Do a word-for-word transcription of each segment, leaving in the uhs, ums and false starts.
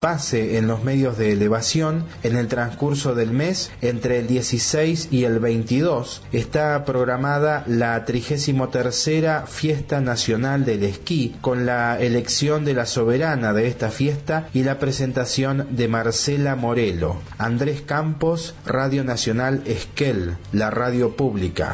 pase en los medios de elevación en el transcurso del mes. Entre el dieciséis y el veintidós está programada la trigésimo tercera Fiesta Nacional del Esquí, con la elección de la soberana de esta fiesta y la presentación de Marcela Morelo. Andrés Campos, Radio Nacional Esquel, la radio pública.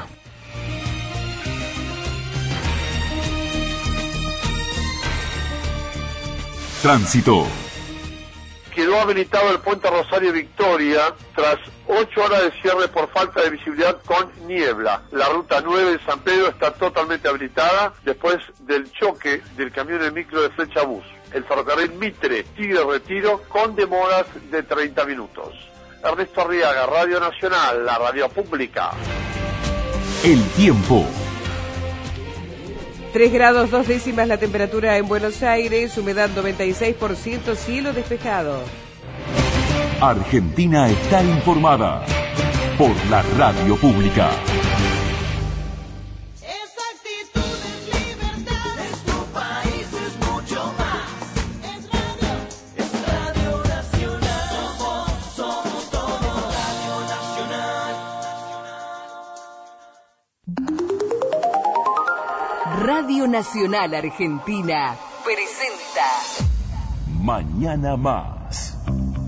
Tránsito. Quedó habilitado el puente Rosario Victoria tras ocho horas de cierre por falta de visibilidad con niebla. La ruta nueve de San Pedro está totalmente habilitada después del choque del camión de micro de Flecha Bus. El ferrocarril Mitre Tigre Retiro con demoras de treinta minutos. Ernesto Arriaga, Radio Nacional, la radio pública. El tiempo. tres grados dos décimas la temperatura en Buenos Aires, humedad noventa y seis por ciento, cielo despejado. Argentina está informada por la radio pública. Radio Nacional Argentina presenta Mañana Más.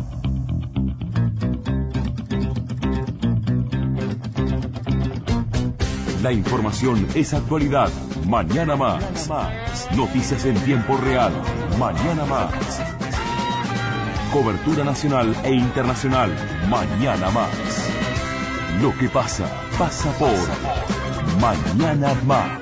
La información es actualidad. Mañana Más. Noticias en tiempo real. Mañana Más. Cobertura nacional e internacional. Mañana Más. Lo que pasa, pasa por Mañana Más.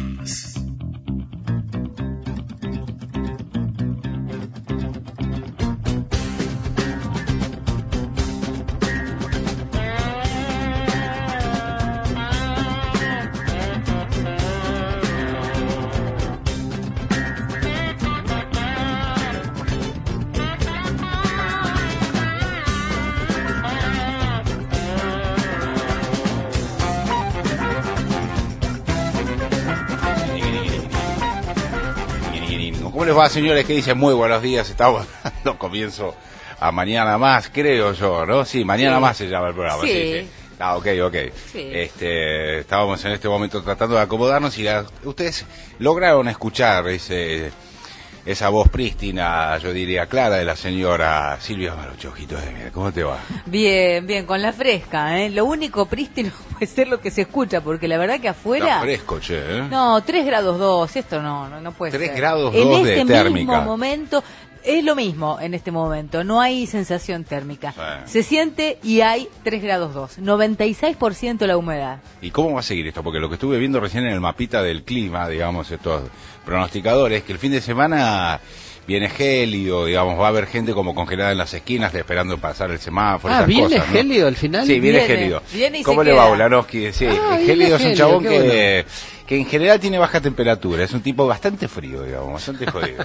¿Cómo les va, señores? ¿Qué dicen? Muy buenos días. Estamos dando comienzo a Mañana Más, creo yo, ¿no? Sí, Mañana sí. Más se llama el programa. Sí, sí. sí. Ah, ok, ok. Sí. Este, estábamos en este momento tratando de acomodarnos y la, ustedes lograron escuchar ese, esa voz prístina, yo diría clara, de la señora Silvia Marucho. Ojitos de miel. ¿Cómo te va? Bien, bien, con la fresca, ¿eh? Lo único prístino puede ser lo que se escucha, porque la verdad que afuera... Está fresco, che, ¿eh? No, tres grados dos, esto no, no, no puede ser. tres grados dos de térmica. En este mismo momento... Es lo mismo en este momento, no hay sensación térmica. Sí. Se siente y hay tres grados dos, noventa y seis por ciento la humedad. ¿Y cómo va a seguir esto? Porque lo que estuve viendo recién en el mapita del clima, digamos, estos pronosticadores, que el fin de semana viene gélido, digamos, va a haber gente como congelada en las esquinas esperando pasar el semáforo, ah, esas ¿viene cosas, ¿no? gélido al final? Sí, viene, viene gélido. Viene y ¿Cómo se le queda. va, Olanowski? Sí, ah, gélido es un gélido, chabón que... bueno. que en general tiene baja temperatura, es un tipo bastante frío, digamos, bastante jodido.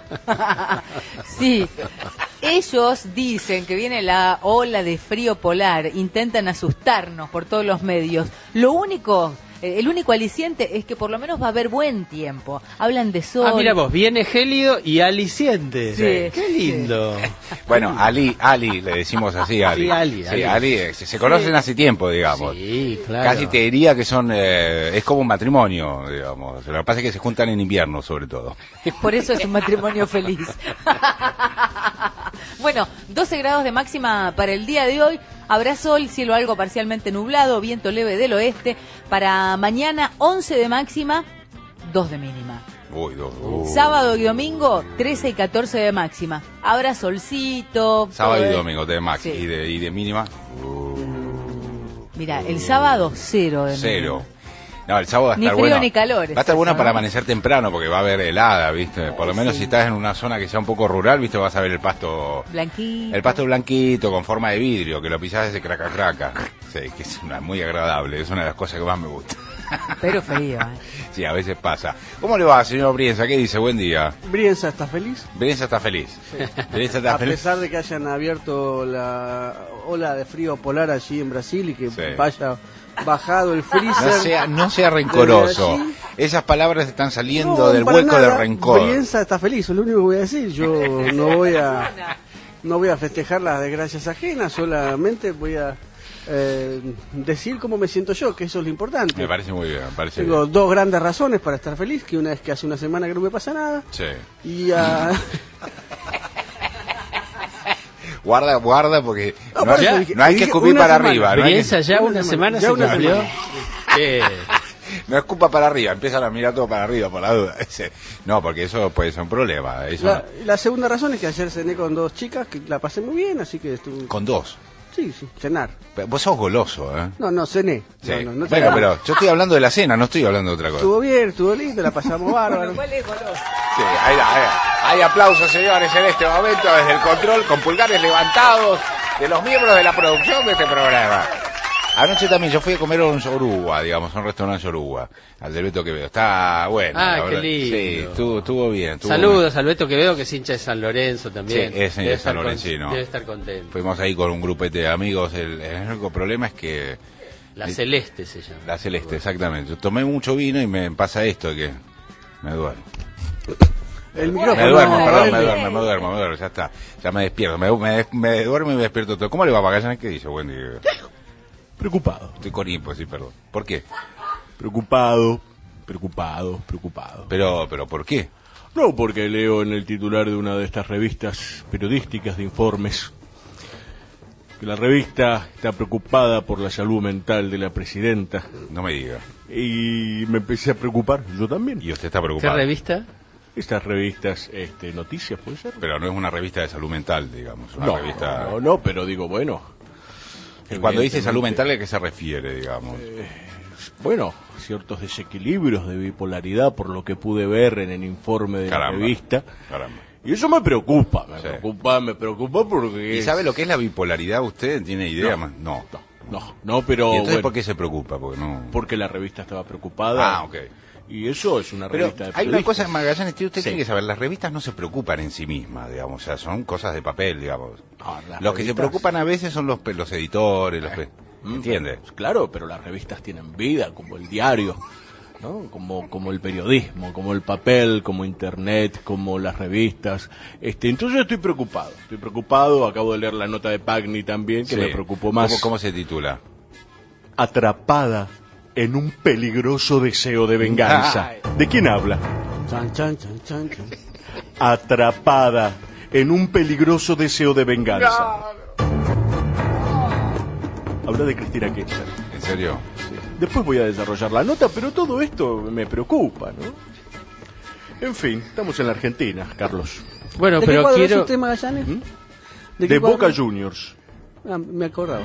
Sí, ellos dicen que viene la ola de frío polar, intentan asustarnos por todos los medios. Lo único, el único aliciente es que por lo menos va a haber buen tiempo. Hablan de sol. Ah, mira vos, viene gélido y aliciente. Sí, qué lindo. Sí. Bueno, Ali, Ali, le decimos así, Ali. Sí, Ali, sí, Ali. Ali se, se conocen sí. hace tiempo, digamos. Sí, claro. Casi te diría que son, eh, es como un matrimonio, digamos. Lo que pasa es que se juntan en invierno, sobre todo. Por eso es un matrimonio feliz. Bueno, doce grados de máxima para el día de hoy. Habrá sol, cielo algo parcialmente nublado, viento leve del oeste. Para mañana, once de máxima, dos de mínima. Uy, dos, uh. Sábado y domingo, trece y catorce de máxima. Habrá solcito. Sábado y todo. domingo de máxima. Sí. ¿Y, de, ¿Y de mínima? Uh. Mira, el sábado, cero de Cero. mínima. No, el sábado va a Ni estar frío bueno. ni calor. Va a estar bueno eso, para ¿no? amanecer temprano porque va a haber helada, ¿viste? Por lo menos Sí. si estás en una zona que sea un poco rural, ¿viste? Vas a ver el pasto... Blanquito. El pasto blanquito, con forma de vidrio, que lo pisás ese craca craca. Sí, que es una, muy agradable, es una de las cosas que más me gusta. Pero frío, ¿eh? Sí, a veces pasa. ¿Cómo le va, señor Brienza? ¿Qué dice? Buen día. Brienza, ¿estás feliz? Brienza está feliz. Sí. Brienza está A feliz. pesar de que hayan abierto la ola de frío polar allí en Brasil y que Sí. vaya bajado el freezer. No sea, no sea rencoroso. desde allí. Esas palabras están saliendo No, del para hueco nada. del rencor. Brienza está feliz, es lo único que voy a decir. Yo no voy a... no voy a festejar las desgracias ajenas, solamente voy a eh, decir cómo me siento yo, que eso es lo importante. Me parece muy bien, me parece Tengo bien. dos grandes razones para estar feliz, que una es que hace una semana que no me pasa nada. Sí. Y uh... Guarda, guarda, porque no, no, ya, no hay que escupir para semana. arriba. Piensa, no ya una, una semana, ya se una cumplió. Semana. ¿Qué? No escupa para arriba, empiezan a mirar todo para arriba, por la duda. No, porque eso puede ser un problema. Eso la, no. la segunda razón es que ayer cené con dos chicas, que la pasé muy bien, así que estuve... ¿Con dos? Sí, sí, cenar. Pero vos sos goloso, ¿eh? No, no, cené. Sí. No, no, no bueno, pero yo estoy hablando de la cena, no estoy hablando de otra cosa. Estuvo bien, estuvo lindo, la pasamos bárbaro. ¿Cuál es goloso? Sí, ahí, ahí, hay aplausos, señores, en este momento desde el control, con pulgares levantados de los miembros de la producción de este programa. Anoche también yo fui a comer a un yoruba, digamos, a un restaurante yoruba, al del Beto Quevedo. Está bueno. Ah, la qué verdad. lindo. Sí, estuvo, estuvo bien. Estuvo Saludos bien. al Beto Quevedo, que es hincha de San Lorenzo también. Sí, es debe de estar San Lorencino. con- Debe estar contento. Fuimos ahí con un grupete de amigos. El, el único problema es que... La Celeste se llama. La Celeste, exactamente. Yo tomé mucho vino y me pasa esto, que me duermo. El micrófono. Me duermo, no, perdón, el- me duermo, me duermo, me duermo, ya está. Ya me despierto, me, me, me duermo y me despierto todo. ¿Cómo le va a Magallanes? ¿Qué dice? Buen día. Preocupado. Estoy con hipo, sí, perdón. ¿Por qué? Preocupado, preocupado, preocupado. Pero, pero ¿por qué? No, porque leo en el titular de una de estas revistas periodísticas de informes que la revista está preocupada por la salud mental de la presidenta. No me diga. Y me empecé a preocupar, yo también. ¿Y usted está ¿Qué preocupado? revista? Estas revistas, este, noticias, ¿puede ser? Pero no es una revista de salud mental, digamos. Una No, revista... no, no, pero digo, bueno. Y cuando dice evidentemente, salud mental, ¿a qué se refiere, digamos? Bueno, ciertos desequilibrios de bipolaridad, por lo que pude ver en el informe de Caramba. la revista. Caramba. Y eso me preocupa, me Sí. preocupa, me preocupa porque... ¿Y es- sabe lo que es la bipolaridad usted? ¿Tiene idea más? No. No, no, pero... ¿Y entonces bueno, por qué se preocupa? Porque no... Porque la revista estaba preocupada. Ah, ok. Y eso es una Pero revista de hay una periodistas. cosa en Magallanes que usted Sí. tiene que saber, las revistas no se preocupan en sí mismas, digamos, o sea, son cosas de papel, digamos. No, las Los que se revistas- preocupan a veces son los, pe- los editores, los pe- Mm, ¿entiende? Claro, pero las revistas tienen vida, como el diario, ¿no? Como, como el periodismo, como el papel, como internet, como las revistas. Este, entonces estoy preocupado, estoy preocupado, acabo de leer la nota de Pagni también, que Sí. me preocupó más. ¿Cómo, cómo se titula? Atrapada en un peligroso deseo de venganza. Ay. ¿De quién habla? Chan, chan, chan, chan, chan. Atrapada en un peligroso deseo de venganza. Habla de Cristina Kirchner. ¿En serio? Después voy a desarrollar la nota, pero todo esto me preocupa, ¿no? En fin, estamos en la Argentina, Carlos. Bueno, ¿De qué pero cuadro es quiero... usted, Magallanes? ¿Mm? ¿De, De qué cuadro? Boca Juniors. Ah, me acordaba.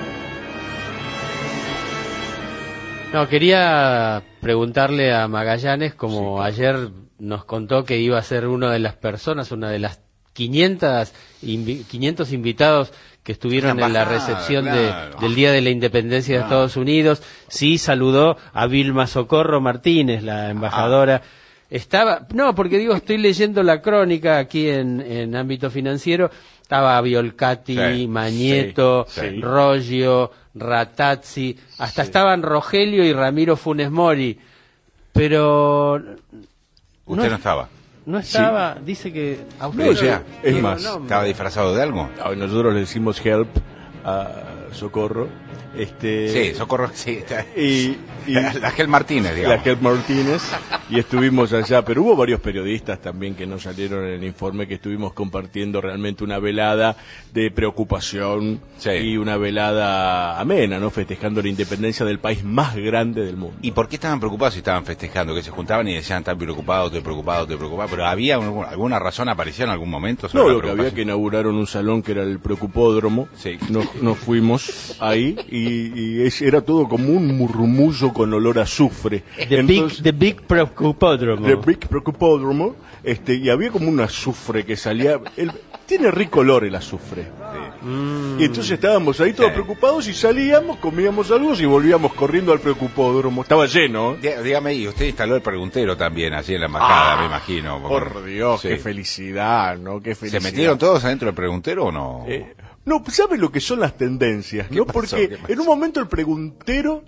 No, quería preguntarle a Magallanes, como ayer nos contó que iba a ser una de las personas, una de las quinientas, invi- quinientos invitados que estuvieron La en la embajada, recepción de- claro. del Día de la Independencia de Estados Unidos. Sí, saludó a Vilma Socorro Martínez, la embajadora. Estaba, no, porque digo, estoy leyendo la crónica aquí en, en ámbito financiero. Estaba Violcati, Sí, Mañeto, sí, sí. Roggio, Ratazzi, hasta estaban Rogelio y Ramiro Funes Mori, pero Usted no, no, estaba. no estaba, dice que a usted No, no- ya. Es no, más, no, ¿Estaba disfrazado de algo? Ah, nosotros le decimos help a Socorro. Este, Sí, Socorro, sí. está- Y, y La Gel Martínez, digamos. la Help Martínez, y estuvimos allá, pero hubo varios periodistas también que nos salieron en el informe, que estuvimos compartiendo realmente una velada de preocupación Sí. y una velada amena, ¿no? Festejando la independencia del país más grande del mundo. ¿Y por qué estaban preocupados si estaban festejando? Que se juntaban y decían, estoy preocupado, estoy preocupado, estoy preocupado. Pero ¿había alguna, alguna razón, aparecía en algún momento? sobre No, la lo que había que preocupación? inauguraron un salón que era el Preocupódromo. Sí. Nos, nos fuimos ahí y, y es- era todo como un murmullo con olor a azufre. The, big, the Big Preocupódromo. The Big Preocupódromo, este, y había como un azufre que salía. El, tiene rico olor el azufre. Y entonces estábamos ahí todos Sí. preocupados y salíamos, comíamos algo y volvíamos corriendo al Preocupódromo. Estaba lleno. Dí- Dígame, y usted instaló el preguntero también, así en la embajada, Ah, me imagino. porque- Por Dios, Sí. qué felicidad, ¿no? Qué ¿Se felicidad. metieron todos adentro del preguntero o no? Eh, no, ¿sabe lo que son las tendencias? ¿Qué ¿No? pasó? Porque ¿Qué pasó? en un momento el preguntero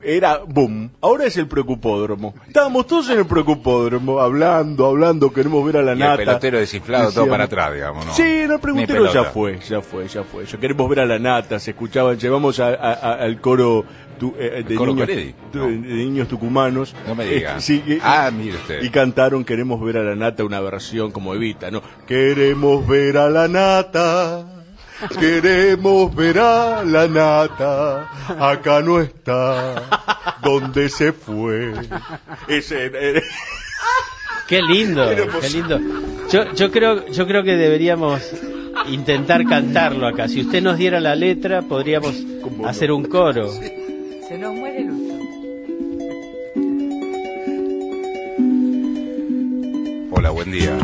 era boom. Ahora es el preocupódromo. Estábamos todos en el preocupódromo, hablando, hablando, queremos ver a la y nata. el pelotero desinflado, todo para atrás, digamos, ¿no? Sí, no, el preguntero ya fue, ya fue, ya fue. Ya queremos ver a la nata, se escuchaban, llevamos a, a, a, al coro, tu, eh, de, coro niños, tu, no. de niños tucumanos. No me diga. Eh, sí, eh, ah, mire usted. Y cantaron Queremos ver a la nata, una versión como Evita, ¿no? Queremos ver a la nata. Queremos ver a la nata, acá no está, ¿dónde se fue? Ese, eh, qué lindo, qué lindo. Yo, yo creo, yo creo que deberíamos intentar cantarlo acá. Si usted nos diera la letra, podríamos hacer un coro. Se nos muere Lucho. Hola, buen día.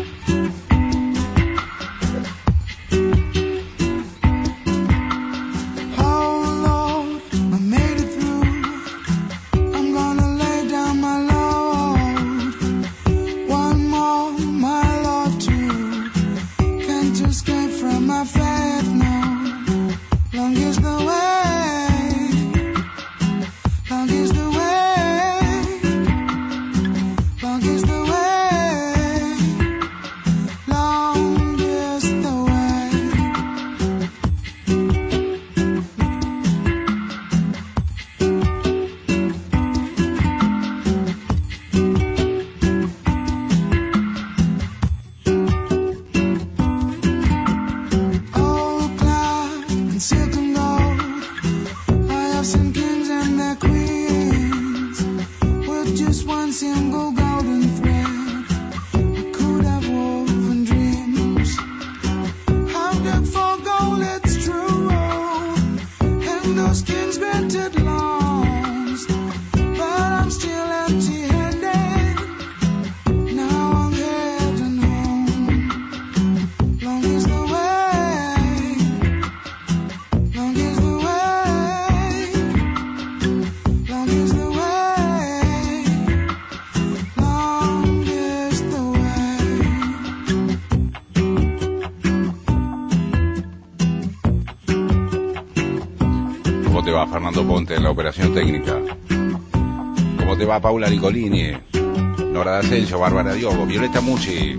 ¿Cómo te va Fernando Ponte en la operación técnica? ¿Cómo te va Paula Nicolini? Nora D'Asensio, Bárbara Diogo, Violeta Mucci.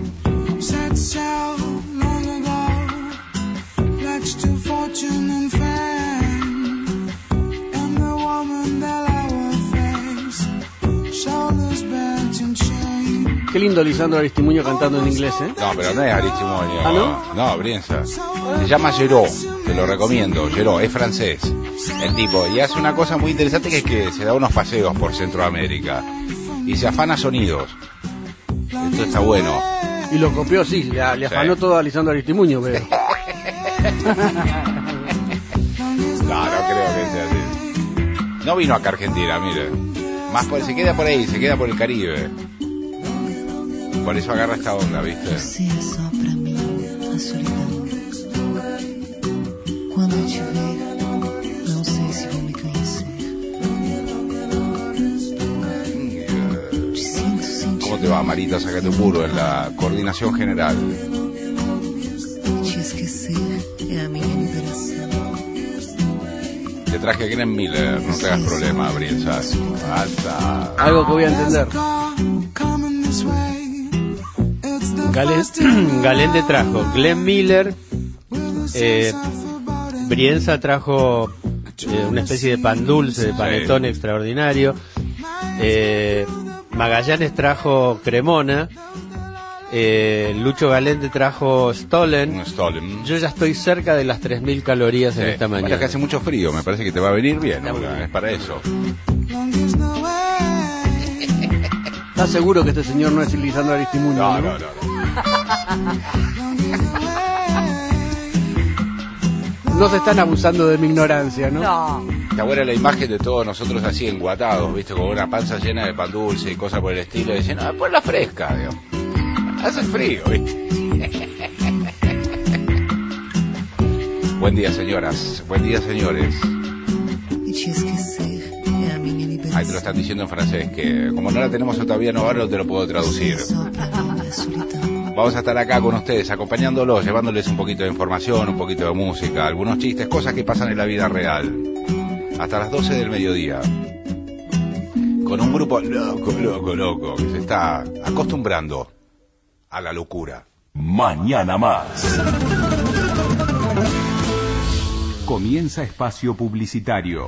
Qué lindo Lisandro Aristimuño cantando en inglés, ¿eh? No, pero no es Aristimuño. ¿Ah, no? No, Brienza. Se llama Geró, te lo recomiendo. Geró, es francés. El tipo, y hace una cosa muy interesante que es que se da unos paseos por Centroamérica. Y se afana sonidos. Esto está bueno. Y lo copió, sí, le, le afanó sí. todo a Lisandro Aristimuño, veo. No, no creo que sea así. No vino acá a Argentina, mire. Más por, se queda por ahí, se queda por el Caribe. Por eso agarra esta onda, ¿viste? ¿Cómo te va, Marita Zacatepuro, en la coordinación general? Te traje a Glenn Miller, no te hagas problema, Brienza. Alta. Algo que voy a entender. Galen, Galende trajo Glenn Miller, eh, Brienza trajo eh, una especie de pan dulce, de panetón sí. extraordinario, eh, Magallanes trajo Cremona, eh, Lucho Galende trajo Stollen. Stollen. Yo ya estoy cerca de las tres mil calorías sí. en esta mañana. Bueno, que hace mucho frío, me parece que te va a venir bien ahora, es para eso. ¿Estás seguro que este señor no es Lisandro Aristimuño? No, no, no, no. no. No se están abusando de mi ignorancia, ¿no? No. Está buena la imagen de todos nosotros así enguatados, ¿viste? Con una panza llena de pan dulce y cosas por el estilo. Y dicen, no, ponla fresca, digo. Hace frío, ¿viste? Buen día, señoras. Buen día, señores. Ahí te lo están diciendo en francés, que como no la tenemos todavía en Navarro, te lo puedo traducir. Vamos a estar acá con ustedes, acompañándolos, llevándoles un poquito de información, un poquito de música, algunos chistes, cosas que pasan en la vida real. Hasta las doce del mediodía. con un grupo loco, loco, loco, que se está acostumbrando a la locura. Mañana más. Comienza espacio publicitario.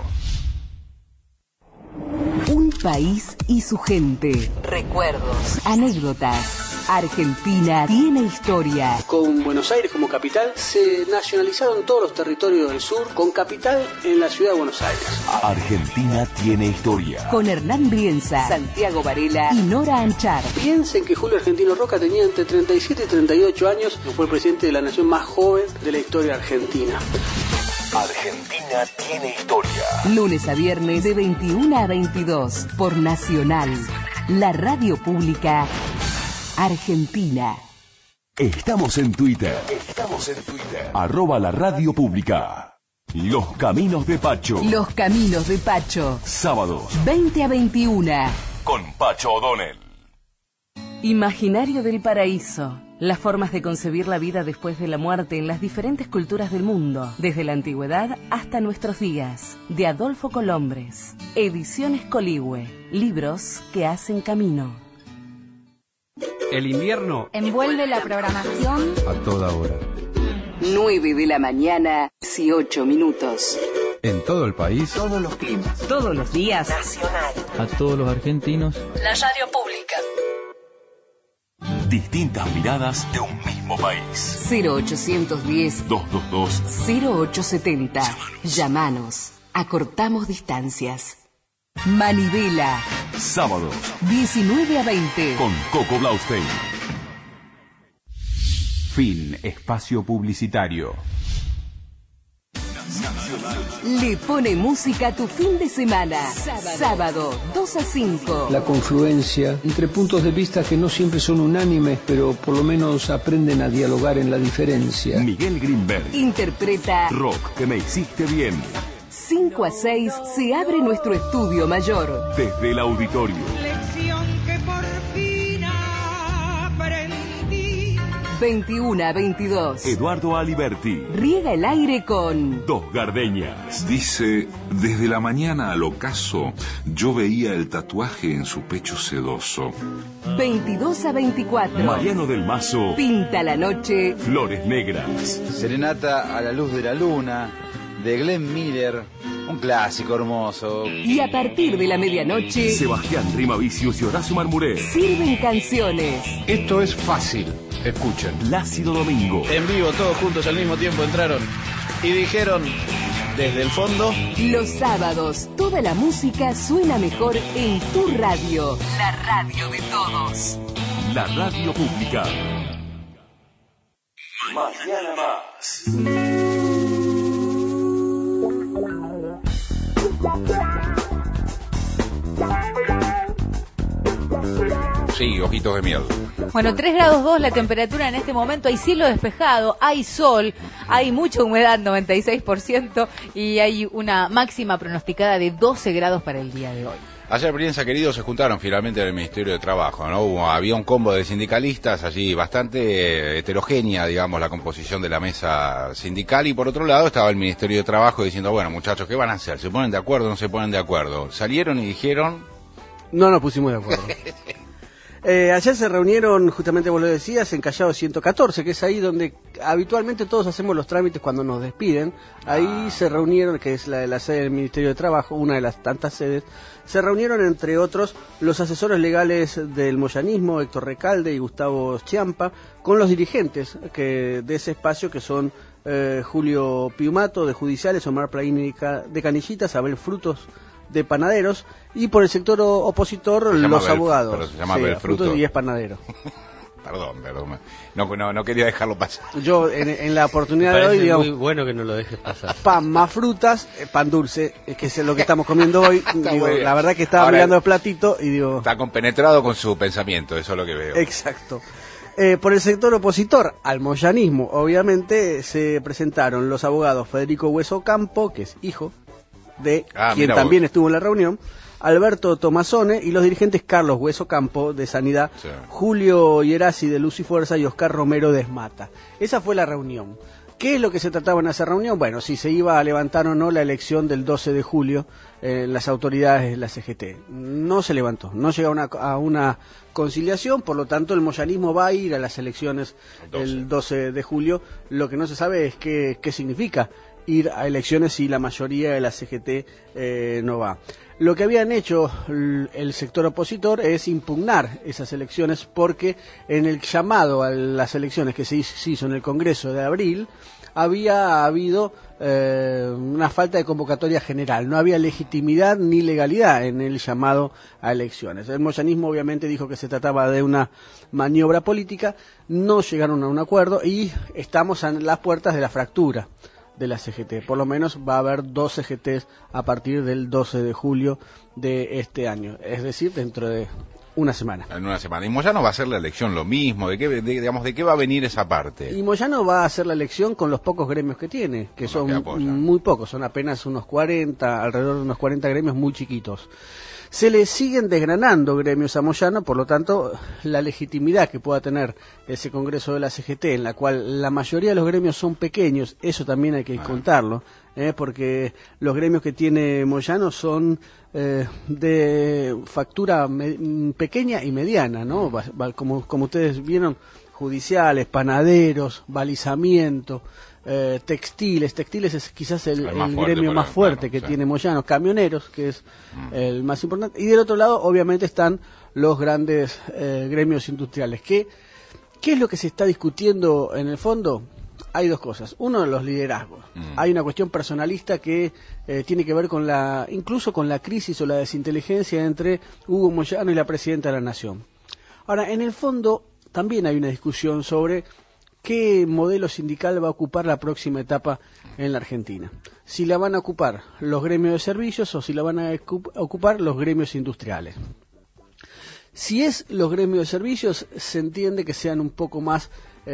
Un país y su gente. Recuerdos, anécdotas. Argentina tiene historia. Con Buenos Aires como capital, se nacionalizaron todos los territorios del sur, con capital en la ciudad de Buenos Aires. Argentina tiene historia. Con Hernán Brienza, Santiago Varela y Nora Anchar. Piensen que Julio Argentino Roca tenía entre treinta y siete y treinta y ocho años y fue el presidente de la nación más joven de la historia argentina. Argentina tiene historia. Lunes a viernes de veintiuna a veintidós por Nacional, la radio pública argentina. Estamos en Twitter. Estamos en Twitter. Arroba la radio pública. Los Caminos de Pacho. Los Caminos de Pacho. Sábados. veinte a veintiuna. Con Pacho O'Donnell. Imaginario del paraíso. Las formas de concebir la vida después de la muerte en las diferentes culturas del mundo, desde la antigüedad hasta nuestros días. De Adolfo Colombres. Ediciones Coligüe. Libros que hacen camino. El invierno envuelve la programación a toda hora. nueve de la mañana, dieciocho minutos. En todo el país, todos los climas, todos los días. Nacional. A todos los argentinos. La radio pública. Distintas miradas de un mismo país. cero ochocientos diez, dos dos dos, cero ocho setenta. Llámanos. Acortamos distancias. Manivela. Sábados. diecinueve a veinte. Con Coco Blaustein. Fin. Espacio publicitario. Le pone música a tu fin de semana. Sábado, Sábado dos a cinco. La confluencia entre puntos de vista que no siempre son unánimes, pero por lo menos aprenden a dialogar en la diferencia. Miguel Greenberg interpreta Rock que me hiciste bien. cinco a seis se abre nuestro estudio mayor. Desde el auditorio. Lección que por fin aprendí. veintiuna a veintidós. Eduardo Aliberti riega el aire con Dos Gardenias. Dice, desde la mañana al ocaso, yo veía el tatuaje en su pecho sedoso. veintidós a veinticuatro. Mariano del Mazo pinta la noche. Flores Negras. Serenata a la luz de la luna, de Glenn Miller, un clásico hermoso. Y a partir de la medianoche, Sebastián Rimavicius y Horacio Marmuré sirven canciones. Esto es fácil, escuchen. Plácido Domingo. En vivo, todos juntos al mismo tiempo entraron y dijeron desde el fondo. Los sábados, toda la música suena mejor en tu radio. La radio de todos. La radio pública. Mañana más. Sí, ojitos de miel. Bueno, tres grados dos la temperatura en este momento, hay cielo despejado, hay sol, hay mucha humedad, noventa y seis por ciento, y hay una máxima pronosticada de doce grados para el día de hoy. Ayer, Brienza, queridos, se juntaron finalmente en el Ministerio de Trabajo, ¿no? Hubo, había un combo de sindicalistas allí bastante eh, heterogénea, digamos, la composición de la mesa sindical, y por otro lado estaba el Ministerio de Trabajo diciendo, bueno, muchachos, ¿qué van a hacer? ¿Se ponen de acuerdo o no se ponen de acuerdo? Salieron y dijeron... No nos pusimos de acuerdo. Eh, ayer se reunieron, justamente vos lo decías, en Callao ciento catorce, que es ahí donde habitualmente todos hacemos los trámites cuando nos despiden. Ahí ah. se reunieron, que es la, la sede del Ministerio de Trabajo, una de las tantas sedes. Se reunieron, entre otros, los asesores legales del moyanismo, Héctor Recalde y Gustavo Chiampa, con los dirigentes que de ese espacio, que son eh, Julio Piumato, de Judiciales, Omar Plaini de Canillitas, Abel Frutos, de Panaderos, y por el sector opositor los Bel, abogados. Pero se llama sí, Belfruto. Y es panadero. Perdón, perdón. No, no, no quería dejarlo pasar. Yo, en, en la oportunidad de hoy, digamos... muy bueno que no lo dejes pasar. Pan más frutas, pan dulce, que es lo que estamos comiendo hoy. Digo, la verdad que estaba Ahora, mirando el platito y digo... Está compenetrado con su pensamiento, eso es lo que veo. Exacto. Eh, por el sector opositor al moyanismo, obviamente, se presentaron los abogados Federico Hueso Campo, que es hijo de ah, quien también vos. estuvo en la reunión, Alberto Tomazone, y los dirigentes Carlos Hueso Campo de Sanidad, sí. Julio Hierasi de Luz y Fuerza y Oscar Romero de Esmata. Esa fue la reunión. ¿Qué es lo que se trataba en esa reunión? Bueno, si se iba a levantar o no la elección del doce de julio en eh, las autoridades de la C G T. No se levantó, no llegó a una, a una conciliación, por lo tanto el moyanismo va a ir a las elecciones el doce de julio. Lo que no se sabe es qué, qué significa ir a elecciones si la mayoría de la C G T eh, no va. Lo que habían hecho el sector opositor es impugnar esas elecciones porque en el llamado a las elecciones que se hizo en el Congreso de abril había habido eh, una falta de convocatoria general, no había legitimidad ni legalidad en el llamado a elecciones. El moyanismo obviamente dijo que se trataba de una maniobra política, no llegaron a un acuerdo y estamos a las puertas de la fractura de la C G T. Por lo menos va a haber dos C G Ts a partir del doce de julio de este año, es decir, dentro de una semana. En una semana. ¿Y Moyano va a hacer la elección lo mismo? ¿De qué, de, digamos, de qué va a venir esa parte? Y Moyano va a hacer la elección con los pocos gremios que tiene, que son que muy pocos, son apenas unos cuarenta, alrededor de unos cuarenta gremios muy chiquitos. Se le siguen desgranando gremios a Moyano, por lo tanto, la legitimidad que pueda tener ese Congreso de la C G T, en la cual la mayoría de los gremios son pequeños, eso también hay que ah. contarlo, eh, porque los gremios que tiene Moyano son eh, de factura me- pequeña y mediana, ¿no? Como, como ustedes vieron, judiciales, panaderos, balizamiento, Eh, textiles, textiles es quizás el, el, el gremio más fuerte que tiene Moyano, camioneros, que es mm. el más importante, y del otro lado obviamente están los grandes eh, gremios industriales. ¿Qué, ¿Qué es lo que se está discutiendo en el fondo? Hay dos cosas. Uno, los liderazgos. Mm. Hay una cuestión personalista que eh, tiene que ver con la, incluso con la crisis o la desinteligencia entre Hugo Moyano y la presidenta de la Nación. Ahora, en el fondo también hay una discusión sobre ¿qué modelo sindical va a ocupar la próxima etapa en la Argentina? Si la van a ocupar los gremios de servicios o si la van a ocupar los gremios industriales. Si es los gremios de servicios, se entiende que sean un poco más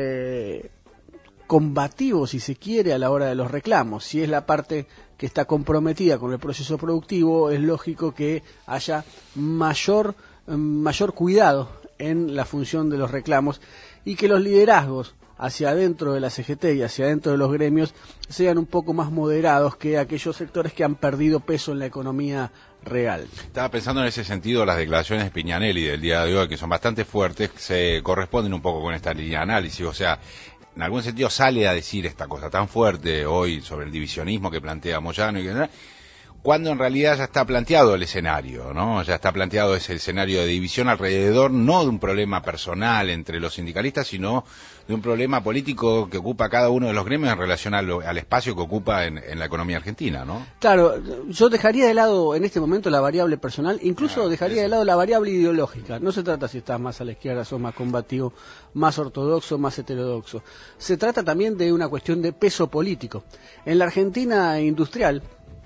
eh, combativos, si se quiere, a la hora de los reclamos. Si es la parte que está comprometida con el proceso productivo, es lógico que haya mayor, mayor cuidado en la función de los reclamos y que los liderazgos hacia adentro de la C G T y hacia adentro de los gremios sean un poco más moderados que aquellos sectores que han perdido peso en la economía real. Estaba pensando en ese sentido, las declaraciones de Piñanelli del día de hoy, que son bastante fuertes, se corresponden un poco con esta línea de análisis, o sea, en algún sentido sale a decir esta cosa tan fuerte hoy sobre el divisionismo que plantea Moyano y que cuando en realidad ya está planteado el escenario, ¿no? Ya está planteado ese escenario de división alrededor, no de un problema personal entre los sindicalistas, sino de un problema político que ocupa cada uno de los gremios en relación al, al espacio que ocupa en, en la economía argentina, ¿no? Claro, yo dejaría de lado en este momento la variable personal, incluso ah, dejaría eso. de lado la variable ideológica. No se trata si estás más a la izquierda, sos más combativo, más ortodoxo, más heterodoxo. Se trata también de una cuestión de peso político. En la Argentina industrial,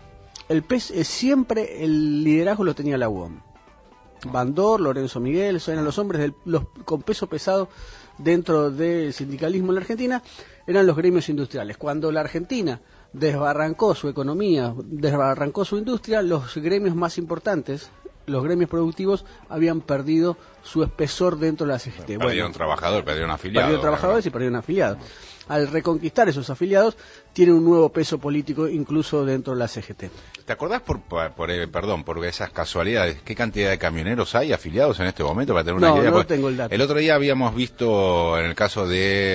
el pes, siempre el liderazgo lo tenía la U O M. Bandor, Lorenzo Miguel, eran los hombres del, los, con peso pesado dentro del sindicalismo en la Argentina, eran los gremios industriales. Cuando la Argentina desbarrancó su economía, desbarrancó su industria, los gremios más importantes, los gremios productivos, habían perdido su espesor dentro de la C G T. Perdieron bueno, trabajadores, perdieron afiliados. Perdieron trabajadores ¿verdad? y perdieron afiliados. Al reconquistar esos afiliados, tiene un nuevo peso político incluso dentro de la C G T. ¿Te acordás, por, por, por eh, perdón, por esas casualidades, qué cantidad de camioneros hay afiliados en este momento para tener una no, idea? No, no tengo el dato. El otro día habíamos visto en el caso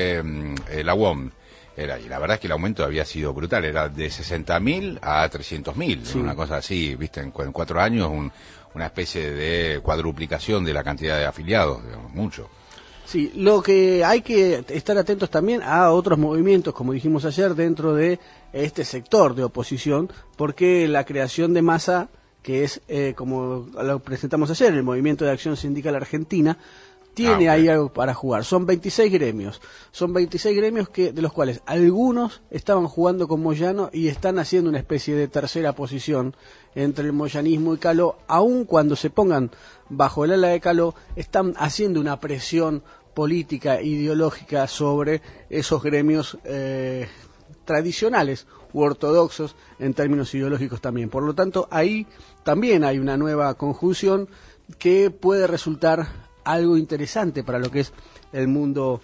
de eh, la U O M, era, y la verdad es que el aumento había sido brutal, era de sesenta mil a trescientos mil, sí. una cosa así, viste, en, en cuatro años un, una especie de cuadruplicación de la cantidad de afiliados, digamos, mucho. Sí, lo que hay que estar atentos también a otros movimientos, como dijimos ayer, dentro de este sector de oposición, porque la creación de masa, que es, eh, como lo presentamos ayer, el Movimiento de Acción Sindical Argentina, tiene ah, okay. ahí algo para jugar. Son veintiséis gremios, son veintiséis gremios que de los cuales algunos estaban jugando con Moyano y están haciendo una especie de tercera posición entre el moyanismo y Caló, aun cuando se pongan bajo el ala de Caló, están haciendo una presión política, ideológica sobre esos gremios eh, tradicionales u ortodoxos en términos ideológicos también. Por lo tanto, ahí también hay una nueva conjunción que puede resultar algo interesante para lo que es el mundo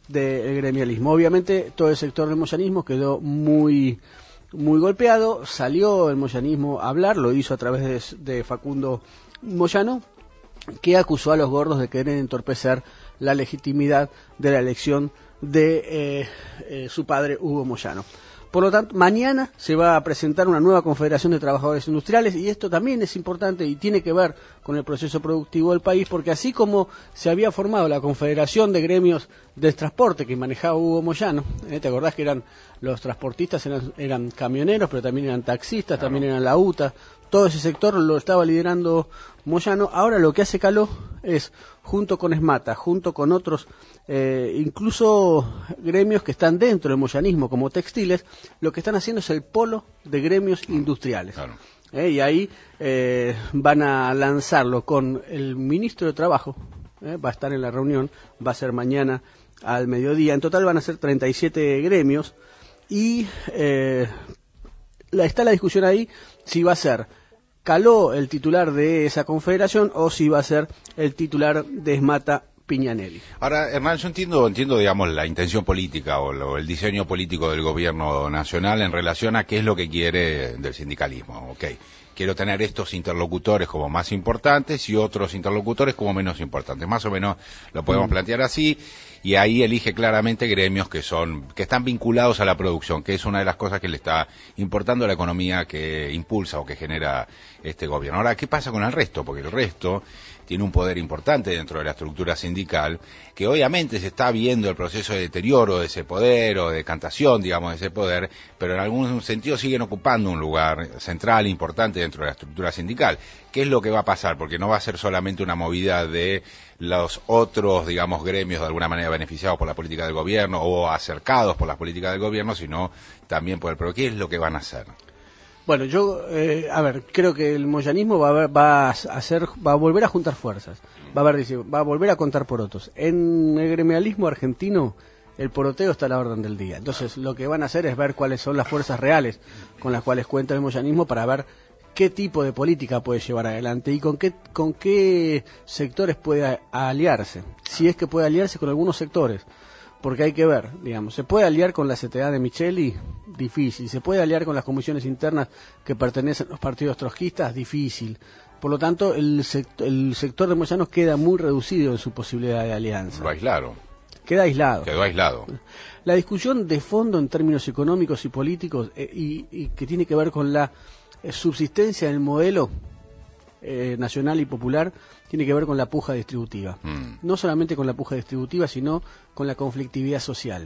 del gremialismo. Obviamente todo el sector del moyanismo quedó muy muy golpeado, salió el moyanismo a hablar, lo hizo a través de, de Facundo Moyano, que acusó a los gordos de querer entorpecer la legitimidad de la elección de eh, eh, su padre Hugo Moyano. Por lo tanto, mañana se va a presentar una nueva Confederación de Trabajadores Industriales y esto también es importante y tiene que ver con el proceso productivo del país, porque así como se había formado la Confederación de Gremios del Transporte que manejaba Hugo Moyano, ¿eh? ¿te acordás que eran los transportistas, eran, eran camioneros, pero también eran taxistas, claro. También eran la U T A, todo ese sector lo estaba liderando Moyano? Ahora lo que hace Caló es, junto con Esmata, junto con otros, eh, incluso gremios que están dentro del moyanismo, como textiles, lo que están haciendo es el polo de gremios industriales. Claro. Eh, y ahí eh, van a lanzarlo con el ministro de Trabajo, eh, va a estar en la reunión, va a ser mañana al mediodía. En total van a ser treinta y siete gremios y eh, la, está la discusión ahí si va a ser Caló el titular de esa confederación o si va a ser el titular de Esmata Piñanelli. Ahora, Hernán, yo entiendo, entiendo, digamos, la intención política o lo, el diseño político del gobierno nacional en relación a qué es lo que quiere del sindicalismo. Okay. Quiero tener estos interlocutores como más importantes y otros interlocutores como menos importantes. Más o menos lo podemos mm. plantear así. Y ahí elige claramente gremios que son que están vinculados a la producción, que es una de las cosas que le está importando a la economía que impulsa o que genera este gobierno. Ahora, ¿qué pasa con el resto? Porque el resto tiene un poder importante dentro de la estructura sindical, que obviamente se está viendo el proceso de deterioro de ese poder o de decantación, digamos, de ese poder, pero en algún sentido siguen ocupando un lugar central, importante dentro de la estructura sindical. ¿Qué es lo que va a pasar? Porque no va a ser solamente una movida de los otros, digamos, gremios de alguna manera beneficiados por la política del gobierno o acercados por las políticas del gobierno, sino también por el... ¿Pero qué es lo que van a hacer? Bueno, yo, eh, a ver, creo que el moyanismo va a, ver, va a hacer, va a volver a juntar fuerzas, va a, ver, va a volver a contar porotos. En el gremialismo argentino, el poroteo está a la orden del día. Entonces, lo que van a hacer es ver cuáles son las fuerzas reales con las cuales cuenta el moyanismo para ver qué tipo de política puede llevar adelante y con qué, con qué sectores puede aliarse. Si es que puede aliarse con algunos sectores. Porque hay que ver, digamos, ¿se puede aliar con la C T A de Micheli? Difícil. ¿Se puede aliar con las comisiones internas que pertenecen a los partidos trotskistas? Difícil. Por lo tanto, el, sect el sector de Moyano queda muy reducido en su posibilidad de alianza. Lo aislaron. Queda aislado. Quedó aislado. La discusión de fondo en términos económicos y políticos eh, y, y que tiene que ver con la eh, subsistencia del modelo eh, nacional y popular tiene que ver con la puja distributiva. Mm. No solamente con la puja distributiva, sino con la conflictividad social.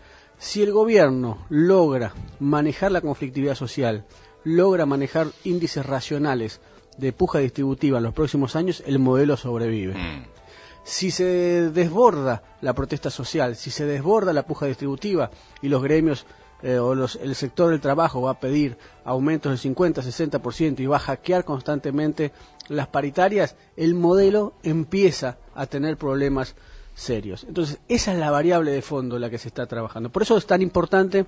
Si el gobierno logra manejar la conflictividad social, logra manejar índices racionales de puja distributiva en los próximos años, el modelo sobrevive. Mm. Si se desborda la protesta social, si se desborda la puja distributiva y los gremios eh, o los, el sector del trabajo va a pedir aumentos del cincuenta, sesenta por ciento y va a hackear constantemente las paritarias, el modelo empieza a tener problemas serios. Entonces, esa es la variable de fondo en la que se está trabajando. Por eso es tan importante,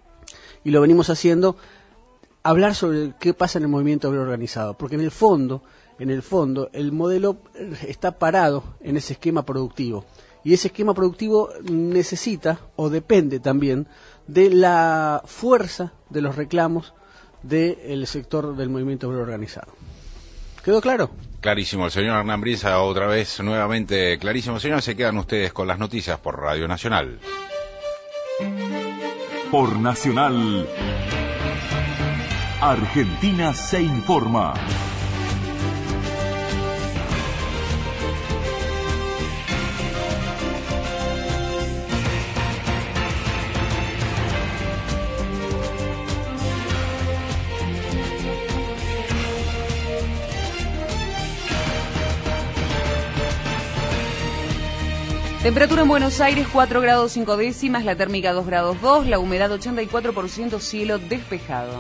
y lo venimos haciendo, hablar sobre qué pasa en el movimiento obrero organizado, porque en el fondo, en el fondo, el modelo está parado en ese esquema productivo. Y ese esquema productivo necesita, o depende también, de la fuerza de los reclamos del sector del movimiento obrero organizado. ¿Quedó claro? Clarísimo, el señor Hernán Brienza, otra vez, nuevamente clarísimo. Señor, se quedan ustedes con las noticias por Radio Nacional. Por Nacional, Argentina se informa. Temperatura en Buenos Aires cuatro grados cinco décimas, la térmica dos grados dos, la humedad ochenta y cuatro por ciento, cielo despejado.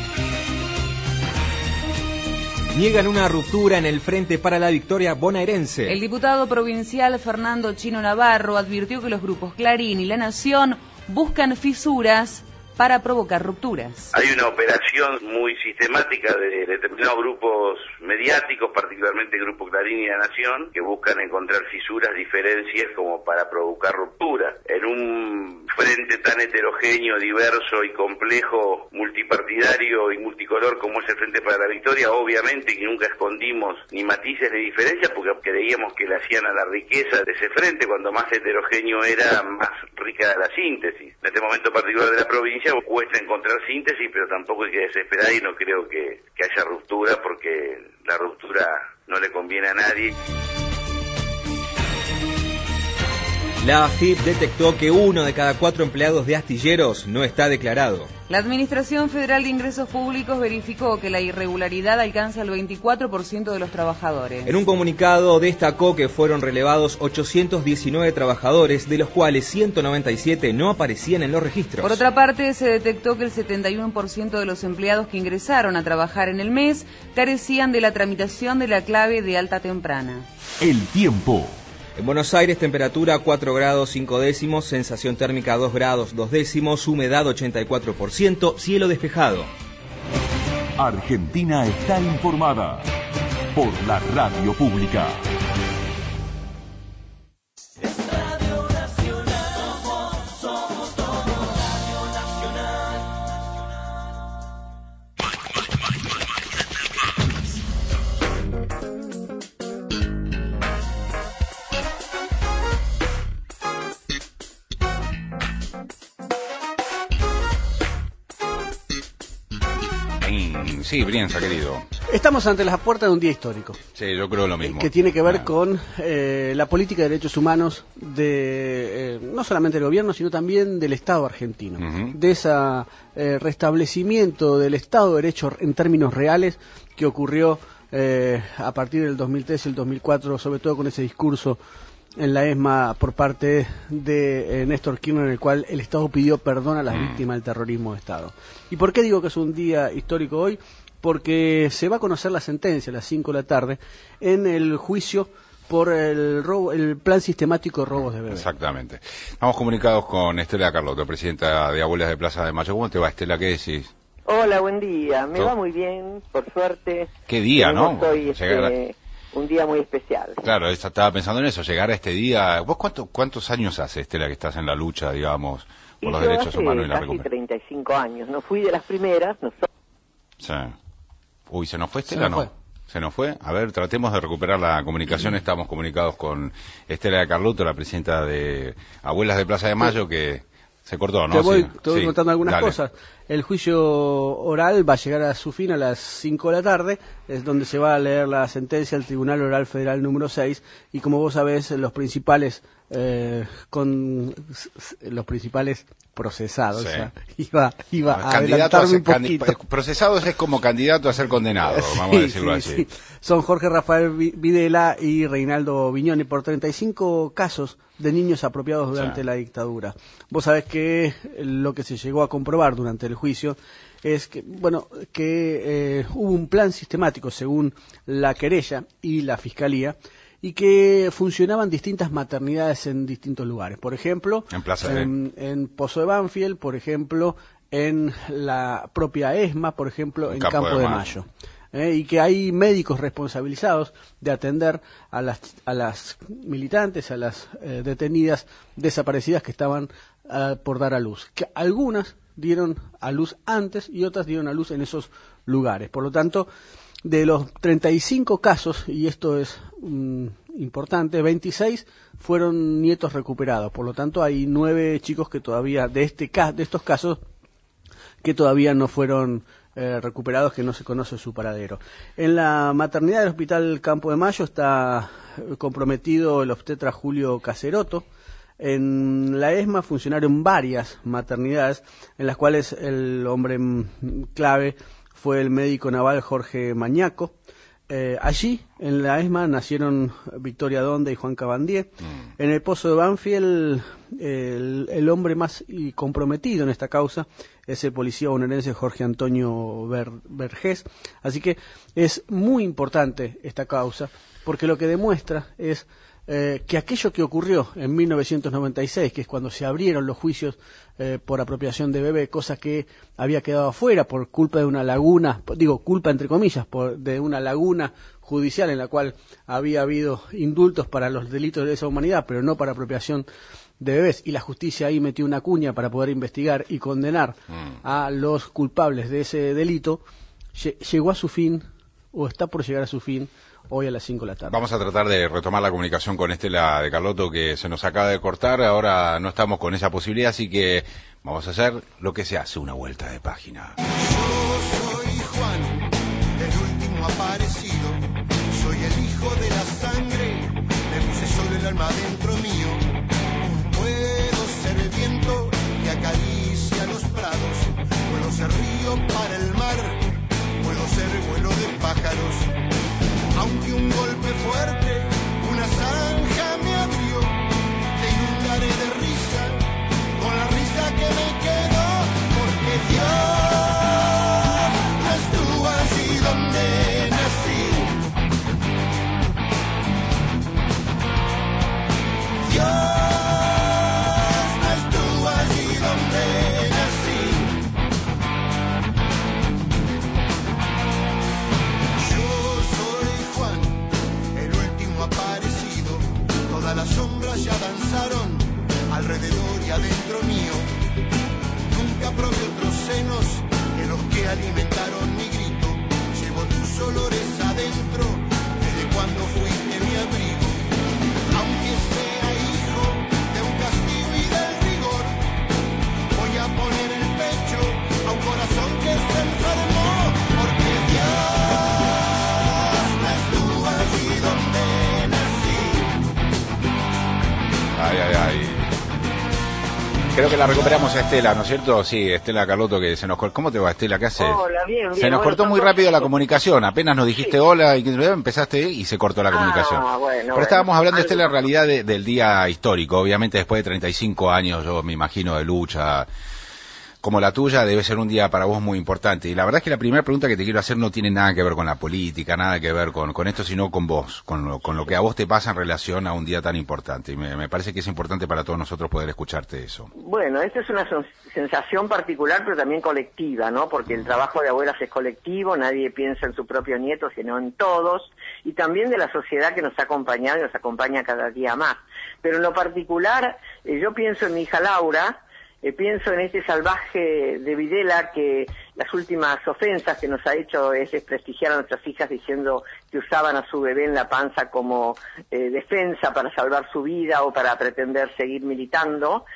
Niegan una ruptura en el Frente para la Victoria bonaerense. El diputado provincial Fernando Chino Navarro advirtió que los grupos Clarín y La Nación buscan fisuras para provocar rupturas. Hay una operación muy sistemática de determinados grupos mediáticos, particularmente el Grupo Clarín y La Nación, que buscan encontrar fisuras, diferencias como para provocar rupturas. En un frente tan heterogéneo, diverso y complejo, multipartidario y multicolor como es el Frente para la Victoria, obviamente que nunca escondimos ni matices ni diferencias porque creíamos que le hacían a la riqueza de ese frente. Cuando más heterogéneo era, más rica era la síntesis. En este momento particular de la provincia cuesta encontrar síntesis, pero tampoco hay que desesperar y no creo que, que haya ruptura, porque la ruptura no le conviene a nadie. La A F I P detectó que uno de cada cuatro empleados de astilleros no está declarado. La Administración Federal de Ingresos Públicos verificó que la irregularidad alcanza el veinticuatro por ciento de los trabajadores. En un comunicado destacó que fueron relevados ochocientos diecinueve trabajadores, de los cuales ciento noventa y siete no aparecían en los registros. Por otra parte, se detectó que el setenta y uno por ciento de los empleados que ingresaron a trabajar en el mes carecían de la tramitación de la clave de alta temprana. El tiempo. En Buenos Aires, temperatura cuatro grados cinco décimos, sensación térmica dos grados dos décimos, humedad ochenta y cuatro por ciento, cielo despejado. Argentina está informada por la radio pública. Sí, Brienza, querido. Estamos ante las puertas de un día histórico. Sí, yo creo lo mismo. Que tiene que ver ah. con eh, la política de derechos humanos de eh, no solamente del gobierno, sino también del Estado argentino. Uh-huh. De ese eh, restablecimiento del Estado de Derecho en términos reales que ocurrió eh, a partir del dos mil tres y el dos mil cuatro, sobre todo con ese discurso en la ESMA por parte de eh, Néstor Kirchner, en el cual el Estado pidió perdón a las mm. víctimas del terrorismo de Estado. ¿Y por qué digo que es un día histórico hoy? Porque se va a conocer la sentencia a las cinco de la tarde en el juicio por el robo, el plan sistemático de robos de bebés. Exactamente. Estamos comunicados con Estela Carlotto, presidenta de Abuelas de Plaza de Mayo. ¿Cómo te va, Estela? ¿Qué decís? Hola, buen día. Me ¿Todo? va muy bien, por suerte. ¿Qué día, no? Estoy, este, un día muy especial. Claro, estaba pensando en eso, llegar a este día. ¿Vos cuánto, cuántos años hace, Estela, que estás en la lucha, digamos, por y los yo derechos hace humanos y la casi recuperación? treinta y cinco años. No fui de las primeras. No soy... Sí. Uy, ¿se nos fue Estela? No. ¿Se nos fue? A ver, tratemos de recuperar la comunicación. Estamos comunicados con Estela Carlotto, la presidenta de Abuelas de Plaza de Mayo, que se cortó, ¿no? Te voy, sí, te voy sí, contando algunas dale. cosas. El juicio oral va a llegar a su fin a las cinco de la tarde, es donde se va a leer la sentencia del Tribunal Oral Federal número seis, y como vos sabés, los principales eh, con los principales procesados, sí. o sea, iba, iba a candidato a ser, un poquito. Procesados es como candidato a ser condenado, vamos sí, a decirlo sí, así. Sí. Son Jorge Rafael Videla y Reinaldo Viñoni por treinta y cinco casos de niños apropiados durante sí. la dictadura. Vos sabés que lo que se llegó a comprobar durante el juicio es que, bueno, que eh, hubo un plan sistemático según la querella y la fiscalía, y que funcionaban distintas maternidades en distintos lugares. Por ejemplo, en, Plaza, en, en Pozo de Banfield, por ejemplo, en la propia ESMA, por ejemplo, en, en Campo, Campo de, de Mayo. Mayo. Eh, y que hay médicos responsabilizados de atender a las, a las militantes, a las eh, detenidas desaparecidas que estaban uh, por dar a luz. Que algunas dieron a luz antes y otras dieron a luz en esos lugares. Por lo tanto, de los treinta y cinco casos, y esto es um, importante, veintiséis fueron nietos recuperados. Por lo tanto, hay nueve chicos que todavía, de este de estos casos, que todavía no fueron eh, recuperados, que no se conoce su paradero. En la maternidad del Hospital Campo de Mayo está comprometido el obstetra Julio Caserotto. En la ESMA funcionaron varias maternidades, en las cuales el hombre clave fue el médico naval Jorge Mañaco. Eh, allí, en la ESMA, nacieron Victoria Donda y Juan Cabandier. Mm. En el Pozo de Banfield, el, el hombre más y comprometido en esta causa es el policía bonaerense Jorge Antonio Ver, Vergés. Así que es muy importante esta causa, porque lo que demuestra es eh, que aquello que ocurrió en mil novecientos noventa y seis, que es cuando se abrieron los juicios eh, por apropiación de bebé, cosa que había quedado afuera por culpa de una laguna, digo culpa entre comillas, por, de una laguna judicial en la cual había habido indultos para los delitos de lesa humanidad, pero no para apropiación de bebés, y la justicia ahí metió una cuña para poder investigar y condenar mm. a los culpables de ese delito, llegó a su fin, o está por llegar a su fin, hoy a las cinco de la tarde. Vamos a tratar de retomar la comunicación con Estela de Carlotto, que se nos acaba de cortar. Ahora no estamos con esa posibilidad, así que vamos a hacer lo que se hace, una vuelta de página. Yo soy Juan, el último aparecido. Soy el hijo de la sangre, me puse solo el alma dentro mío. Puedo ser el viento que acaricia los prados, puedo ser río para el mar, puedo ser vuelo de pájaros. Aunque un golpe fuerte, una zanja me abrió, te inundaré de risa, con la risa que me quedó, porque Dios no estuvo allí donde nací. Dios no estuvo allí donde nací. Aparecido, todas las sombras ya danzaron alrededor y adentro mío. Nunca probé otros senos que los que alimentaron mi grito. Llevo tus olores adentro desde cuando fuiste mi abrigo. Aunque sea hijo de un castigo y del rigor, voy a poner el pecho a un corazón que se enfermó, porque Dios no estuvo allí donde Ay, ay, ay. Creo que la recuperamos a Estela, ¿no es cierto? Sí, Estela Carlotto, que se nos cortó. ¿Cómo te va, Estela? ¿Qué haces? Hola, bien, bien. Se nos bueno, cortó muy rápido la comunicación. Apenas nos dijiste sí. hola y empezaste y se cortó la comunicación. Ah, bueno, Pero bueno. estábamos hablando, Estela, en realidad de, del día histórico. Obviamente después de treinta y cinco años, yo me imagino, de lucha como la tuya, debe ser un día para vos muy importante. Y la verdad es que la primera pregunta que te quiero hacer no tiene nada que ver con la política, nada que ver con, con esto, sino con vos, con lo, con lo que a vos te pasa en relación a un día tan importante. Y me, me parece que es importante para todos nosotros poder escucharte eso. Bueno, esta es una sensación particular, pero también colectiva, ¿no? Porque el trabajo de abuelas es colectivo, nadie piensa en su propio nieto, sino en todos, y también de la sociedad que nos ha acompañado y nos acompaña cada día más. Pero en lo particular, eh, yo pienso en mi hija Laura, Eh, pienso en este salvaje de Videla que las últimas ofensas que nos ha hecho es desprestigiar a nuestras hijas diciendo que usaban a su bebé en la panza como eh, defensa para salvar su vida o para pretender seguir militando.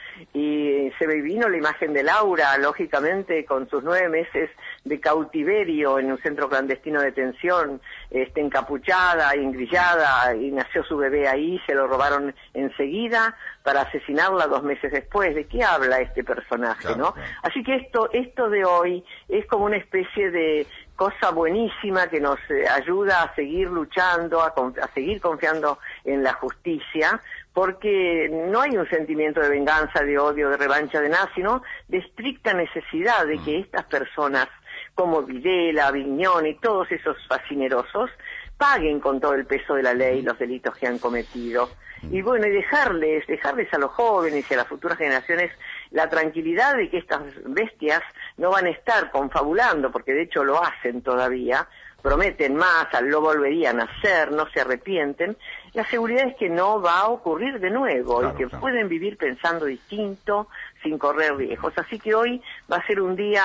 Y se me vino la imagen de Laura, lógicamente, con sus nueve meses de cautiverio en un centro clandestino de detención, este, encapuchada, engrillada, y nació su bebé ahí, se lo robaron enseguida para asesinarla dos meses después. ¿De qué habla este personaje, claro, no? Claro. Así que esto, esto de hoy es como una especie de cosa buenísima que nos eh, ayuda a seguir luchando, a, a seguir confiando en la justicia, porque no hay un sentimiento de venganza, de odio, de revancha, de nada, sino de estricta necesidad de que estas personas como Videla, Viñón y todos esos fascinerosos paguen con todo el peso de la ley los delitos que han cometido. Y bueno, y dejarles, dejarles a los jóvenes y a las futuras generaciones la tranquilidad de que estas bestias no van a estar confabulando, porque de hecho lo hacen todavía, prometen más, lo volverían a hacer, no se arrepienten. La seguridad es que no va a ocurrir de nuevo, claro, y que claro. pueden vivir pensando distinto, sin correr riesgos. Así que hoy va a ser un día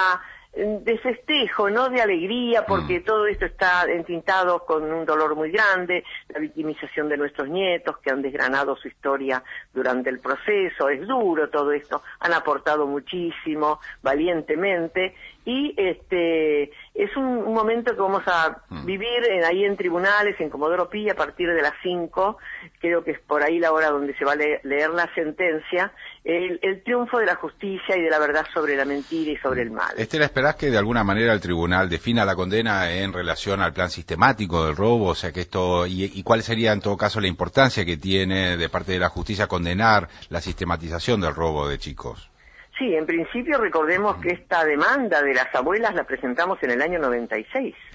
de festejo, no de alegría, porque mm. todo esto está entintado con un dolor muy grande, la victimización de nuestros nietos que han desgranado su historia durante el proceso. Es duro todo esto, han aportado muchísimo, valientemente, y este es un, un momento que vamos a mm. vivir en, ahí en tribunales, en Comodoro Pi, a partir de las cinco, creo que es por ahí la hora donde se va a le leer la sentencia, el, el triunfo de la justicia y de la verdad sobre la mentira y sobre el mal. Estela, ¿esperás que de alguna manera el tribunal defina la condena en relación al plan sistemático del robo? O sea, que esto, y, y cuál sería en todo caso la importancia que tiene de parte de la justicia condenar la sistematización del robo de chicos? Sí, en principio recordemos que esta demanda de las abuelas la presentamos en el año noventa y seis. Ah.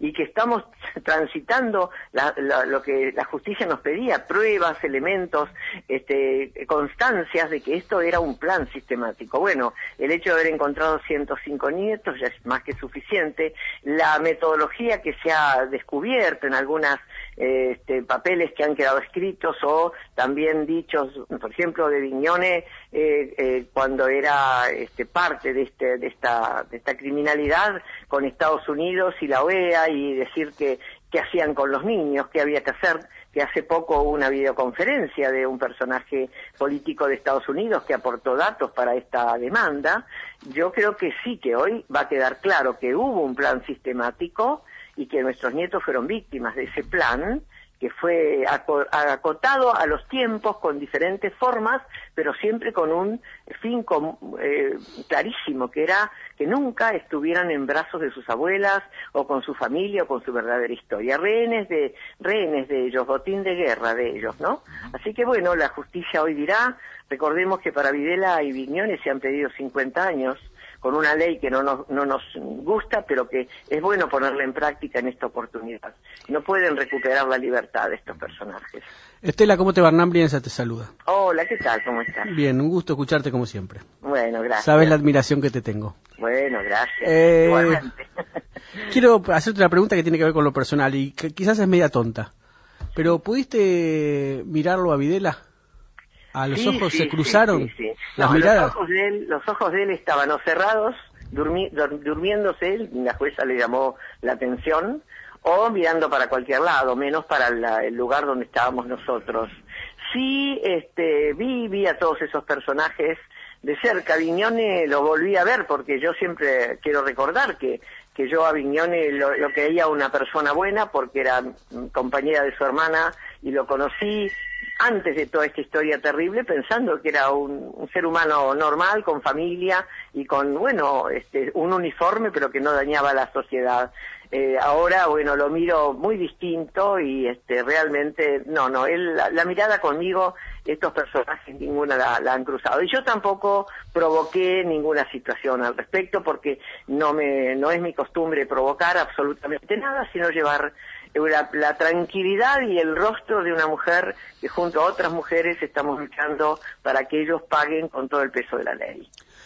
y que estamos transitando la, la, lo que la justicia nos pedía, pruebas, elementos, este, constancias de que esto era un plan sistemático. Bueno, el hecho de haber encontrado ciento cinco nietos ya es más que suficiente. La metodología que se ha descubierto en algunas eh, este, papeles que han quedado escritos o también dichos, por ejemplo, de Vignone, eh, eh, cuando era este, parte de, este, de, esta, de esta criminalidad con Estados Unidos y la O E A, y decir que qué hacían con los niños, qué había que hacer, que hace poco hubo una videoconferencia de un personaje político de Estados Unidos que aportó datos para esta demanda. Yo creo que sí, que hoy va a quedar claro que hubo un plan sistemático y que nuestros nietos fueron víctimas de ese plan, que fue acotado a los tiempos con diferentes formas, pero siempre con un fin com, eh, clarísimo, que era que nunca estuvieran en brazos de sus abuelas o con su familia o con su verdadera historia, rehenes de rehenes de ellos, botín de guerra de ellos, ¿no? Así que bueno, la justicia hoy dirá. Recordemos que para Videla y Vignone se han pedido cincuenta años, con una ley que no nos, no nos gusta, pero que es bueno ponerla en práctica en esta oportunidad. No pueden recuperar la libertad de estos personajes. Estela, ¿cómo te va? Hernán Brienza te saluda. Hola, ¿qué tal? ¿Cómo estás? Bien, un gusto escucharte como siempre. Bueno, gracias. Sabes la admiración que te tengo. Bueno, gracias. Eh, Igualmente. Quiero hacerte una pregunta que tiene que ver con lo personal y que quizás es media tonta. Pero ¿pudiste mirarlo a Videla? ¿A los sí, ojos sí, se cruzaron sí, sí, sí. las No, miradas? Los ojos, de él, los ojos de él estaban o cerrados, durmi, dur, durmiéndose él, la jueza le llamó la atención, o mirando para cualquier lado, menos para la, el lugar donde estábamos nosotros. Sí, este, vi, vi a todos esos personajes de cerca. Vignone lo volví a ver porque yo siempre quiero recordar que que yo a Vignone lo, lo creía una persona buena porque era compañera de su hermana y lo conocí antes de toda esta historia terrible, pensando que era un, un ser humano normal, con familia y con, bueno, este, un uniforme, pero que no dañaba a la sociedad. Eh, ahora, bueno, lo miro muy distinto y este, realmente, no, no, él, la, la mirada conmigo, estos personajes ninguna la, la han cruzado. Y yo tampoco provoqué ninguna situación al respecto porque no me, no es mi costumbre provocar absolutamente nada, sino llevar La, la tranquilidad y el rostro de una mujer que junto a otras mujeres estamos luchando para que ellos paguen con todo el peso de la ley.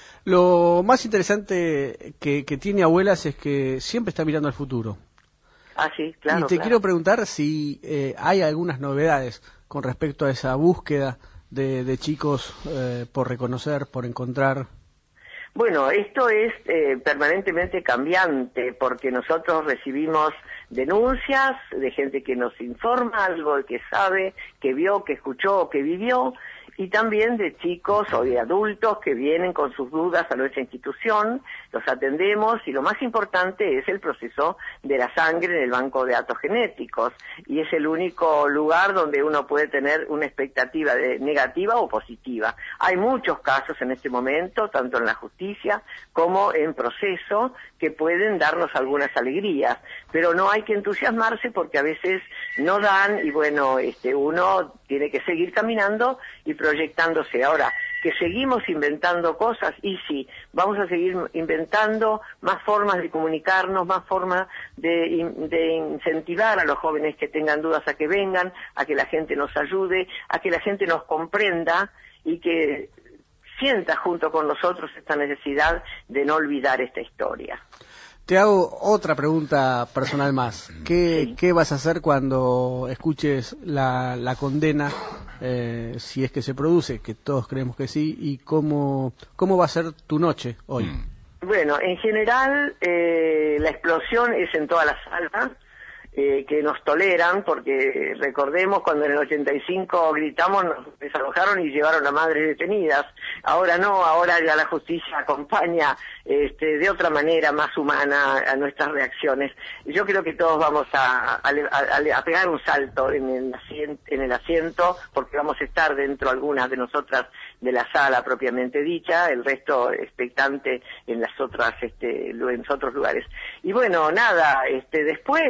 Lo más interesante que, que tiene Abuelas es que siempre está mirando al futuro. Ah, sí, claro. Y te claro. quiero preguntar si eh, hay algunas novedades con respecto a esa búsqueda de, de chicos eh, por reconocer, por encontrar. Bueno, esto es eh, permanentemente cambiante porque nosotros recibimos denuncias de gente que nos informa algo, que sabe, que vio, que escuchó, que vivió, y también de chicos o de adultos que vienen con sus dudas a nuestra institución, los atendemos y lo más importante es el proceso de la sangre en el banco de datos genéticos y es el único lugar donde uno puede tener una expectativa de negativa o positiva. Hay muchos casos en este momento, tanto en la justicia como en proceso, que pueden darnos algunas alegrías, pero no hay que entusiasmarse porque a veces no dan y bueno, este, uno tiene que seguir caminando y proyectándose. Ahora, que seguimos inventando cosas, y sí, vamos a seguir inventando más formas de comunicarnos, más formas de, de incentivar a los jóvenes que tengan dudas a que vengan, a que la gente nos ayude, a que la gente nos comprenda y que sienta junto con nosotros esta necesidad de no olvidar esta historia. Te hago otra pregunta personal más. ¿Qué, sí. ¿qué vas a hacer cuando escuches la, la condena, eh, si es que se produce, que todos creemos que sí, y cómo, cómo va a ser tu noche hoy? Bueno, en general eh, la explosión es en toda la sala, eh, que nos toleran, porque recordemos cuando en el ochenta y cinco gritamos, nos desalojaron y llevaron a madres detenidas. Ahora no, ahora ya la justicia acompaña este, de otra manera más humana a nuestras reacciones. Yo creo que todos vamos a, a, a, a pegar un salto en el, asiento, en el asiento, porque vamos a estar dentro algunas de nosotras de la sala propiamente dicha, el resto expectante en las otras, este, en los otros lugares. Y bueno, nada, este, después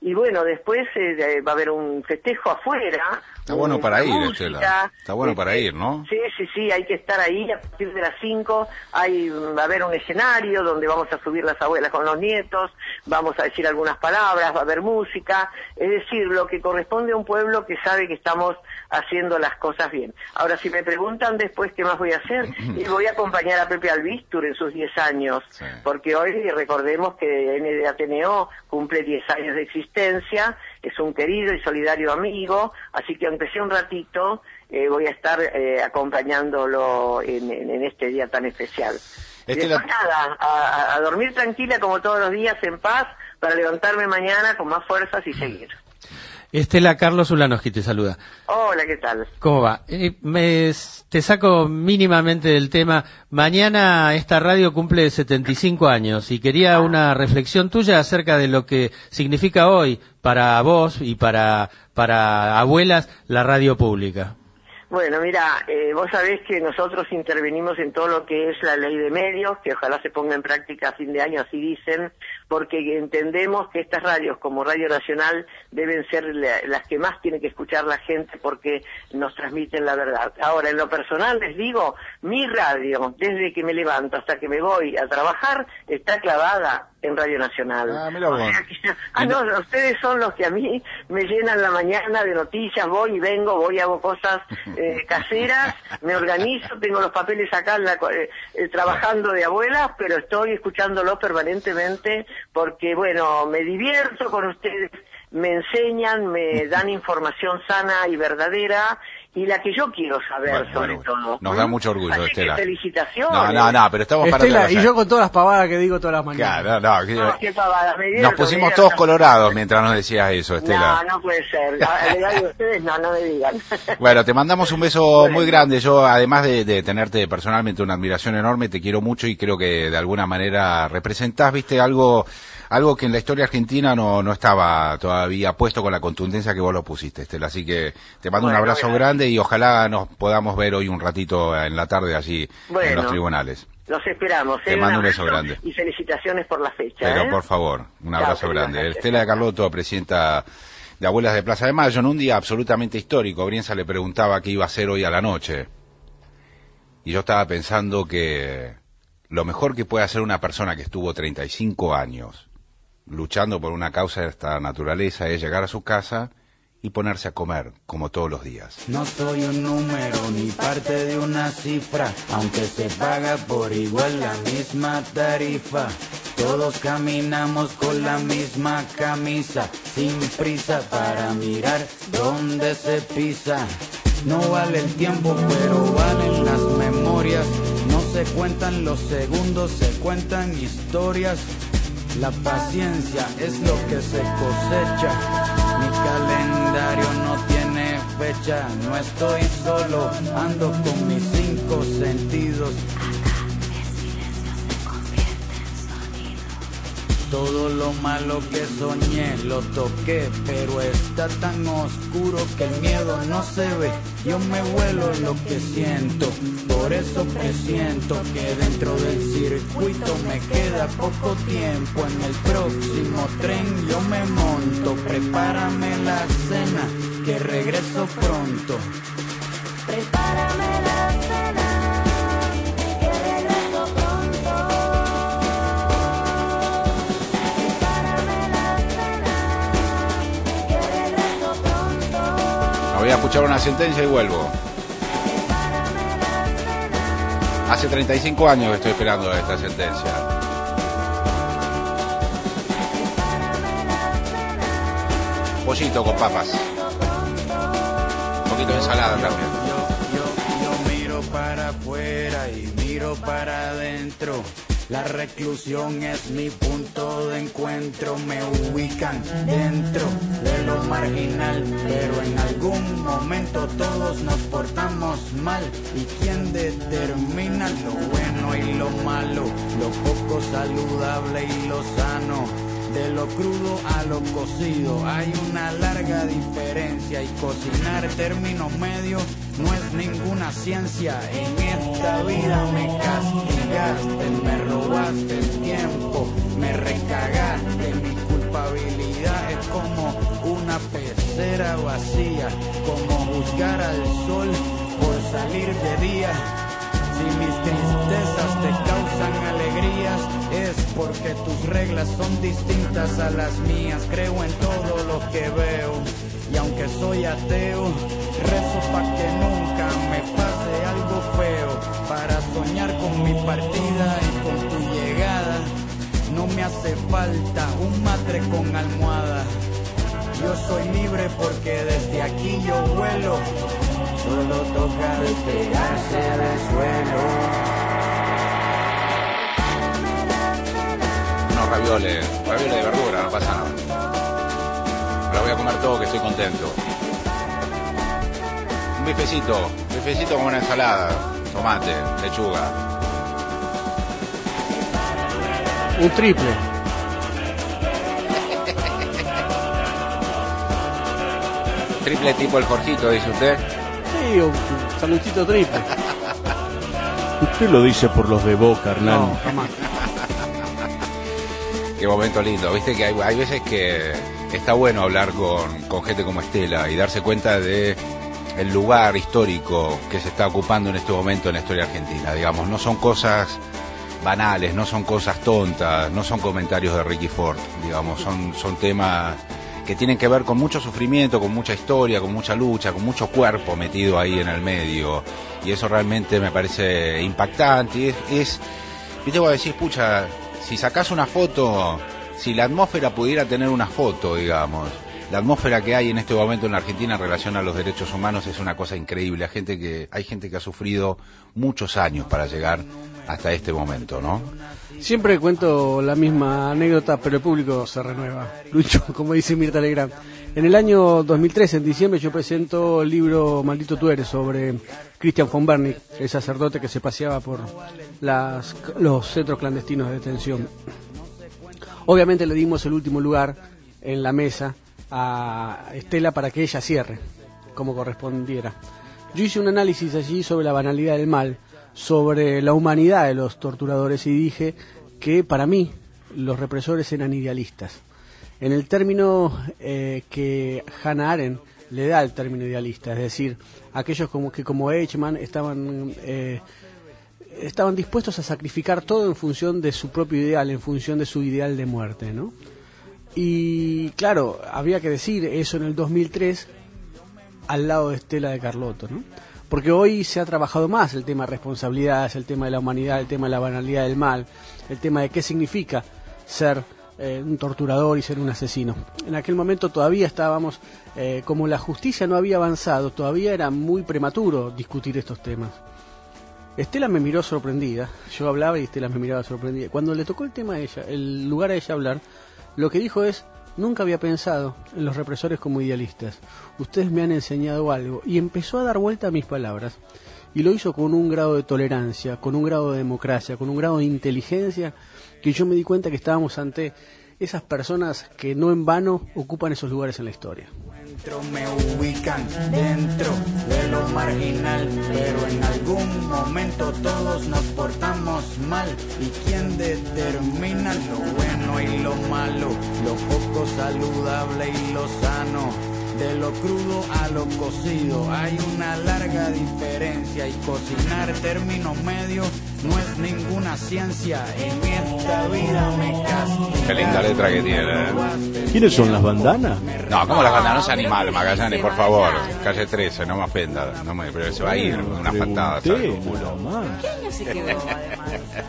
Y bueno, después eh, va a haber un festejo afuera. Está bueno para ir, música, Estela. Está bueno este, para ir, ¿no? Sí, sí, sí, hay que estar ahí a partir de las cinco. Hay, va a haber un escenario donde vamos a subir las abuelas con los nietos, vamos a decir algunas palabras, va a haber música. Es decir, lo que corresponde a un pueblo que sabe que estamos haciendo las cosas bien. Ahora, si me preguntan después qué más voy a hacer, y voy a acompañar a Pepe Albistur en sus diez años, sí. Porque hoy recordemos que N D Ateneo cumple diez años de existencia, es un querido y solidario amigo, así que aunque sea un ratito, eh, voy a estar eh, acompañándolo en, en, en este día tan especial. Este y después la... nada, a, a dormir tranquila como todos los días, en paz, para levantarme mañana con más fuerzas y seguir. Estela, Carlos Ulanovsky te saluda. Hola, ¿qué tal? ¿Cómo va? Eh, me, te saco mínimamente del tema. Mañana esta radio cumple setenta y cinco años y quería una reflexión tuya acerca de lo que significa hoy para vos y para, para abuelas la radio pública. Bueno, mira, eh, vos sabés que nosotros intervenimos en todo lo que es la ley de medios, que ojalá se ponga en práctica a fin de año, así dicen, porque entendemos que estas radios como Radio Nacional deben ser la, las que más tiene que escuchar la gente porque nos transmiten la verdad. Ahora, en lo personal les digo, mi radio, desde que me levanto hasta que me voy a trabajar, está clavada en Radio Nacional. Ah, mira vos. O sea que, ah, no, ustedes son los que a mí me llenan la mañana de noticias, voy y vengo, voy y hago cosas eh, caseras, me organizo, tengo los papeles acá en la, eh, eh, trabajando de abuela, pero estoy escuchándolo permanentemente porque, bueno, me divierto con ustedes, me enseñan, me dan información sana y verdadera, y la que yo quiero saber, bueno, sobre bueno, todo. Nos da mucho orgullo, Así Estela. Que felicitaciones. No, no, no, pero estamos Estela, para... y yo con todas las pavadas que digo todas las mañanas. Claro, no, no. Que, no qué pavadas, me divierto, nos pusimos me todos colorados mientras nos decías eso, Estela. No, no puede ser. La edad de ustedes, no, no me digan. Bueno, te mandamos un beso bueno. muy grande. Yo, además de, de tenerte personalmente una admiración enorme, te quiero mucho y creo que de alguna manera representás, viste, algo... Algo que en la historia argentina no, no estaba todavía puesto con la contundencia que vos lo pusiste, Estela. Así que te mando bueno, un abrazo bueno. grande y ojalá nos podamos ver hoy un ratito en la tarde allí bueno, en los tribunales. Los esperamos. Te ¿eh? mando un beso grande. Y felicitaciones por la fecha. Pero ¿eh? por favor, un abrazo Chao, grande. Gracias. Estela de Carlotto, presidenta de Abuelas de Plaza de Mayo, en un día absolutamente histórico. Brienza le preguntaba qué iba a hacer hoy a la noche. Y yo estaba pensando que lo mejor que puede hacer una persona que estuvo treinta y cinco años luchando por una causa de esta naturaleza es llegar a su casa y ponerse a comer como todos los días. No soy un número ni parte de una cifra, aunque se paga por igual la misma tarifa. Todos caminamos con la misma camisa, sin prisa para mirar dónde se pisa. No vale el tiempo, pero valen las memorias. No se cuentan los segundos, se cuentan historias. La paciencia es lo que se cosecha. Mi calendario no tiene fecha. No estoy solo, ando con mis cinco sentidos. Todo lo malo que soñé lo toqué, pero está tan oscuro que el miedo no se ve. Yo me vuelo lo que siento, por eso presiento que dentro del circuito me queda poco tiempo. En el próximo tren yo me monto, prepárame la cena, que regreso pronto. Prepárame la cena. Voy a escuchar una sentencia y vuelvo. Hace treinta y cinco años que estoy esperando esta sentencia. Pollito con papas. Un poquito de ensalada también. Yo, yo, yo miro para afuera y miro para adentro. La reclusión es mi punto de encuentro, me ubican dentro de lo marginal, pero en algún momento todos nos portamos mal. ¿Y quién determina lo bueno y lo malo, lo poco saludable y lo sano? De lo crudo a lo cocido hay una larga diferencia y cocinar término medio no es ninguna ciencia. En esta vida me castigaste, me robaste el tiempo, me recagaste. Mi culpabilidad es como cartera vacía, como juzgar al sol por salir de día. Si mis tristezas te causan alegrías, es porque tus reglas son distintas a las mías. Creo en todo lo que veo, y aunque soy ateo, rezo pa' que nunca me pase algo feo. Para soñar con mi partida y con tu llegada, no me hace falta un matre con almohada. Yo soy libre porque desde aquí yo vuelo. Solo toca despegarse del suelo. Unos ravioles, ravioles de verdura, no pasa nada. Lo voy a comer todo, que estoy contento. Un bifecito, bifecito con una ensalada, tomate, lechuga. Un triple. Triple tipo el Jorgito, dice usted. Sí, un saludcito triple. Usted lo dice por los de Boca, Hernán. No, jamás. Qué momento lindo. Viste que hay, hay veces que está bueno hablar con, con gente como Estela y darse cuenta de el lugar histórico que se está ocupando en este momento en la historia argentina. Digamos, no son cosas banales, no son cosas tontas, no son comentarios de Ricky Ford, digamos, son, son temas que tienen que ver con mucho sufrimiento, con mucha historia, con mucha lucha, con mucho cuerpo metido ahí en el medio, y eso realmente me parece impactante. Y es, es yo te voy a decir, pucha, si sacás una foto, si la atmósfera pudiera tener una foto, digamos, la atmósfera que hay en este momento en la Argentina en relación a los derechos humanos es una cosa increíble. Hay gente que, hay gente que ha sufrido muchos años para llegar hasta este momento, ¿no? Siempre cuento la misma anécdota, pero el público se renueva. Lucho, como dice Mirta Legrand. En el año dos mil tres, en diciembre, yo presento el libro Maldito tú eres, sobre Christian von Bernig, el sacerdote que se paseaba por las, los centros clandestinos de detención. Obviamente le dimos el último lugar en la mesa a Estela para que ella cierre, como correspondiera. Yo hice un análisis allí sobre la banalidad del mal, sobre la humanidad de los torturadores, y dije que para mí los represores eran idealistas. En el término eh, que Hannah Arendt le da al término idealista, es decir, aquellos como que como Eichmann estaban eh, estaban dispuestos a sacrificar todo en función de su propio ideal, en función de su ideal de muerte, ¿no? Y claro, había que decir eso en el dos mil tres al lado de Estela de Carlotto, ¿no? Porque hoy se ha trabajado más el tema de responsabilidades, el tema de la humanidad, el tema de la banalidad del mal, el tema de qué significa ser eh, un torturador y ser un asesino. En aquel momento todavía estábamos, eh, como la justicia no había avanzado, todavía era muy prematuro discutir estos temas. Estela me miró sorprendida, yo hablaba y Estela me miraba sorprendida. Cuando le tocó el tema a ella, el lugar a ella hablar, lo que dijo es: nunca había pensado en los represores como idealistas. Ustedes me han enseñado algo. Y empezó a dar vuelta a mis palabras. Y lo hizo con un grado de tolerancia, con un grado de democracia, con un grado de inteligencia, que yo me di cuenta que estábamos ante esas personas que no en vano ocupan esos lugares en la historia. Me ubican dentro de lo marginal, pero en algún momento todos nos portamos mal. ¿Y quién determina lo bueno y lo malo, lo poco saludable y lo sano? De lo crudo a lo cocido hay una larga diferencia, y cocinar término medio no es ninguna ciencia. En esta vida me castigo. Qué linda letra que tiene, ¿eh? ¿Quiénes son las bandanas? No, ¿cómo las bandanas? No se animal, Magallanes, por favor. Calle trece, no me ofenda. No me, pero se va a ir una patada. ¿Qué año se quedó, además?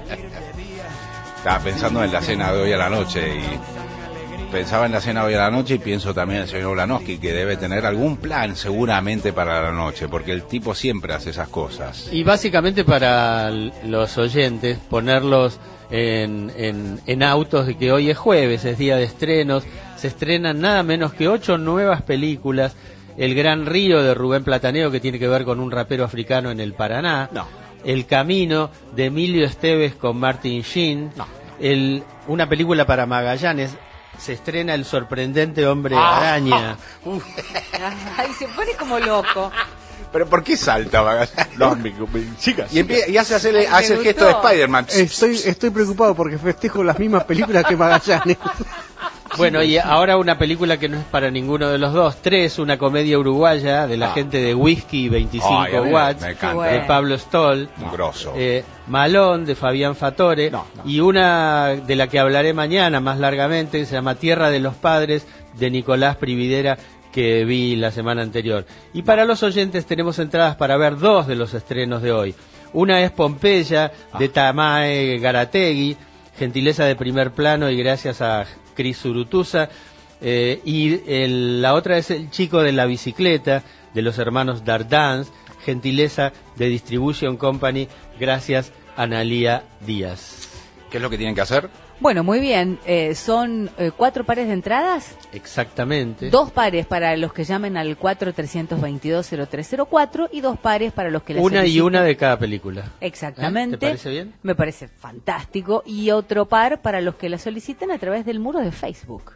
Estaba pensando en la cena de hoy a la noche y pensaba en la cena de hoy a la noche y pienso también en el señor Ulanowski, que debe tener algún plan seguramente para la noche, porque el tipo siempre hace esas cosas. Y básicamente para los oyentes, ponerlos en, en, en autos de que hoy es jueves, es día de estrenos, se estrenan nada menos que ocho nuevas películas. El Gran Río de Rubén Plataneo, que tiene que ver con un rapero africano en el Paraná. No. El Camino de Emilio Esteves con Martin Sheen. No. El, una película para Magallanes. Se estrena El sorprendente hombre ah, araña. Ay, se pone como loco. ¿Pero por qué salta Magallanes? No, me, me, siga, y, empieza, y hace, hacerle, hace el gesto de Spider-Man. Estoy, estoy preocupado porque festejo las mismas películas que Magallanes. Bueno, y ahora una película que no es para ninguno de los dos. Tres, una comedia uruguaya de la Ah. gente de Whisky veinticinco Ay, a mí me- watts, me encanta. de Pablo Stoll. Un grosso. Eh, Malón, de Fabián Fatore. Y una de la que hablaré mañana más largamente, se llama Tierra de los Padres, de Nicolás Prividera, que vi la semana anterior. Y para los oyentes tenemos entradas para ver dos de los estrenos de hoy. Una es Pompeya, de Tamae Garategui, gentileza de primer plano y gracias a Cris Urutuza. Eh, y el- la otra es El chico de la bicicleta, de los hermanos Dardans, gentileza de Distribution Company, gracias a Analía Díaz. ¿Qué es lo que tienen que hacer? Bueno, muy bien. Eh, son eh, cuatro pares de entradas. Exactamente. Dos pares para los que llamen al cuatro tres dos dos cero tres cero cuatro y dos pares para los que la Una y soliciten. una de cada película. Exactamente. ¿Eh? ¿Te parece bien? Me parece fantástico. Y otro par para los que la soliciten a través del muro de Facebook.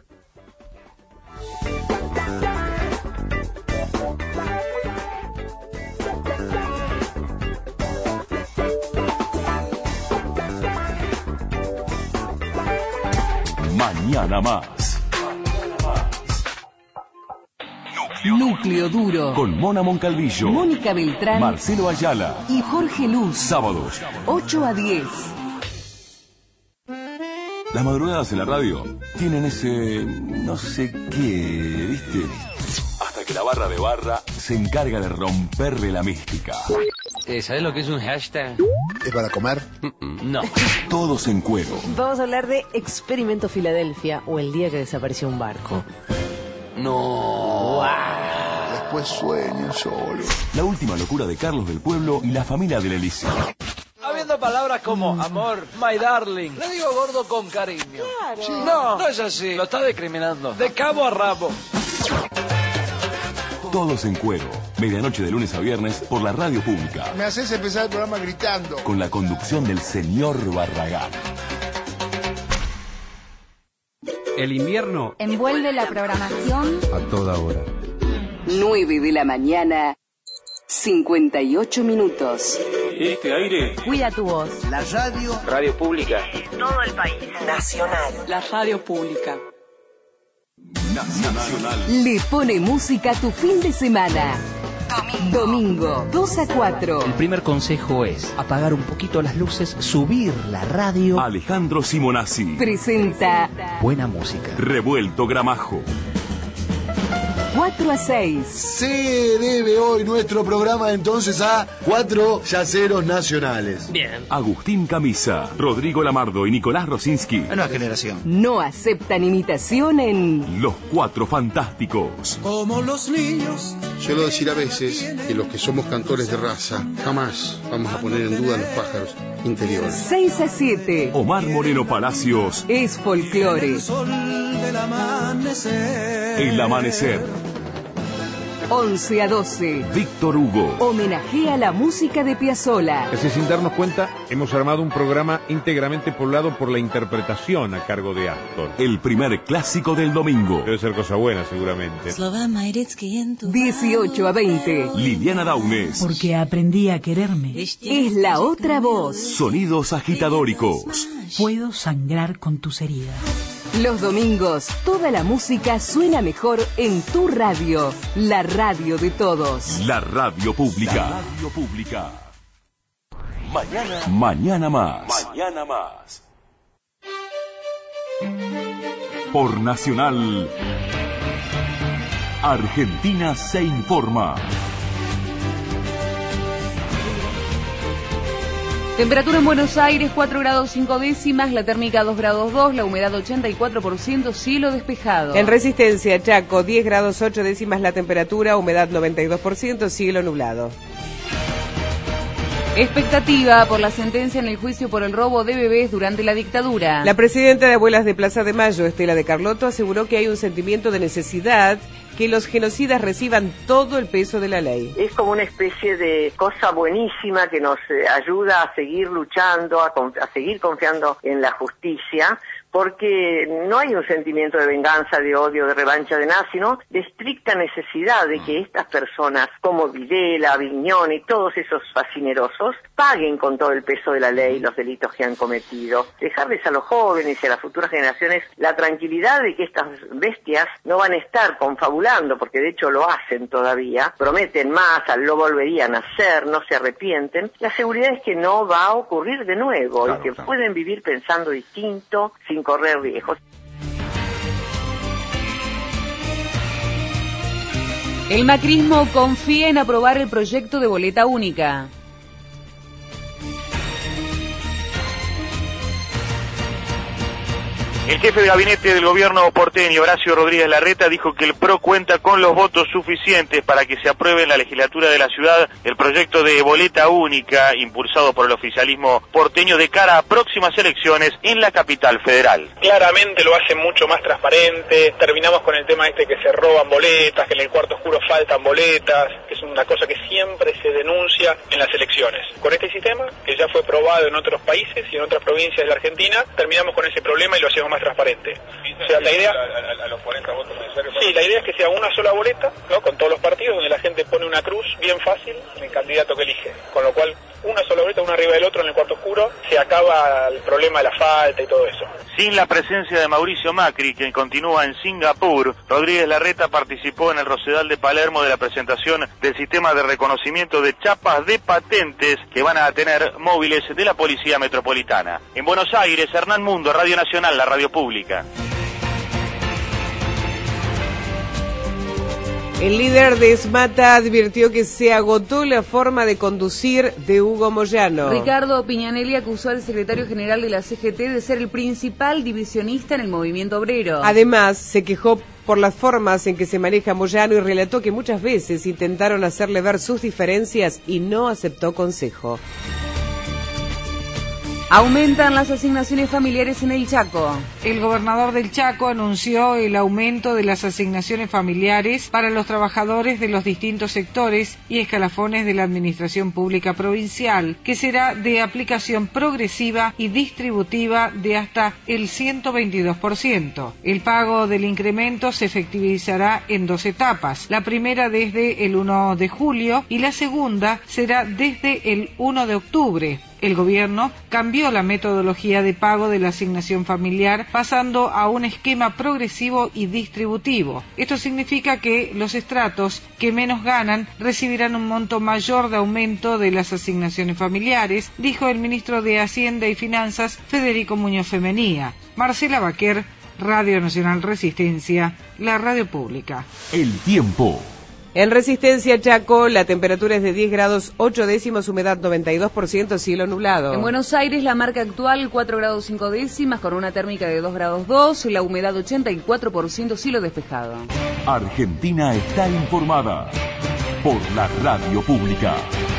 Mañana más. Núcleo Duro. Con Mona Moncalvillo, Mónica Beltrán Marcelo Ayala. y Jorge Luz. Sábados. ocho a diez. Las madrugadas en la radio tienen ese no sé qué, ¿viste? Hasta que la barra de barra se encarga de romperle la mística. Eh, ¿Sabes lo que es un hashtag? ¿Es para comer? No. Todos en cuero. Vamos a hablar de Experimento Filadelfia o el día que desapareció un barco. No. Después sueño solo. La última locura de Carlos del Pueblo y la familia del Elíseo. Habiendo palabras como amor, my darling, le digo gordo con cariño. Claro. No, no es así. Lo está discriminando. De cabo a rabo. Todos en cuero. Medianoche de lunes a viernes por la radio pública. Me haces empezar el programa gritando. Con la conducción del señor Barragán. El invierno Envuelve la programación a toda hora. nueve de la mañana, cincuenta y ocho minutos. Este aire. Cuida tu voz. La radio. Radio pública. Todo el país. Nacional. La radio pública. Nacional. Le pone música a tu fin de semana. Domingo, dos a cuatro. El primer consejo es apagar un poquito las luces, subir la radio. Alejandro Simonazzi. Presenta Buena música. Revuelto Gramajo. cuatro a seis. Se debe hoy nuestro programa entonces a cuatro yaceros nacionales. Bien. Agustín Camisa, Rodrigo Lamardo y Nicolás Rosinski. Nueva generación. No aceptan imitación en Los Cuatro Fantásticos. Como los niños. Suelo decir a veces que los que somos cantores de raza jamás vamos a poner en duda los pájaros interiores. seis a siete. Omar Moreno Palacios. Es folclore. El Amanecer. once a doce. Víctor Hugo. Homenajea a la música de Piazzolla. Casi sin darnos cuenta, hemos armado un programa íntegramente poblado por la interpretación a cargo de Astor. El primer clásico del domingo. Debe ser cosa buena, seguramente. dieciocho a veinte. Liliana Daunes. Porque aprendí a quererme. Es la otra voz. Sonidos agitadóricos. Puedo sangrar con tus heridas. Los domingos, toda la música suena mejor en tu radio. La radio de todos. La radio pública. La radio pública. Mañana. Mañana más. Mañana más. Por Nacional. Argentina se informa. Temperatura en Buenos Aires, cuatro grados cinco décimas, la térmica dos grados dos, la humedad ochenta y cuatro por ciento, cielo despejado. En Resistencia, Chaco, diez grados ocho décimas la temperatura, humedad noventa y dos por ciento, cielo nublado. Expectativa por la sentencia en el juicio por el robo de bebés durante la dictadura. La presidenta de Abuelas de Plaza de Mayo, Estela de Carlotto, aseguró que hay un sentimiento de necesidad que los genocidas reciban todo el peso de la ley. Es como una especie de cosa buenísima que nos eh, ayuda a seguir luchando, a, a seguir confiando en la justicia, porque no hay un sentimiento de venganza, de odio, de revancha, de nada, sino de estricta necesidad de que estas personas, como Videla, Viñón y todos esos fascinerosos, paguen con todo el peso de la ley los delitos que han cometido. Dejarles a los jóvenes y a las futuras generaciones la tranquilidad de que estas bestias no van a estar confabulando, porque de hecho lo hacen todavía, prometen más, lo volverían a hacer, no se arrepienten. La seguridad es que no va a ocurrir de nuevo, claro, y que claro. pueden vivir pensando distinto, sin correr riesgos. El macrismo confía en aprobar el proyecto de boleta única. El jefe de gabinete del gobierno porteño, Horacio Rodríguez Larreta, dijo que el P R O cuenta con los votos suficientes para que se apruebe en la legislatura de la ciudad el proyecto de boleta única impulsado por el oficialismo porteño de cara a próximas elecciones en la capital federal. Claramente lo hace mucho más transparente, terminamos con el tema este que se roban boletas, que en el cuarto oscuro faltan boletas, que es una cosa que siempre se denuncia en las elecciones. Con este sistema, que ya fue probado en otros países y en otras provincias de la Argentina, terminamos con ese problema y lo hacemos más transparente. O sea, la idea, a, a los cuarenta votos necesarios. Sí, la idea es que sea una sola boleta, ¿no? Con todos los partidos, donde la gente pone una cruz bien fácil en el candidato que elige. Con lo cual, una sola boleta, uno arriba del otro en el cuarto oscuro, se acaba el problema de la falta y todo eso. Sin la presencia de Mauricio Macri, quien continúa en Singapur, Rodríguez Larreta participó en el Rosedal de Palermo de la presentación del sistema de reconocimiento de chapas de patentes que van a tener móviles de la Policía Metropolitana. En Buenos Aires, Hernán Mundo, Radio Nacional, la radio pública. El líder de Esmata advirtió que se agotó la forma de conducir de Hugo Moyano. Ricardo Piñanelli acusó al secretario general de la C G T de ser el principal divisionista en el movimiento obrero. Además, se quejó por las formas en que se maneja Moyano y relató que muchas veces intentaron hacerle ver sus diferencias y no aceptó consejo. Aumentan las asignaciones familiares en el Chaco. El gobernador del Chaco anunció el aumento de las asignaciones familiares para los trabajadores de los distintos sectores y escalafones de la administración pública provincial, que será de aplicación progresiva y distributiva de hasta el ciento veintidós por ciento. El pago del incremento se efectivizará en dos etapas, la primera desde el primero de julio y la segunda será desde el primero de octubre. El gobierno cambió la metodología de pago de la asignación familiar, pasando a un esquema progresivo y distributivo. Esto significa que los estratos que menos ganan recibirán un monto mayor de aumento de las asignaciones familiares, dijo el ministro de Hacienda y Finanzas, Federico Muñoz Femenía. Marcela Baquer, Radio Nacional Resistencia, la radio pública. El tiempo. En Resistencia Chaco, la temperatura es de diez grados ocho décimas, humedad noventa y dos por ciento, cielo nublado. En Buenos Aires, la marca actual cuatro grados cinco décimas, con una térmica de dos grados dos, la humedad ochenta y cuatro por ciento, cielo despejado. Argentina está informada por la radio pública.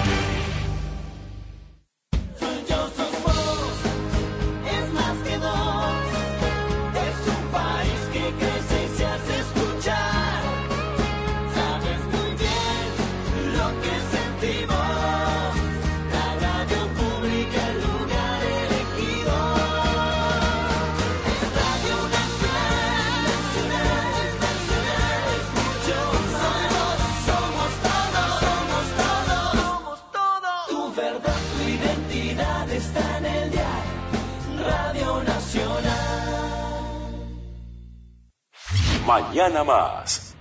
Mañana más.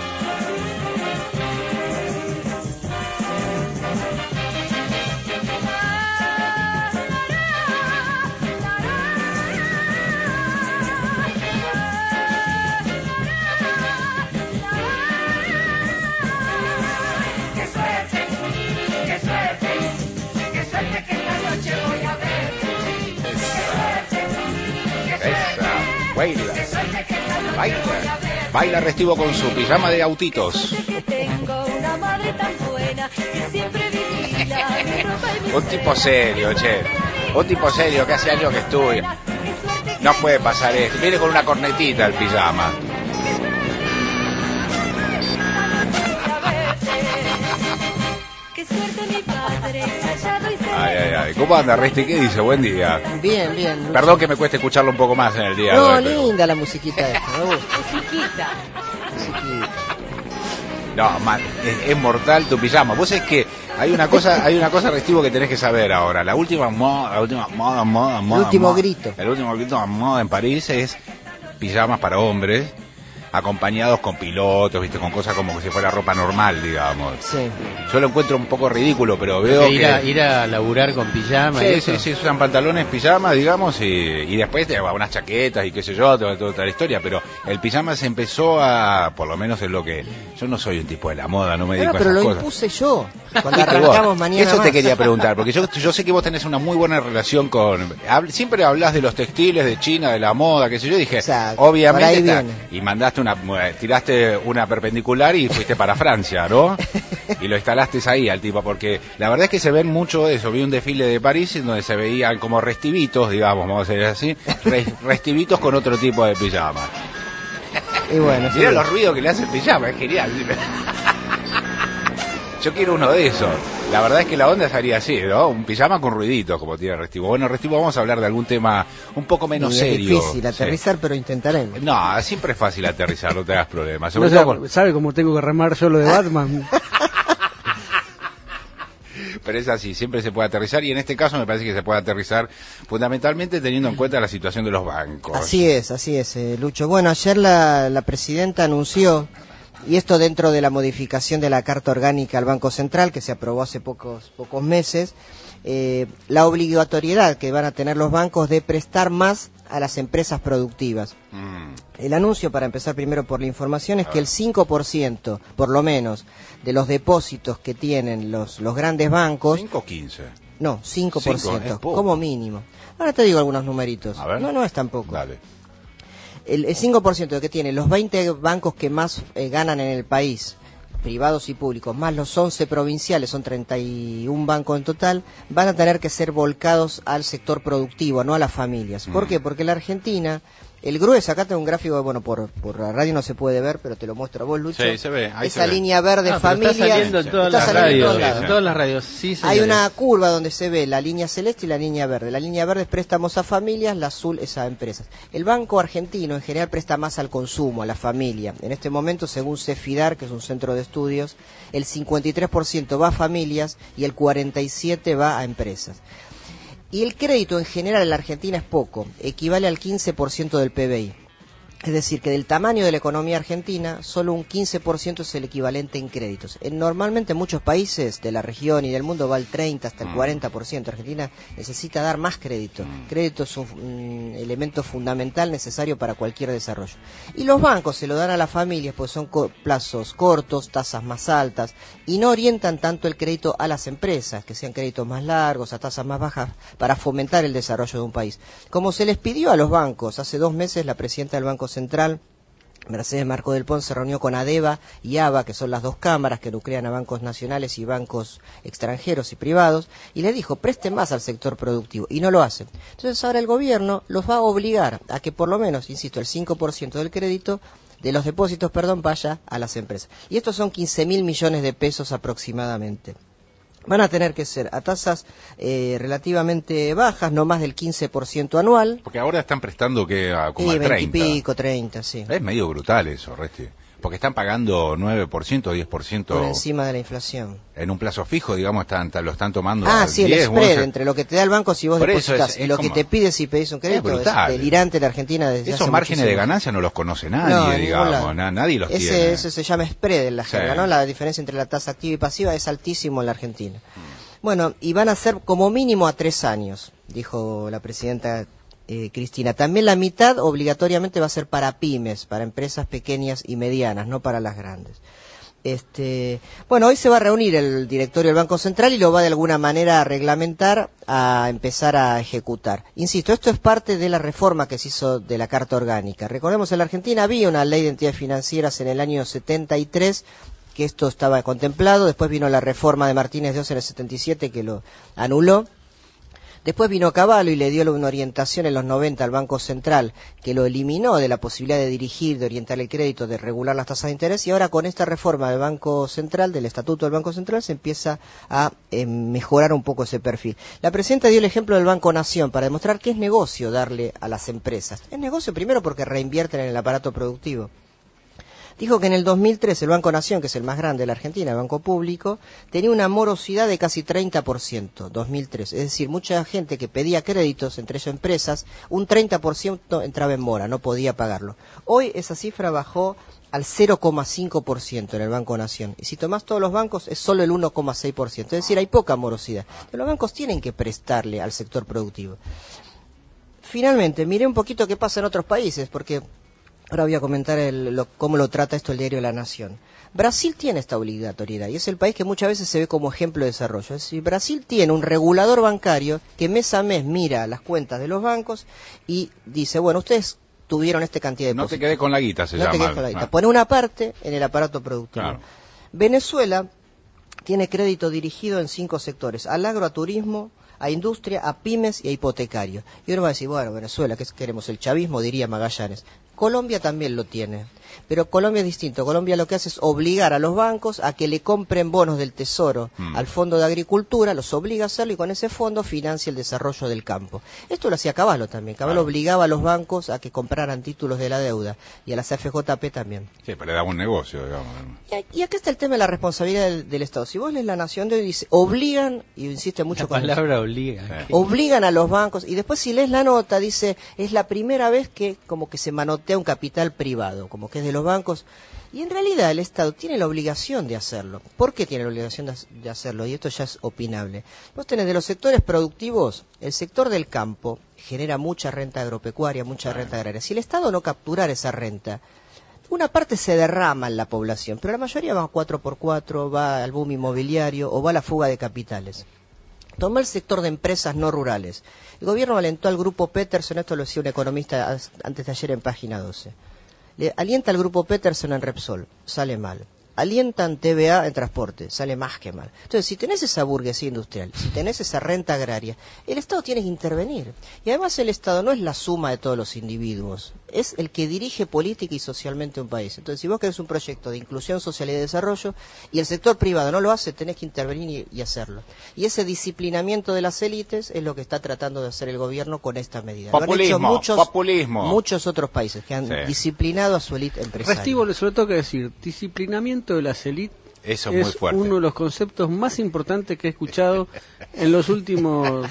Qué suerte, qué suerte, qué suerte que esta noche voy a verte. Qué suerte, qué suerte, baila, qué suerte que esta noche baila, voy a verte. baila Restivo con su pijama de autitos. Tengo una madre tan buena que siempre vigila mi ropa y mi Un tipo serio, che. Un tipo serio que hace años que estudia. No puede pasar esto. Viene con una cornetita el pijama. Qué suerte mi padre, callado y sereno. Ay, ay, ay. ¿Cómo anda, Resti? ¿Qué dice? Buen día. Bien, bien. Lucho. Perdón que me cueste escucharlo un poco más en el día. No, de hoy, pero... linda la musiquita esta, me gusta. Musiquita. Musiquita. No, man, es, es mortal tu pijama. Vos es que hay una cosa, hay una cosa Restivo que tenés que saber ahora. La última moda, la última moda, moda, moda. El último moda, grito. El último grito de moda en París es pijamas para hombres, acompañados con pilotos, viste, con cosas como que si fuera ropa normal, digamos. Sí. Yo lo encuentro un poco ridículo, pero veo Porque ir que... A, ir a laburar con pijama. Sí, y sí, eso. sí, usan pantalones, pijamas, digamos, y, y después te va unas chaquetas y qué sé yo, toda, toda la historia, pero el pijama se empezó a, por lo menos es lo que... Yo no soy un tipo de la moda, no me dedico Bueno, a pero esas lo cosas. impuse yo, cuando Viste arrancamos vos, mañana Eso más. te quería preguntar, porque yo, yo sé que vos tenés una muy buena relación con... hab- siempre hablas de los textiles, de China, de la moda, qué sé yo, dije, Exacto, por ahí obviamente, está- viene. y mandaste una... tiraste una perpendicular y fuiste para Francia, ¿no? Y lo instalaste ahí al tipo, porque la verdad es que se ven mucho eso. Vi un desfile de París en donde se veían como restivitos, digamos, vamos a decir así, re- restivitos con otro tipo de pijama. Y bueno, Mirá sí. los ruidos que le hace el pijama, es genial. Yo quiero uno de esos. La verdad es que la onda sería así, ¿no? Un pijama con ruiditos, como tiene Restivo. Bueno, Restivo, vamos a hablar de algún tema un poco menos Y es serio. difícil aterrizar, Sí. pero intentaremos. No, siempre es fácil aterrizar, no te hagas problemas. No Sobre sé, todo con- ¿sabe cómo tengo que remar yo lo de Batman? Pero es así, siempre se puede aterrizar y en este caso me parece que se puede aterrizar fundamentalmente teniendo en cuenta la situación de los bancos. Así es, así es, eh, Lucho. Bueno, ayer la, la presidenta anunció, y esto dentro de la modificación de la Carta Orgánica al Banco Central, que se aprobó hace pocos, pocos meses, eh, la obligatoriedad que van a tener los bancos de prestar más a las empresas productivas. Mm. El anuncio, para empezar primero por la información, es que el cinco por ciento, por lo menos, de los depósitos que tienen los, los grandes bancos... ¿cinco o quince? No, cinco por Cinco, ciento, es poco. como mínimo. Ahora te digo algunos numeritos. A ver. No, no es tan poco. Dale. El, el cinco por ciento que tienen los veinte bancos que más eh, ganan en el país, privados y públicos, más los once provinciales, son treinta y uno bancos en total, van a tener que ser volcados al sector productivo, no a las familias. ¿Por Mm. qué? Porque la Argentina, el grueso, acá tengo un gráfico, bueno, por, por la radio no se puede ver, pero te lo muestro a vos, Lucho. Sí, se ve, ahí Esa se ve. línea verde Ah, pero familia. está saliendo en todas está las saliendo en radios. todos lados. En todas las radios, sí, Hay señores. una curva donde se ve la línea celeste y la línea verde. La línea verde es préstamos a familias, la azul es a empresas. El Banco Argentino en general presta más al consumo, a la familia. En este momento, según Cefidar, que es un centro de estudios, el cincuenta y tres por ciento va a familias y el cuarenta y siete por ciento va a empresas. Y el crédito en general en la Argentina es poco, equivale al quince por ciento del P B I. Es decir, que del tamaño de la economía argentina, solo un quince por ciento es el equivalente en créditos. En, normalmente en muchos países de la región y del mundo va el treinta hasta el cuarenta por ciento. Argentina necesita dar más crédito. Crédito es un, un elemento fundamental necesario para cualquier desarrollo. Y los bancos se lo dan a las familias pues son co- plazos cortos, tasas más altas, y no orientan tanto el crédito a las empresas, que sean créditos más largos, a tasas más bajas, para fomentar el desarrollo de un país. Como se les pidió a los bancos, hace dos meses la presidenta del Banco Central, Mercedes Marco del Pons, se reunió con ADEVA y ABA, que son las dos cámaras que nuclean a bancos nacionales y bancos extranjeros y privados, y le dijo, presten más al sector productivo, y no lo hacen. Entonces ahora el gobierno los va a obligar a que por lo menos, insisto, el cinco por ciento del crédito, de los depósitos, perdón, vaya a las empresas. Y estos son quince mil millones de pesos aproximadamente. Van a tener que ser a tasas eh, relativamente bajas, no más del quince por ciento anual. Porque ahora están prestando que a como Y al veinte y treinta. pico, treinta, sí. Es medio brutal eso, Resti. Porque están pagando nueve por ciento, diez por ciento Por encima de la inflación. en un plazo fijo, digamos, están, lo están tomando Ah, al sí, el diez, spread once. entre lo que te da el banco si vos Por eso depositas es- y es lo como- que te pide si pedís un crédito es, brutal. delirante en la Argentina desde Esos hace márgenes de muchísimos años. ganancia no los conoce nadie, No, en ningún digamos, lado. na- nadie los ese, tiene. Ese se llama spread en la Sí. jerga, ¿no? La diferencia entre la tasa activa y pasiva es altísimo en la Argentina. Bueno, y van a ser como mínimo a tres años, dijo la presidenta eh, Cristina. También la mitad obligatoriamente va a ser para pymes, para empresas pequeñas y medianas, no para las grandes. Este, bueno, hoy se va a reunir el directorio del Banco Central y lo va de alguna manera a reglamentar, a empezar a ejecutar. Insisto, esto es parte de la reforma que se hizo de la Carta Orgánica. Recordemos, en la Argentina había una ley de entidades financieras en el año setenta y tres, que esto estaba contemplado. Después vino la reforma de Martínez de Oz en el setenta y siete, que lo anuló. Después vino Cavallo y le dio una orientación en los noventa al Banco Central, que lo eliminó de la posibilidad de dirigir, de orientar el crédito, de regular las tasas de interés, y ahora con esta reforma del Banco Central, del Estatuto del Banco Central, se empieza a eh, mejorar un poco ese perfil. La presidenta dio el ejemplo del Banco Nación para demostrar que es negocio darle a las empresas. Es negocio primero porque reinvierten en el aparato productivo. Dijo que en el dos mil tres el Banco Nación, que es el más grande de la Argentina, el banco público, tenía una morosidad de casi treinta por ciento, dos mil tres. Es decir, mucha gente que pedía créditos, entre ellas empresas, un treinta por ciento entraba en mora, no podía pagarlo. Hoy esa cifra bajó al cero coma cinco por ciento en el Banco Nación. Y si tomás todos los bancos, es solo el uno coma seis por ciento. Es decir, hay poca morosidad. Pero los bancos tienen que prestarle al sector productivo. Finalmente, miré un poquito qué pasa en otros países, porque ahora voy a comentar el, lo, cómo lo trata esto el diario La Nación. Brasil tiene esta obligatoriedad y es el país que muchas veces se ve como ejemplo de desarrollo. Es decir, Brasil tiene un regulador bancario que mes a mes mira las cuentas de los bancos y dice, bueno, ustedes tuvieron esta cantidad de depósitos. No te quedes con la guita, se no llama. No te quedes con la guita. Ah. Pone una parte en el aparato productivo. Claro. Venezuela tiene crédito dirigido en cinco sectores, al agro, a turismo, a industria, a pymes y a hipotecario. Y uno va a decir, bueno, Venezuela, ¿qué queremos? El chavismo, diría Magallanes. Colombia también lo tiene, pero Colombia es distinto. Colombia lo que hace es obligar a los bancos a que le compren bonos del Tesoro mm. al Fondo de Agricultura, los obliga a hacerlo y con ese fondo financia el desarrollo del campo. Esto lo hacía Cavallo también. Cavallo claro. obligaba a los bancos a que compraran títulos de la deuda y a las A F J P también. Sí, pero le daba un negocio, digamos. Y, y acá está el tema de la responsabilidad del, del Estado. Si vos lees La Nación de hoy, dice, obligan, y insiste mucho la con palabra eso, obliga. Obligan a los bancos, y después si lees la nota, dice, es la primera vez que como que se manotea un capital privado, como que es de los bancos, y en realidad el Estado tiene la obligación de hacerlo. ¿Por qué tiene la obligación de, de hacerlo? Y esto ya es opinable. Vos tenés de los sectores productivos, el sector del campo genera mucha renta agropecuaria, mucha renta agraria. Si el Estado no capturara esa renta, una parte se derrama en la población, pero la mayoría va a cuatro por cuatro, va al boom inmobiliario o va a la fuga de capitales. Toma el sector de empresas no rurales. El gobierno alentó al grupo Peterson, esto lo decía un economista antes de ayer en Página doce. Le alienta al grupo Peterson en Repsol, sale mal. Alientan T V A en transporte, sale más que mal. Entonces, si tenés esa burguesía industrial, si tenés esa renta agraria, el Estado tiene que intervenir. Y además el Estado no es la suma de todos los individuos, es el que dirige política y socialmente un país. Entonces, si vos querés un proyecto de inclusión social y de desarrollo, y el sector privado no lo hace, tenés que intervenir y, y hacerlo. Y ese disciplinamiento de las élites es lo que está tratando de hacer el gobierno con esta medida. Populismo, lo han hecho muchos, populismo. muchos otros países que han sí. disciplinado a su élite empresaria. Restivo, sobre todo que decir, disciplinamiento de las élites Eso es, es muy fuerte. uno de los conceptos más importantes que he escuchado en los últimos...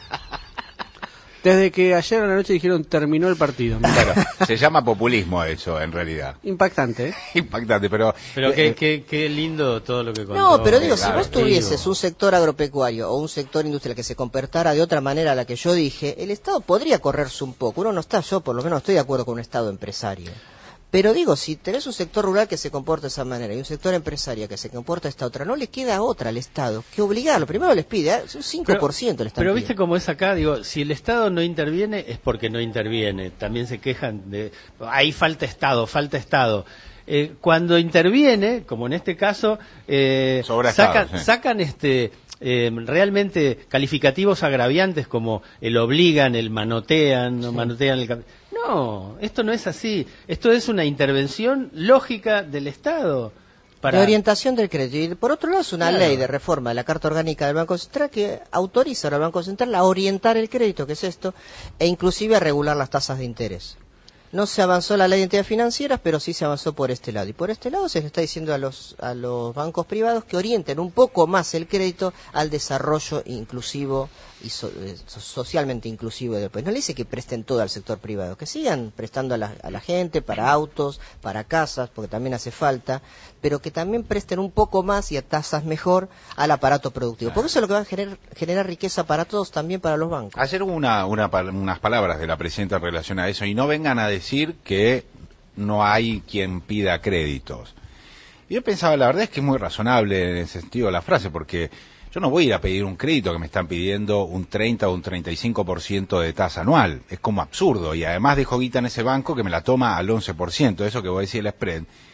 Desde que ayer a la noche dijeron terminó el partido. Claro, se llama populismo eso, en realidad. Impactante, ¿eh? Impactante, pero... Pero eh, qué, qué, qué lindo todo lo que contó. No, pero digo, claro, si vos tuvieses un sector agropecuario o un sector industrial que se comportara de otra manera a la que yo dije, el Estado podría correrse un poco. Uno no está, yo por lo menos estoy de acuerdo con un Estado empresario. Pero digo, si tenés un sector rural que se comporta de esa manera y un sector empresario que se comporta de esta otra, no le queda otra al Estado que obligarlo. Primero les pide, ¿eh? Un cinco por ciento le están Pero pidiendo. viste cómo es acá, digo, si el Estado no interviene es porque no interviene. También se quejan de, ahí falta Estado, falta Estado. Eh, cuando interviene, como en este caso, eh, sacan, Estado, sí. sacan este... Eh, realmente calificativos agraviantes como el obligan, el manotean, no sí. manotean el cap... No, esto no es así. Esto es una intervención lógica del Estado. Para... De orientación del crédito. Y por otro lado es una claro. ley de reforma de la Carta Orgánica del Banco Central que autoriza al Banco Central a orientar el crédito, que es esto, e inclusive a regular las tasas de interés. No se avanzó la ley de entidades financieras, pero sí se avanzó por este lado. Y por este lado se le está diciendo a los a los bancos privados que orienten un poco más el crédito al desarrollo inclusivo y so, eh, socialmente inclusivo del país. No le dice que presten todo al sector privado, que sigan prestando a la, a la gente para autos, para casas, porque también hace falta, pero que también presten un poco más y a tasas mejor al aparato productivo. Porque eso es lo que va a generar, generar riqueza para todos, también para los bancos. Ayer hubo una, una, unas palabras de la presidenta en relación a eso, y no vengan a decir que no hay quien pida créditos. Y yo pensaba, la verdad es que es muy razonable en ese sentido la frase, porque yo no voy a ir a pedir un crédito que me están pidiendo un treinta o un treinta y cinco por ciento de tasa anual. Es como absurdo. Y además dejo guita en ese banco que me la toma al once por ciento. Eso que vos decís el spread.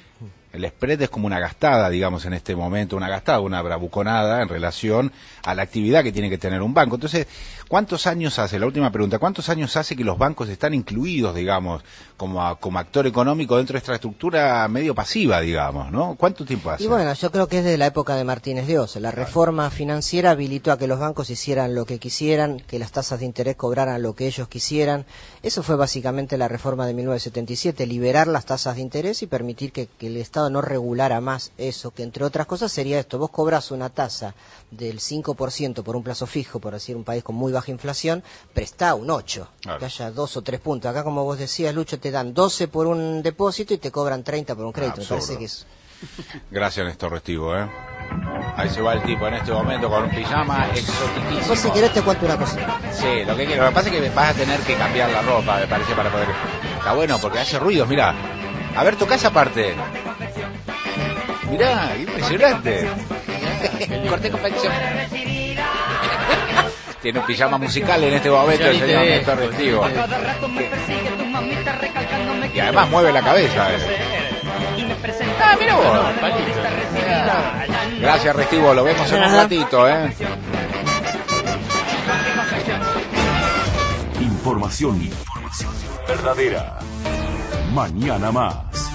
El spread es como una gastada, digamos, en este momento, una gastada, una bravuconada en relación a la actividad que tiene que tener un banco. Entonces, ¿cuántos años hace, la última pregunta, cuántos años hace que los bancos están incluidos, digamos, como, a, como actor económico dentro de esta estructura medio pasiva, digamos, ¿no? ¿Cuánto tiempo hace? Y bueno, yo creo que es desde la época de Martínez de Oz. La reforma financiera habilitó a que los bancos hicieran lo que quisieran, que las tasas de interés cobraran lo que ellos quisieran. Eso fue básicamente la reforma de mil novecientos setenta y siete, liberar las tasas de interés y permitir que, que el Estado no regulara más eso, que entre otras cosas sería esto: vos cobras una tasa del cinco por ciento por un plazo fijo, por decir un país con muy baja inflación, prestá un ocho, claro, que haya dos o tres puntos. Acá, como vos decías, Lucho, te dan doce por un depósito y te cobran treinta por un crédito. Me parece que es... Gracias, Néstor Restivo, ¿eh? Ahí se va el tipo en este momento con un pijama exotiquísimo. Pues si querés te cuento una cosa. Sí, lo que quiero. Lo que pasa es que vas a tener que cambiar la ropa, me parece, para poder... Está bueno, porque hace ruidos, mirá. A ver, toca esa parte. Mirá, impresionante. Corte confección. Tiene un pijama musical en este momento el señor Néstor Restivo. Y además mueve la cabeza. Eh. Ah, mira vos. Gracias, Restivo. Lo vemos en un ratito, ¿eh? Información, información verdadera. Mañana más.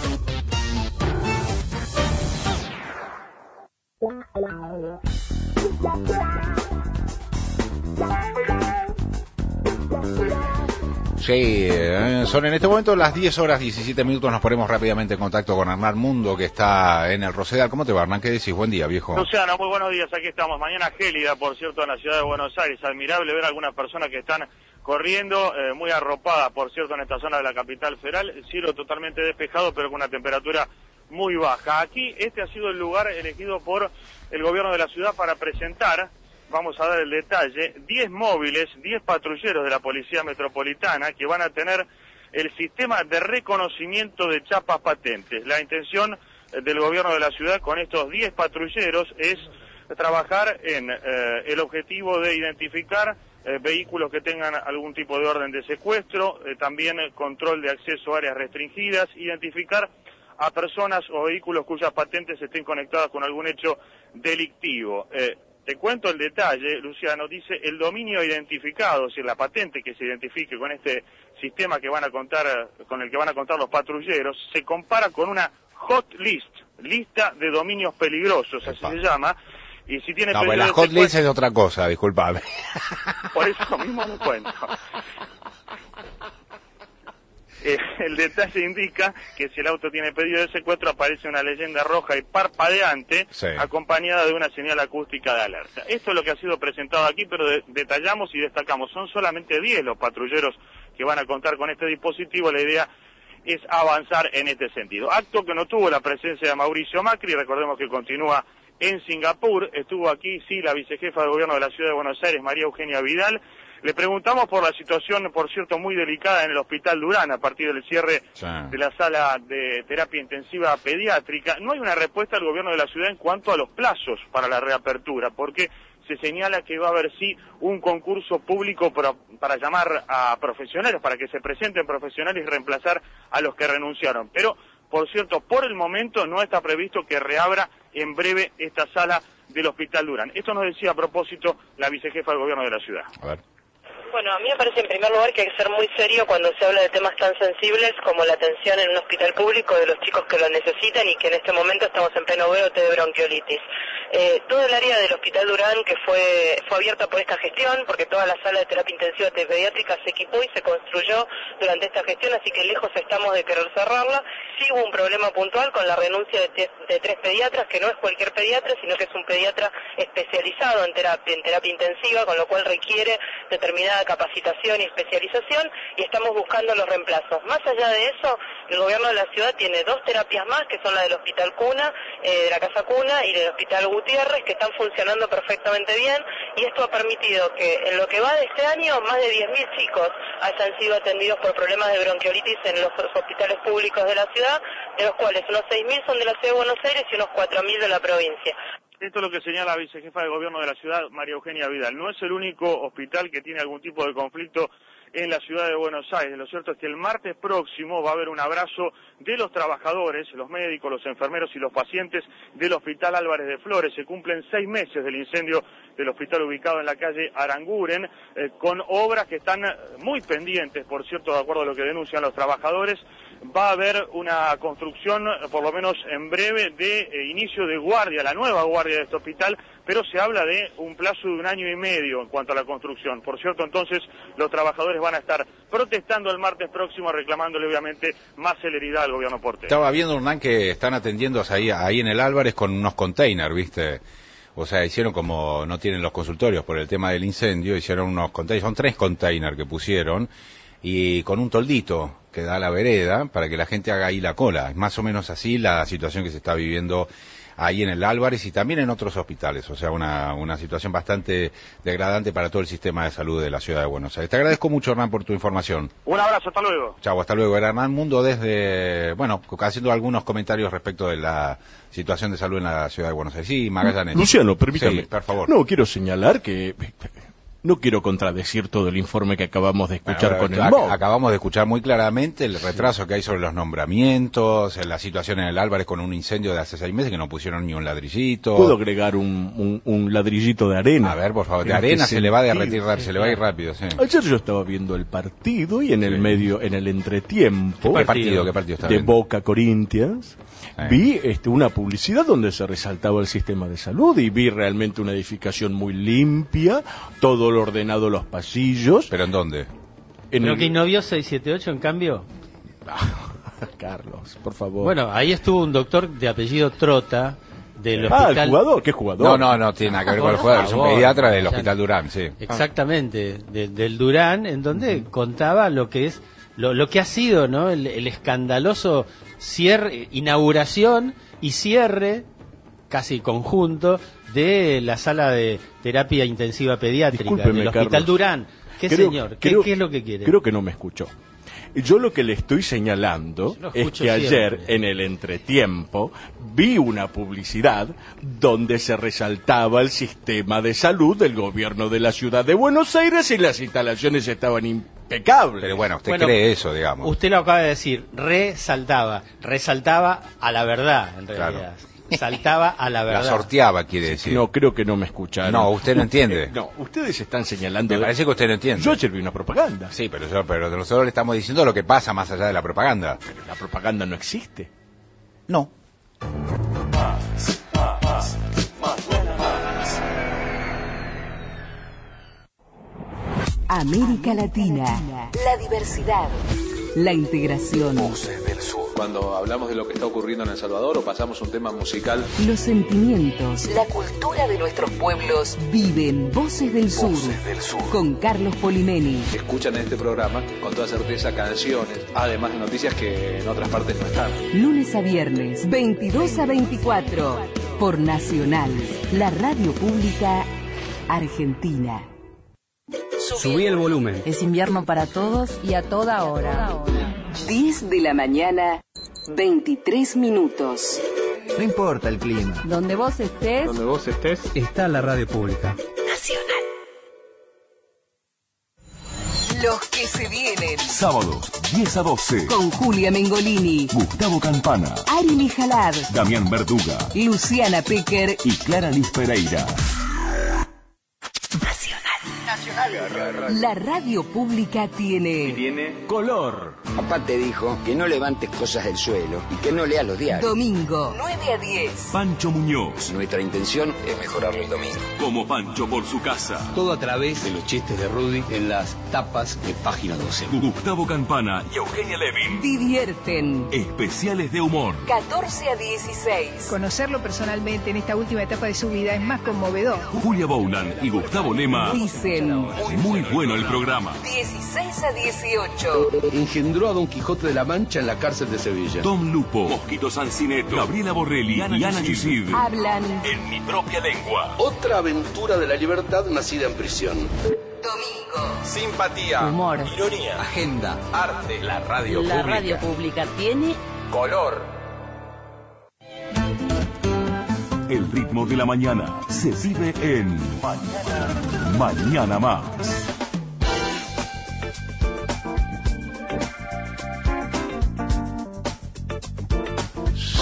Sí, eh, son en este momento las diez horas diecisiete minutos. Nos ponemos rápidamente en contacto con Hernán Mundo, que está en el Rosedal. ¿Cómo te va, Hernán? ¿Qué decís? Buen día, viejo. Luciano, muy buenos días. Aquí estamos. Mañana gélida, por cierto, en la ciudad de Buenos Aires. Admirable ver algunas personas que están corriendo, eh, muy arropadas, por cierto, en esta zona de la capital federal. El cielo totalmente despejado, pero con una temperatura muy baja. Aquí este ha sido el lugar elegido por el gobierno de la ciudad para presentar, vamos a dar el detalle, diez móviles, diez patrulleros de la Policía Metropolitana que van a tener el sistema de reconocimiento de chapas patentes. La intención del gobierno de la ciudad con estos diez patrulleros es trabajar en eh, el objetivo de identificar eh, vehículos que tengan algún tipo de orden de secuestro, eh, también eh, control de acceso a áreas restringidas, identificar a personas o vehículos cuyas patentes estén conectadas con algún hecho delictivo. Eh, te cuento el detalle, Luciano, dice el dominio identificado, es decir, la patente que se identifique con este sistema que van a contar, con el que van a contar los patrulleros, se compara con una hot list, lista de dominios peligrosos, así se llama. Y si tiene no, pues la hot list es otra cosa, disculpame. Por eso mismo lo cuento. Eh, el detalle indica que si el auto tiene pedido de secuestro aparece una leyenda roja y parpadeante, sí, acompañada de una señal acústica de alerta. Esto es lo que ha sido presentado aquí, pero de, detallamos y destacamos, son solamente diez los patrulleros que van a contar con este dispositivo. La idea es avanzar en este sentido. Acto que no tuvo la presencia de Mauricio Macri, recordemos que continúa en Singapur. Estuvo aquí, sí, la vicejefa de gobierno de la ciudad de Buenos Aires, María Eugenia Vidal. Le preguntamos por la situación, por cierto, muy delicada en el Hospital Durán a partir del cierre sí. de la sala de terapia intensiva pediátrica. No hay una respuesta del gobierno de la ciudad en cuanto a los plazos para la reapertura, porque se señala que va a haber sí un concurso público para, para llamar a profesionales, para que se presenten profesionales y reemplazar a los que renunciaron. Pero, por cierto, por el momento no está previsto que reabra en breve esta sala del Hospital Durán. Esto nos decía a propósito la vicejefa del gobierno de la ciudad. A ver. Bueno, a mí me parece en primer lugar que hay que ser muy serio cuando se habla de temas tan sensibles como la atención en un hospital público de los chicos que lo necesitan y que en este momento estamos en pleno brote de bronquiolitis. Eh, todo el área del Hospital Durán que fue fue abierta por esta gestión, porque toda la sala de terapia intensiva pediátrica se equipó y se construyó durante esta gestión, así que lejos estamos de querer cerrarla. Sí hubo un problema puntual con la renuncia de, te, de tres pediatras, que no es cualquier pediatra, sino que es un pediatra especializado en terapia, en terapia intensiva, con lo cual requiere determinada capacitación y especialización, y estamos buscando los reemplazos. Más allá de eso, el gobierno de la ciudad tiene dos terapias más, que son la del Hospital Cuna, eh, de la Casa Cuna, y del Hospital Gutiérrez, que están funcionando perfectamente bien, y esto ha permitido que en lo que va de este año, más de diez mil chicos hayan sido atendidos por problemas de bronquiolitis en los hospitales públicos de la ciudad, de los cuales unos seis mil son de la ciudad de Buenos Aires y unos cuatro mil de la provincia. Esto es lo que señala la vicejefa de gobierno de la ciudad, María Eugenia Vidal. No es el único hospital que tiene algún tipo de conflicto en la ciudad de Buenos Aires. Lo cierto es que el martes próximo va a haber un abrazo de los trabajadores, los médicos, los enfermeros y los pacientes del Hospital Álvarez de Flores. Se cumplen seis meses del incendio del hospital ubicado en la calle Aranguren, eh, con obras que están muy pendientes, por cierto, de acuerdo a lo que denuncian los trabajadores. Va a haber una construcción, por lo menos en breve, de eh, inicio de guardia, la nueva guardia de este hospital, pero se habla de un plazo de un año y medio en cuanto a la construcción. Por cierto, entonces, los trabajadores van a estar protestando el martes próximo, reclamándole, obviamente, más celeridad al gobierno porteño. Estaba viendo, Hernán, que están atendiendo ahí, ahí en el Álvarez con unos containers, ¿viste? O sea, hicieron como no tienen los consultorios por el tema del incendio, hicieron unos containers, son tres containers que pusieron, y con un toldito que da a la vereda para que la gente haga ahí la cola. Es más o menos así la situación que se está viviendo ahí en el Álvarez y también en otros hospitales. O sea, una, una situación bastante degradante para todo el sistema de salud de la ciudad de Buenos Aires. Te agradezco mucho, Hernán, por tu información. Un abrazo, hasta luego. Chau, hasta luego. Era Hernán Mundo desde, bueno, haciendo algunos comentarios respecto de la situación de salud en la ciudad de Buenos Aires. Sí, Magallanes. Luciano, permítame. Sí, por favor. No, quiero señalar que... No quiero contradecir todo el informe que acabamos de escuchar bueno, con el ac M O B. Acabamos de escuchar muy claramente el retraso que hay sobre los nombramientos, la situación en el Álvarez con un incendio de hace seis meses que no pusieron ni un ladrillito. ¿Puedo agregar un, un, un ladrillito de arena? A ver, por favor, de arena se le va a derretir, se le va a ir rápido, sí. Ayer yo estaba viendo el partido y en el sí. medio, en el entretiempo... ¿Qué partido? ¿Qué partido está de viendo? Boca Corinthians... Eh. Vi este, una publicidad donde se resaltaba el sistema de salud y vi realmente una edificación muy limpia, todo lo ordenado, los pasillos. ¿Pero en dónde? En ¿Pero el... que no vio seiscientos setenta y ocho en cambio? Carlos, por favor. Bueno, ahí estuvo un doctor de apellido Trota del ah, hospital... ¿el jugador? ¿Qué jugador? No, no, no tiene nada que ver con el jugador, es un pediatra del Hospital Durán, sí. Exactamente, de, del Durán, en donde uh-huh. contaba lo que es, lo, lo que ha sido, ¿no? El, el escandaloso cierre, inauguración y cierre casi conjunto de la sala de terapia intensiva pediátrica Discúlpeme, del Hospital Carlos. Durán. ¿Qué creo, señor? ¿Qué, creo, ¿Qué es lo que quiere? Creo que no me escuchó. Yo lo que le estoy señalando es que ayer, siempre. en el entretiempo, vi una publicidad donde se resaltaba el sistema de salud del gobierno de la ciudad de Buenos Aires y las instalaciones estaban impecables. Pero bueno, usted bueno, cree eso, digamos. Usted lo acaba de decir, resaltaba, resaltaba a la verdad, en realidad. Claro. Saltaba a la verdad. La sorteaba, quiere decir. No, creo que no me escucharon. No, usted no entiende. No, ustedes están señalando... Me parece que usted no entiende. Yo ayer vi una propaganda. Sí, pero, yo, pero nosotros le estamos diciendo lo que pasa más allá de la propaganda. Pero la propaganda no existe. No. América Latina, la diversidad, la integración. Voces del Sur. Cuando hablamos de lo que está ocurriendo en El Salvador o pasamos un tema musical. Los sentimientos, la cultura de nuestros pueblos viven Voces del Sur. Voces del Sur. Con Carlos Polimeni. Escuchan en este programa con toda certeza canciones, además de noticias que en otras partes no están. Lunes a viernes, veintidós a veinticuatro. Por Nacional, la radio pública argentina. Subí el volumen. Es invierno para todos y a toda hora. diez de la mañana, veintitrés minutos. No importa el clima. Donde vos estés. Donde vos estés. Está la radio pública. Nacional. Los que se vienen. Sábados, diez a doce. Con Julia Mengolini, Gustavo Campana, Ari Mijalad, Damián Verduga, Luciana Pecker y Clara Liz Pereira. La radio pública tiene... Tiene color. Papá te dijo que no levantes cosas del suelo y que no leas los diarios. Domingo, nueve a diez. Pancho Muñoz. Nuestra intención es mejorarlo el domingo. Como Pancho por su casa. Todo a través de los chistes de Rudy en las tapas de Página doce. Gustavo Campana y Eugenia Levin. Divierten. Especiales de humor. catorce a dieciséis. Conocerlo personalmente en esta última etapa de su vida es más conmovedor. Julia Boulan y Gustavo Lema. Dicen... Muy bueno el programa. dieciséis a dieciocho. Engendró a Don Quijote de la Mancha en la cárcel de Sevilla. Tom Lupo, Mosquito Sancineto, Gabriela Borrelli y Ana Yusid. Hablan en mi propia lengua. Otra aventura de la libertad nacida en prisión. Domingo. Simpatía. Humor. Ironía. Agenda. Arte. La radio La pública. radio pública tiene... color. El ritmo de la mañana se vive en Mañana, Mañana Más.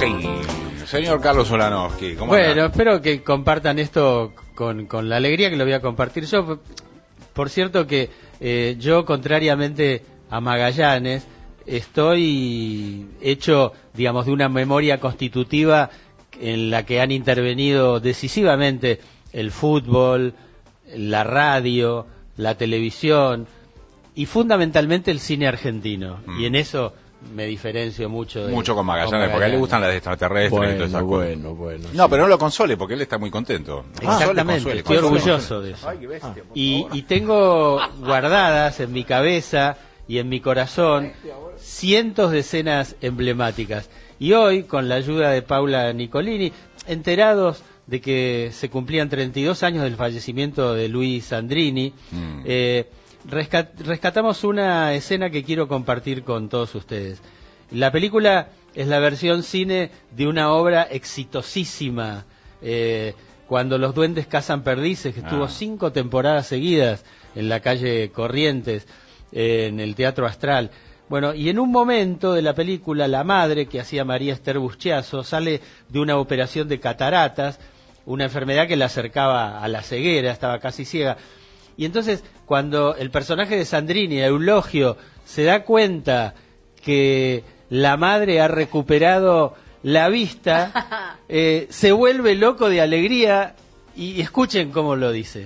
Sí, señor Carlos Ulanowski. ¿Cómo bueno, anda? Espero que compartan esto con, con la alegría que lo voy a compartir yo. Por cierto que eh, yo, contrariamente a Magallanes, estoy hecho, digamos, de una memoria constitutiva en la que han intervenido decisivamente el fútbol, la radio, la televisión y fundamentalmente el cine argentino. Mm. Y en eso me diferencio mucho. De, mucho con Magallanes, con Magallanes, porque a él le gustan las extraterrestres bueno, y todas esas cosas. Bueno, bueno. No, sí. Pero no lo console, porque él está muy contento. Ah, exactamente, console, estoy console. orgulloso de eso. Ay, qué bestia, por y, y tengo guardadas en mi cabeza y en mi corazón cientos de escenas emblemáticas. Y hoy, con la ayuda de Paula Nicolini, enterados de que se cumplían treinta y dos años del fallecimiento de Luis Sandrini, mm. eh, rescat rescatamos una escena que quiero compartir con todos ustedes. La película es la versión cine de una obra exitosísima, eh, Cuando los duendes cazan perdices, que ah. estuvo cinco temporadas seguidas en la calle Corrientes, eh, en el Teatro Astral. Bueno, y en un momento de la película, la madre, que hacía María Esther Buschiazo, sale de una operación de cataratas, una enfermedad que la acercaba a la ceguera, estaba casi ciega. Y entonces, cuando el personaje de Sandrini, Eulogio, se da cuenta que la madre ha recuperado la vista, eh, se vuelve loco de alegría, y escuchen cómo lo dice.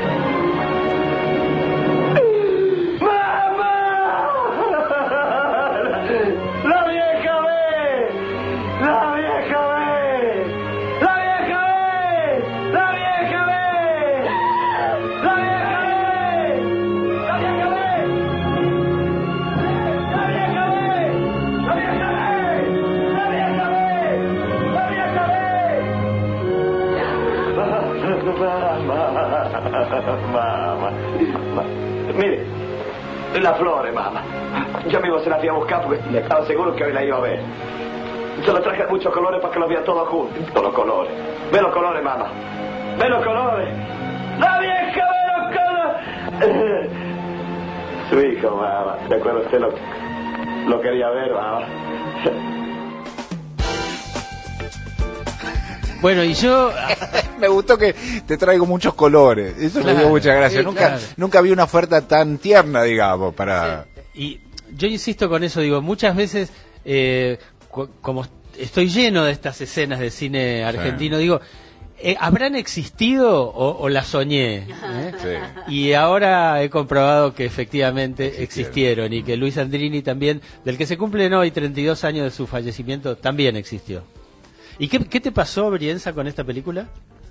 Mamma, ma, mire, la flore, mamá. Yo mismo se la fui a buscar porque estaba seguro que hoy la iba a ver. Se lo traje muchos colores para que los vea todos juntos. Los colores. Ve los colores, mamá. Ve los colores. La vieja ve los colores. Su hijo, mamá. ¿De acuerdo? Usted lo, lo quería ver, mamá. Bueno, y yo... Me gustó que te traigo muchos colores. Eso claro, me dio mucha gracia. Sí, nunca, claro. nunca vi una oferta tan tierna, digamos, para... Sí. Y yo insisto con eso, digo, muchas veces, eh, como estoy lleno de estas escenas de cine argentino, sí. digo, eh, ¿habrán existido o, o las soñé? ¿Eh? Sí. Y ahora he comprobado que efectivamente existieron, y que Luis Sandrini también, del que se cumplen hoy treinta y dos años de su fallecimiento, también existió. ¿Y qué, qué te pasó, Brienza, con esta película?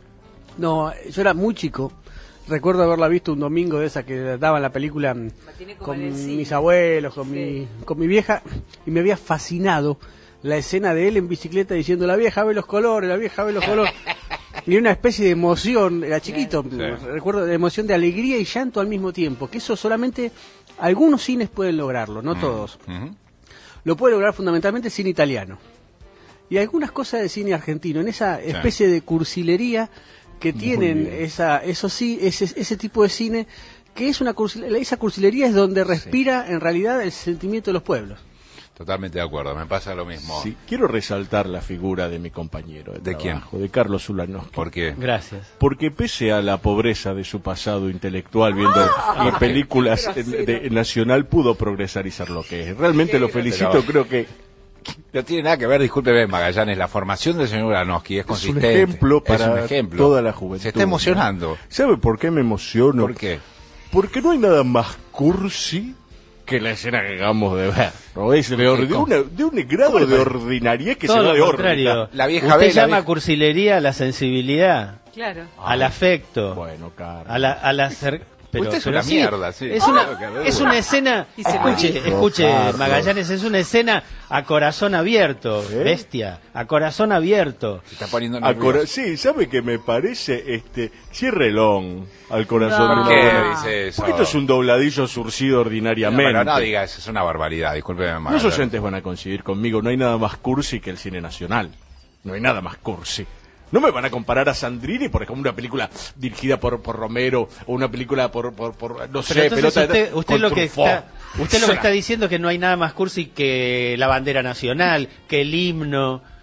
No, yo era muy chico. Recuerdo haberla visto un domingo de esa que daban la película con mis abuelos, con, sí. mi, con mi vieja, y me había fascinado la escena de él en bicicleta diciendo: la vieja ve los colores, la vieja ve los colores. Y una especie de emoción, era chiquito, sí. recuerdo de emoción, de alegría y llanto al mismo tiempo, que eso solamente algunos cines pueden lograrlo, no todos. Uh-huh. Lo puede lograr fundamentalmente el cine italiano. Y algunas cosas de cine argentino, en esa especie sí. de cursilería que tienen esa, eso sí, ese, ese tipo de cine, que es una cursilería, esa cursilería es donde respira sí. en realidad el sentimiento de los pueblos. Totalmente de acuerdo, me pasa lo mismo. Sí, quiero resaltar la figura de mi compañero de, ¿De trabajo, quién? de Carlos Ulanowski. ¿Por qué? Gracias. Porque pese a la pobreza de su pasado intelectual viendo ah, películas de, de Nacional, pudo progresar y ser lo que es. Realmente lo felicito, pero... creo que... No tiene nada que ver, discúlpeme, Magallanes, la formación del señor Ulanowski es consistente. Es un ejemplo para un ejemplo. toda la juventud. Se está emocionando. ¿No? ¿Sabe por qué me emociono? ¿Por qué? Porque no hay nada más cursi que la escena que acabamos de ver. ¿No? Es de, or, de, una, de un grado de ordinariedad que todo se va de ordinario. La vieja Usted ve, llama vieja... cursilería a la sensibilidad, claro. al afecto, bueno, claro. a la, a la cer... Pero, Usted es pero una sí, mierda, sí. Es una, es una escena, escuche, escuche, Magallanes, es una escena a corazón abierto, ¿eh? Bestia, a corazón abierto. Se está poniendo nervioso. Sí, ¿sabe qué me parece? Este, ciérrelón al corazón. No. ¿Por qué dice eso? Porque esto es un dobladillo surcido ordinariamente. No, pero no diga eso, es una barbaridad, discúlpeme. Los oyentes van a coincidir conmigo, no hay nada más cursi que el cine nacional. No hay nada más cursi. No me van a comparar a Sandrini, por ejemplo, una película dirigida por, por Romero, o una película por, por, por no sé, pero pelota usted, usted lo que está, usted lo que está diciendo es que no hay nada más cursi que la bandera nacional, que el himno,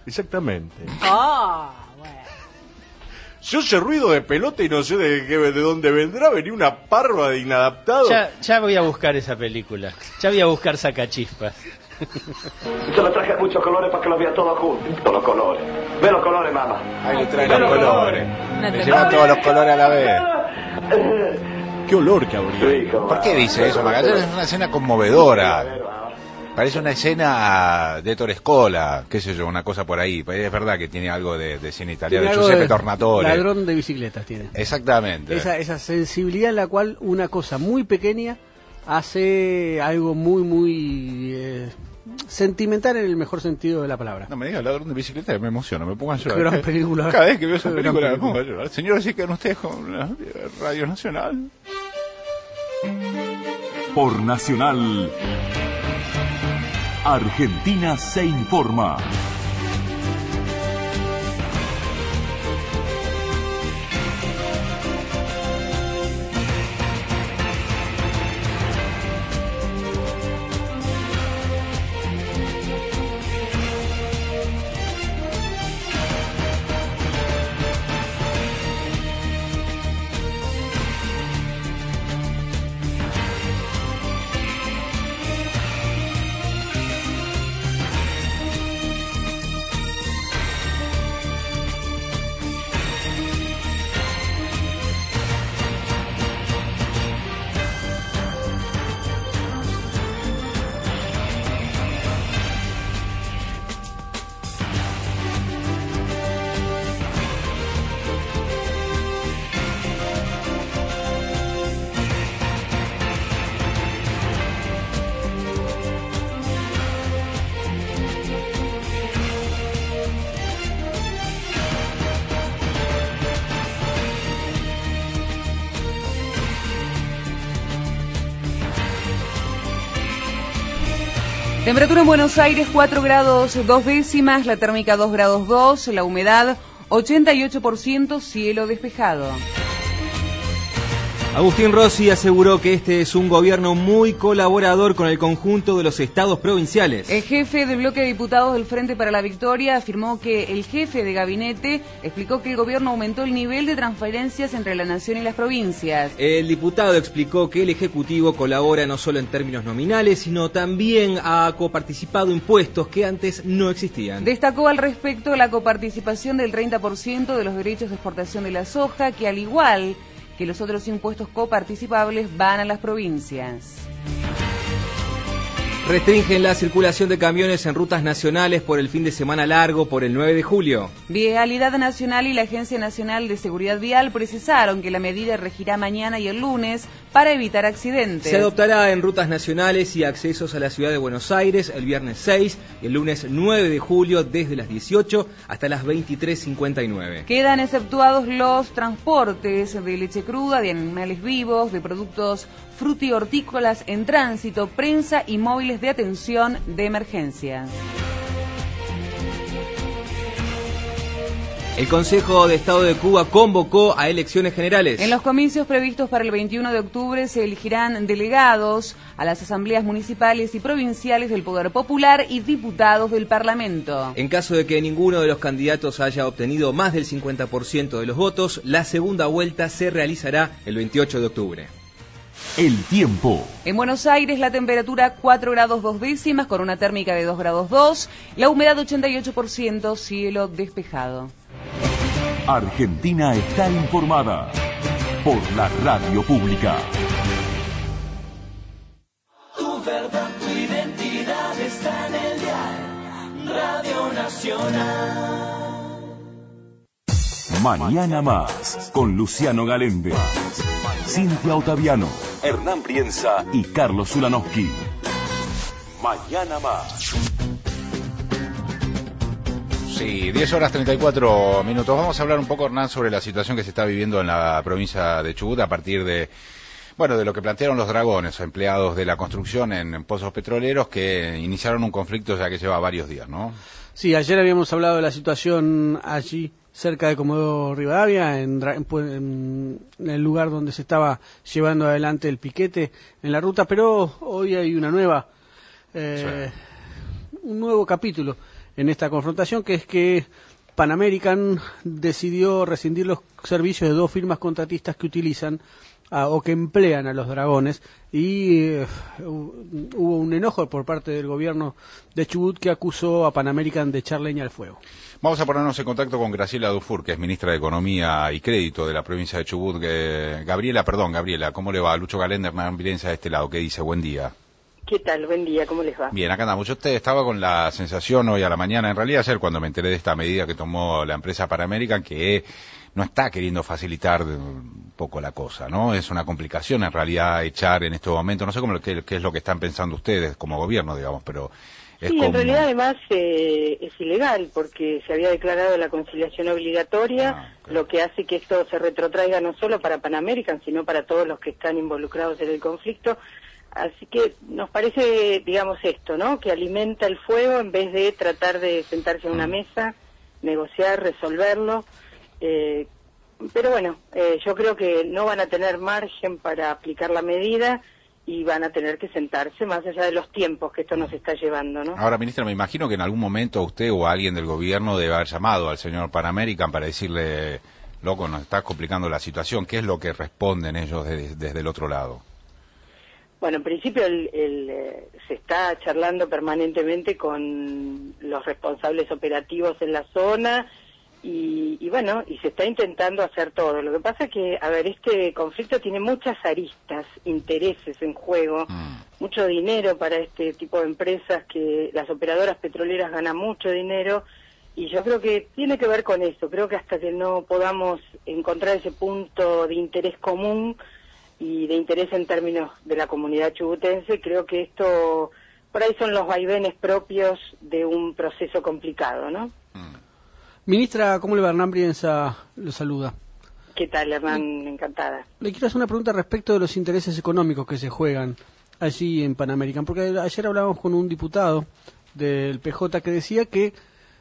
Exactamente. Ah, bueno. Yo oye ruido de pelota y no sé de, qué, de dónde vendrá, venía una parva de inadaptado. Ya, ya voy a buscar esa película. Ya voy a buscar Sacachispas. Se lo traje muchos colores para que los vea todos juntos. Todos los colores. Ve los colores, mamá. Ahí le trae los, los colores. colores. Le llevan todos los colores a la vez. Qué olor que habría. ¿Por qué dice eso, Magallanes? Es una escena conmovedora. Parece una escena de Torescola, qué sé yo, una cosa por ahí. Es verdad que tiene algo de, de cine italiano, de Giuseppe Tornatore. Ladrón de bicicletas tiene. Exactamente. Esa, esa sensibilidad en la cual una cosa muy pequeña hace algo muy, muy eh, sentimental en el mejor sentido de la palabra. No me digas Ladrón de bicicletas, me emociona, me pongo a llorar. Qué gran película. Cada vez que veo esa película me pongo a llorar. Señores, ¿sí quedan ustedes con la Radio Nacional? Por Nacional, Argentina se informa. Temperatura en Buenos Aires cuatro grados dos décimas, la térmica dos grados dos, la humedad ochenta y ocho por ciento, cielo despejado. Agustín Rossi aseguró que este es un gobierno muy colaborador con el conjunto de los estados provinciales. El jefe del bloque de diputados del Frente para la Victoria afirmó que el jefe de gabinete explicó que el gobierno aumentó el nivel de transferencias entre la nación y las provincias. El diputado explicó que el Ejecutivo colabora no solo en términos nominales, sino también ha coparticipado impuestos que antes no existían. Destacó al respecto la coparticipación del treinta por ciento de los derechos de exportación de la soja, que al igual que los otros impuestos coparticipables van a las provincias. Restringen la circulación de camiones en rutas nacionales por el fin de semana largo por el nueve de julio. Vialidad Nacional y la Agencia Nacional de Seguridad Vial precisaron que la medida regirá mañana y el lunes para evitar accidentes. Se adoptará en rutas nacionales y accesos a la ciudad de Buenos Aires el viernes seis y el lunes nueve de julio desde las dieciocho hasta las veintitrés cincuenta y nueve. Quedan exceptuados los transportes de leche cruda, de animales vivos, de productos frutihortícolas en tránsito, prensa y móviles de atención de emergencia. El Consejo de Estado de Cuba convocó a elecciones generales. En los comicios previstos para el veintiuno de octubre se elegirán delegados a las asambleas municipales y provinciales del Poder Popular y diputados del Parlamento. En caso de que ninguno de los candidatos haya obtenido más del cincuenta por ciento de los votos, la segunda vuelta se realizará el veintiocho de octubre. El tiempo. En Buenos Aires la temperatura cuatro grados dos décimas con una térmica de dos grados dos, la humedad ochenta y ocho por ciento, cielo despejado. Argentina está informada por la radio pública. Tu verdad, tu identidad está en el dial Radio Nacional. Mañana más con Luciano Galende, Cintia Ottaviano, Hernán Brienza y Carlos Zulanowski. Mañana más. Sí, diez horas treinta y cuatro minutos. Vamos a hablar un poco, Hernán, sobre la situación que se está viviendo en la provincia de Chubut a partir de, bueno, de lo que plantearon los dragones, empleados de la construcción en pozos petroleros, que iniciaron un conflicto ya que lleva varios días, ¿no? Sí, ayer habíamos hablado de la situación allí cerca de Comodoro Rivadavia, en, en, en el lugar donde se estaba llevando adelante el piquete en la ruta, pero hoy hay una nueva, eh, sí. un nuevo capítulo en esta confrontación, que es que Pan American decidió rescindir los servicios de dos firmas contratistas que utilizan a, o que emplean a los dragones, y eh, hubo un enojo por parte del gobierno de Chubut que acusó a Pan American de echar leña al fuego. Vamos a ponernos en contacto con Graciela Dufour, que es ministra de Economía y Crédito de la provincia de Chubut. Que, Gabriela, perdón, Gabriela, ¿cómo le va? Lucho Galender, Hernán Brienza de este lado, ¿qué dice? Buen día. ¿Qué tal? Buen día, ¿cómo les va? Bien, acá andamos. Yo usted estaba con la sensación hoy a la mañana, en realidad ayer cuando me enteré de esta medida que tomó la empresa Pan American, que no está queriendo facilitar un poco la cosa, ¿no? Es una complicación en realidad echar en este momento, no sé cómo, qué, qué es lo que están pensando ustedes como gobierno, digamos, pero... Es sí, como... en realidad además eh, es ilegal porque se había declarado la conciliación obligatoria, ah, okay. Lo que hace que esto se retrotraiga no solo para Pan American, sino para todos los que están involucrados en el conflicto. Así que nos parece, digamos, esto, ¿no? Que alimenta el fuego en vez de tratar de sentarse a una mesa, negociar, resolverlo. Eh, pero bueno, eh, yo creo que no van a tener margen para aplicar la medida y van a tener que sentarse más allá de los tiempos que esto nos está llevando, ¿no? Ahora, ministra, me imagino que en algún momento usted o alguien del gobierno debe haber llamado al señor Pan American para decirle, loco, nos está complicando la situación. ¿Qué es lo que responden ellos de, desde el otro lado? Bueno, en principio el, el, eh, se está charlando permanentemente con los responsables operativos en la zona y, y bueno, y se está intentando hacer todo. Lo que pasa es que, a ver, este conflicto tiene muchas aristas, intereses en juego, mm. mucho dinero para este tipo de empresas, que las operadoras petroleras ganan mucho dinero, y yo creo que tiene que ver con eso. Creo que hasta que no podamos encontrar ese punto de interés común y de interés en términos de la comunidad chubutense, creo que esto, por ahí son los vaivenes propios de un proceso complicado, ¿no? Mm. Ministra, ¿cómo le va? Hernán Brienza lo saluda. ¿Qué tal, Hernán? Encantada. Le quiero hacer una pregunta respecto de los intereses económicos que se juegan allí en Pan American, porque ayer hablábamos con un diputado del P J que decía que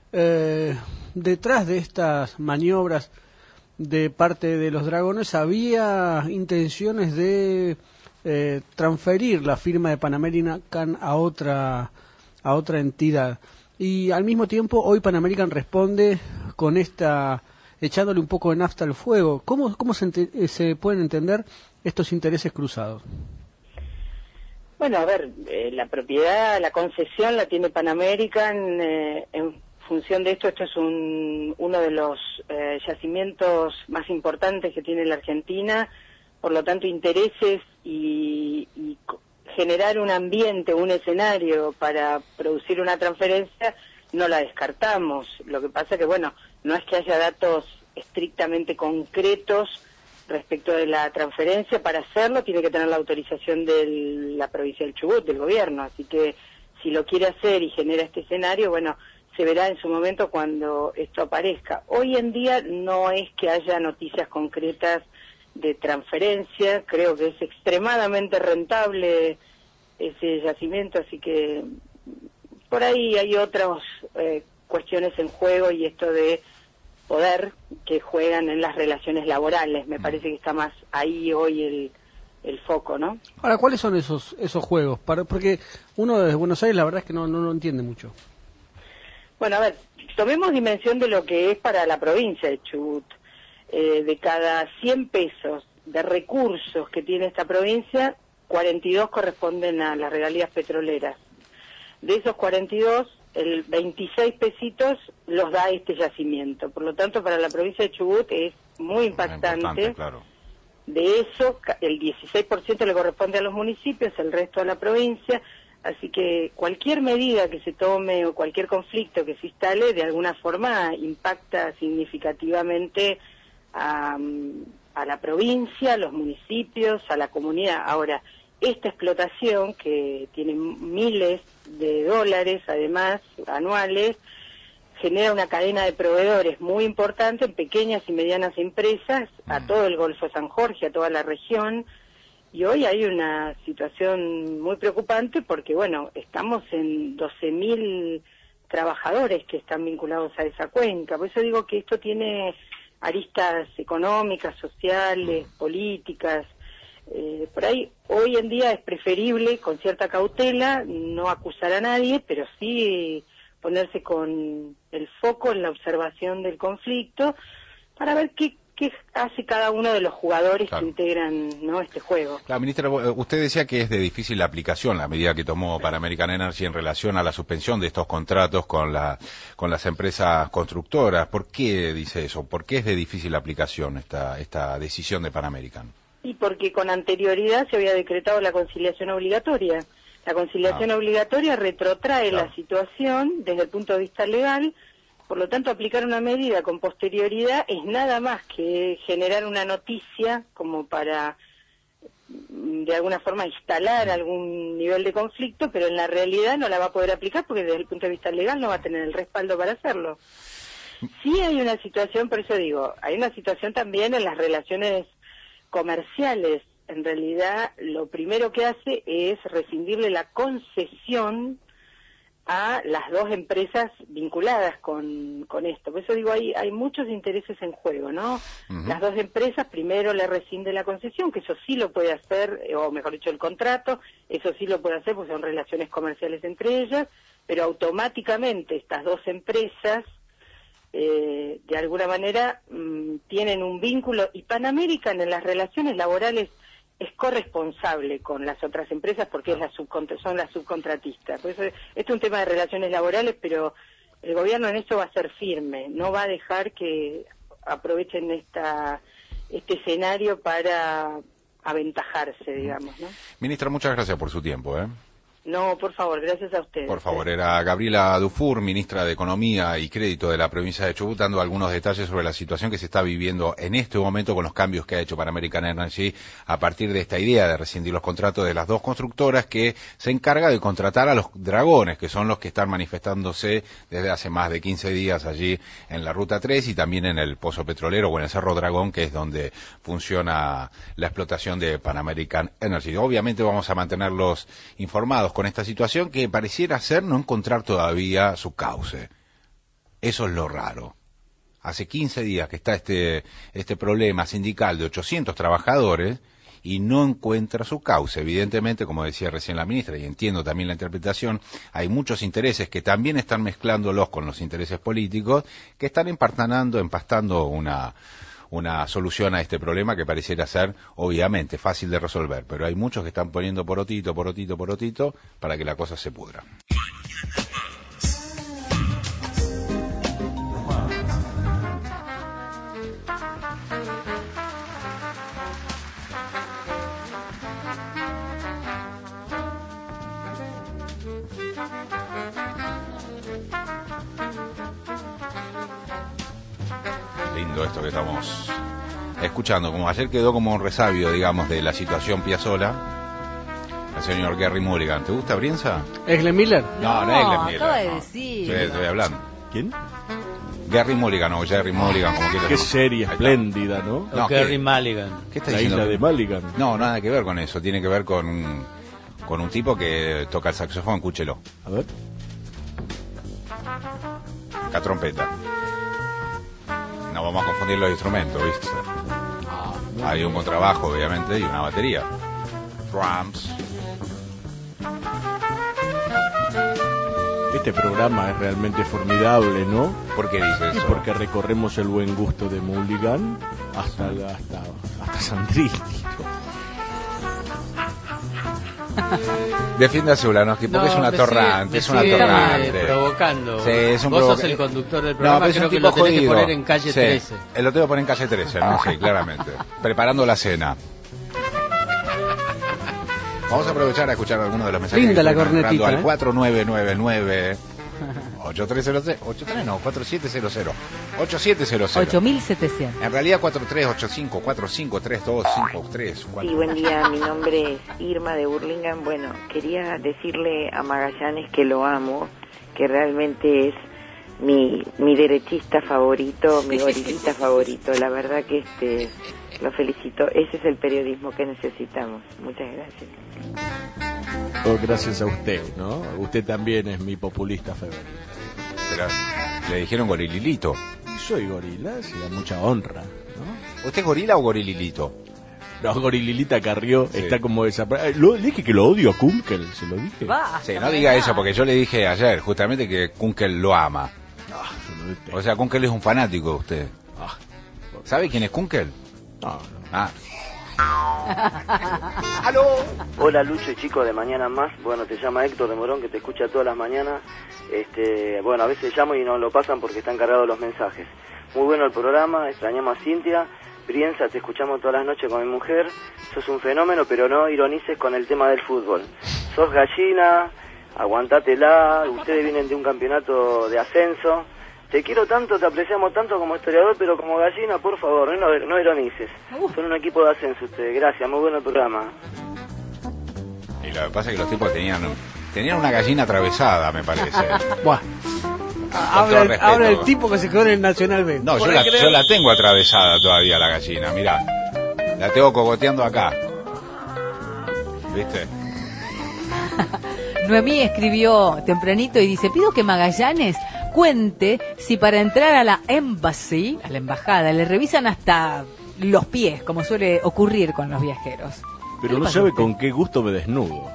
eh, detrás de estas maniobras de parte de los dragones había intenciones de eh, transferir la firma de Pan American a otra, a otra entidad. Y al mismo tiempo, hoy Pan American responde con esta, echándole un poco de nafta al fuego. ¿Cómo, cómo se, ente, se pueden entender estos intereses cruzados? Bueno, a ver, eh, la propiedad, la concesión la tiene Pan American. Eh, en función de esto, esto es un, uno de los eh, yacimientos más importantes que tiene la Argentina. Por lo tanto, intereses y... y generar un ambiente, un escenario para producir una transferencia, no la descartamos. Lo que pasa que, bueno, no es que haya datos estrictamente concretos respecto de la transferencia. Para hacerlo tiene que tener la autorización de la provincia del Chubut, del gobierno. Así que si lo quiere hacer y genera este escenario, bueno, se verá en su momento cuando esto aparezca. Hoy en día no es que haya noticias concretas de transferencia. Creo que es extremadamente rentable ese yacimiento, así que por ahí hay otras eh, cuestiones en juego, y esto de poder que juegan en las relaciones laborales, me parece que está más ahí hoy el, el foco, ¿no? Ahora, ¿cuáles son esos esos juegos? Para, porque uno desde Buenos Aires la verdad es que no, no lo entiende mucho. Bueno, a ver, tomemos dimensión de lo que es para la provincia de Chubut. Eh, de cada cien pesos de recursos que tiene esta provincia, cuarenta y dos corresponden a las regalías petroleras. De esos cuarenta y dos, el veintiséis pesitos los da este yacimiento. Por lo tanto, para la provincia de Chubut es muy impactante. Importante, claro. De eso, el dieciséis por ciento le corresponde a los municipios, el resto a la provincia. Así que cualquier medida que se tome o cualquier conflicto que se instale, de alguna forma impacta significativamente A, a la provincia, a los municipios, a la comunidad. Ahora, esta explotación, que tiene miles de dólares, además, anuales, genera una cadena de proveedores muy importante en pequeñas y medianas empresas, a todo el Golfo San Jorge, a toda la región, y hoy hay una situación muy preocupante porque, bueno, estamos en doce mil trabajadores que están vinculados a esa cuenca. Por eso digo que esto tiene aristas económicas, sociales, políticas. Eh, por ahí, hoy en día es preferible, con cierta cautela, no acusar a nadie, pero sí ponerse con el foco en la observación del conflicto para ver qué, qué hace cada uno de los jugadores claro. que integran, ¿no?, este juego. La ministra, usted decía que es de difícil aplicación la medida que tomó Pan American Energy en relación a la suspensión de estos contratos con la con las empresas constructoras. ¿Por qué dice eso? ¿Por qué es de difícil aplicación esta esta decisión de Pan American? Y porque con anterioridad se había decretado la conciliación obligatoria. La conciliación ah. obligatoria retrotrae claro. la situación desde el punto de vista legal. Por lo tanto, aplicar una medida con posterioridad es nada más que generar una noticia como para, de alguna forma, instalar algún nivel de conflicto, pero en la realidad no la va a poder aplicar porque desde el punto de vista legal no va a tener el respaldo para hacerlo. Sí hay una situación, por eso digo, hay una situación también en las relaciones comerciales. En realidad, lo primero que hace es rescindirle la concesión a las dos empresas vinculadas con, con esto. Por eso digo, hay, hay muchos intereses en juego, ¿no? Uh-huh. Las dos empresas primero le rescinde la concesión, que eso sí lo puede hacer, o mejor dicho, el contrato, eso sí lo puede hacer porque son relaciones comerciales entre ellas, pero automáticamente estas dos empresas, eh, de alguna manera, mmm, tienen un vínculo, y Pan American en las relaciones laborales es corresponsable con las otras empresas porque es la subcontra son las subcontratistas. Por eso, esto es un tema de relaciones laborales, pero el gobierno en esto va a ser firme, no va a dejar que aprovechen esta este escenario para aventajarse, digamos, ¿no? Ministra, muchas gracias por su tiempo, ¿eh? No, por favor, gracias a ustedes. Por favor, era Gabriela Dufour, ministra de Economía y Crédito de la provincia de Chubut, dando algunos detalles sobre la situación que se está viviendo en este momento con los cambios que ha hecho Pan American Energy a partir de esta idea de rescindir los contratos de las dos constructoras que se encarga de contratar a los dragones, que son los que están manifestándose desde hace más de quince días allí en la Ruta tres y también en el Pozo Petrolero o en el Cerro Dragón, que es donde funciona la explotación de Pan American Energy. Obviamente vamos a mantenerlos informados con esta situación que pareciera ser no encontrar todavía su cauce. Eso es lo raro. Hace quince días que está este este problema sindical de ochocientos trabajadores y no encuentra su cauce. Evidentemente, como decía recién la ministra, y entiendo también la interpretación, hay muchos intereses que también están mezclándolos con los intereses políticos que están empantanando, empastando una una solución a este problema que pareciera ser, obviamente, fácil de resolver, pero hay muchos que están poniendo porotito, porotito, porotito, para que la cosa se pudra. Lindo esto que estamos escuchando, como ayer quedó como un resabio, digamos, de la situación Piazzolla, el señor Gary Mulligan. ¿Te gusta, Brienza? ¿Es Glenn Miller? No, no, no es Glenn Miller. Acaba de no. decir. Sí, estoy hablando. ¿Quién? Gary Mulligan o Jerry Mulligan, como quieras. Qué serie espléndida, ¿no? no Gary Mulligan. ¿Qué está la diciendo? Isla de Mulligan. No, nada que ver con eso. Tiene que ver con un, con un tipo que toca el saxofón, escúchelo. A ver. La trompeta. No vamos a confundir los instrumentos, ¿viste? Hay un contrabajo, obviamente, y una batería. Drums. Este programa es realmente formidable, ¿no? ¿Por qué dices eso? Porque recorremos el buen gusto de Mulligan hasta hasta hasta Sandrini. Defiéndase Ulanowski porque no, es una torrante, es una sigue torrante. Provocando. Sí, es un Vos provoca... sos el conductor del programa, no, creo que lo tenés jodido. que poner en calle sí, trece. Lo tengo que poner en calle trece, ¿no? Sí, claramente. Preparando la cena. Vamos a aprovechar a escuchar algunos de los mensajes. Linda la cornetita, al ¿eh? cuatro nueve nueve nueve ocho tres cero cero ocho tres no, cuatro siete cero cero ocho siete cero cero ocho mil setecientos. En realidad cuatro tres ocho cinco cuatro cinco tres dos cinco tres cuatro. Sí, buen día, mi nombre es Irma de Burlingame. Bueno, quería decirle a Magallanes que lo amo, que realmente es mi mi derechista favorito, mi gorilita favorito. La verdad que este lo felicito. Ese es el periodismo que necesitamos. Muchas gracias. Oh, gracias a usted, ¿no? Usted también es mi populista favorito. Pero le dijeron gorililito. Soy gorila, sí, da mucha honra, ¿no? ¿Usted es gorila o gorililito? No, Gorililita Carrió sí. está como esa. Lo dije que lo odio a Kunkel, se lo dije. Va, sí, no diga eso, porque yo le dije ayer justamente que Kunkel lo ama. Ah, o sea, Kunkel es un fanático de usted. Ah, ¿sabe quién es Kunkel? No, no. Ah. ¡Aló! Hola Lucho y chicos de Mañana Más. Bueno, te llama Héctor de Morón, que te escucha todas las mañanas. Este, bueno, a veces llamo y no lo pasan porque están cargados los mensajes. Muy bueno el programa, extrañamos a Cintia. Brienza, te escuchamos todas las noches con mi mujer. Sos un fenómeno, pero no ironices con el tema del fútbol. Sos gallina, aguantátela. Ustedes vienen de un campeonato de ascenso. Te quiero tanto, te apreciamos tanto como historiador, pero como gallina, por favor, no, no ironices. Son un equipo de ascenso ustedes. Gracias, muy bueno el programa. Y lo que pasa es que los tipos tenían tenían una gallina atravesada, me parece. Buah. Ahora el, ahora el tipo que se quedó en el Nacional B. No, yo la, yo la tengo atravesada todavía, la gallina, mirá. La tengo cogoteando acá. ¿Viste? Noemí escribió tempranito y dice, pido que Magallanes cuente si para entrar a la embassy, a la embajada, le revisan hasta los pies, como suele ocurrir con los viajeros. Pero no sabe con qué gusto me desnudo.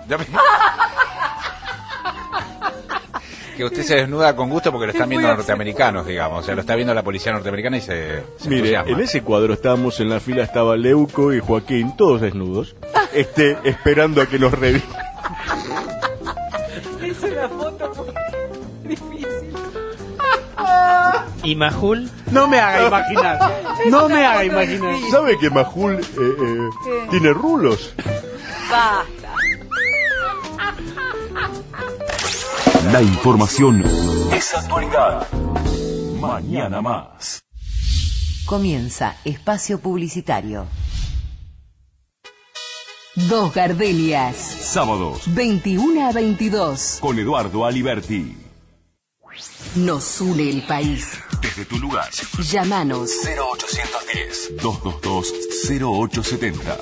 Que usted se desnuda con gusto porque lo están viendo norteamericanos, digamos. O sea, lo está viendo la policía norteamericana y se, se Mire, entusiasma. En ese cuadro estábamos en la fila, estaba Leuco y Joaquín, todos desnudos, este, esperando a que nos revisen. Es una foto muy difícil. ¿Y Majul? No me haga imaginar. No me haga imaginar. ¿Sabe que Majul eh, eh, tiene rulos? Basta. La información es actualidad. Mañana Más. Comienza Espacio Publicitario. Dos Gardenias. Sábados. veintiuno a veintidós. Con Eduardo Aliberti. Nos une el país. Desde tu lugar. Llámanos. cero ochocientos diez, doscientos veintidós, cero ocho setenta.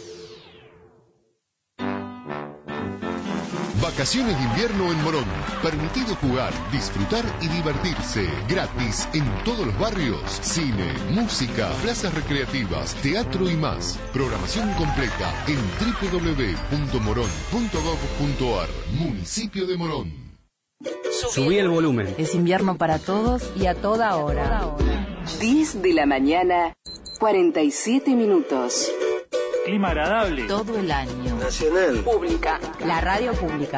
Vacaciones de invierno en Morón. Permitido jugar, disfrutar y divertirse. Gratis en todos los barrios. Cine, música, plazas recreativas, teatro y más. Programación completa en doble u doble u doble u punto morón punto gob punto ar. Municipio de Morón. Subí el volumen. Es invierno para todos y a toda hora. diez de la mañana, cuarenta y siete minutos. Clima agradable. Todo el año. Nacional. Pública. La radio pública.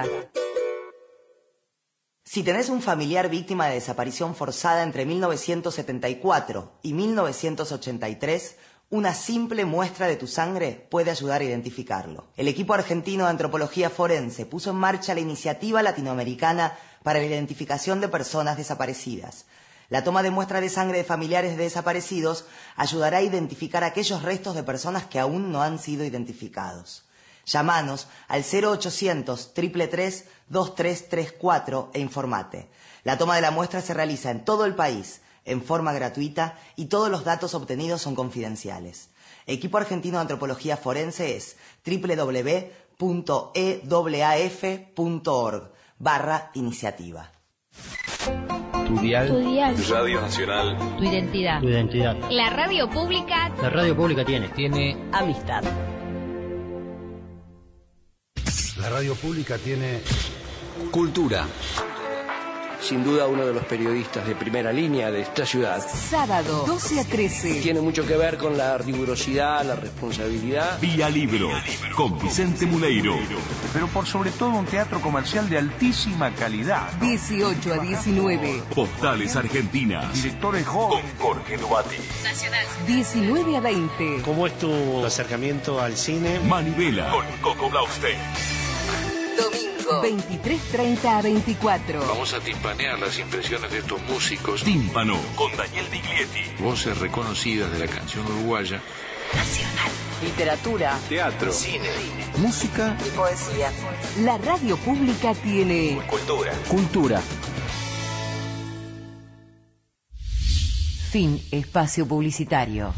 Si tenés un familiar víctima de desaparición forzada entre mil novecientos setenta y cuatro y mil novecientos ochenta y tres, una simple muestra de tu sangre puede ayudar a identificarlo. El equipo argentino de antropología forense puso en marcha la iniciativa latinoamericana para la identificación de personas desaparecidas. La toma de muestra de sangre de familiares de desaparecidos ayudará a identificar aquellos restos de personas que aún no han sido identificados. Llámanos al cero ochocientos, tres tres tres, dos tres tres cuatro e informate. La toma de la muestra se realiza en todo el país, en forma gratuita, y todos los datos obtenidos son confidenciales. Equipo Argentino de Antropología Forense es doble u doble u doble u punto e a f punto org barra iniciativa. Tu dial. Tu dial. Radio Nacional. Tu identidad. Tu identidad. La radio pública. La radio pública tiene. Tiene amistad. La radio pública tiene Cultura. Sin duda uno de los periodistas de primera línea de esta ciudad. Sábado, doce a trece. Tiene mucho que ver con la rigurosidad, la responsabilidad. Vía Libro, con Vicente Muneiro. Pero por sobre todo un teatro comercial de altísima calidad, ¿no? dieciocho a diecinueve. Postales Argentinas. Directores jóvenes. Con Jorge Dubati. Nacional. diecinueve a veinte. ¿Cómo es tu acercamiento al cine? Manivela. Con Coco Blaustein. Domingo, veintitrés treinta a veinticuatro. Vamos a timpanear las impresiones de estos músicos. Tímpano, con Daniel Diglietti. Voces reconocidas de la canción uruguaya. Nacional. Literatura. Teatro. Cine. Música. Y poesía. La radio pública tiene... Cultura. Cultura. Fin espacio publicitario.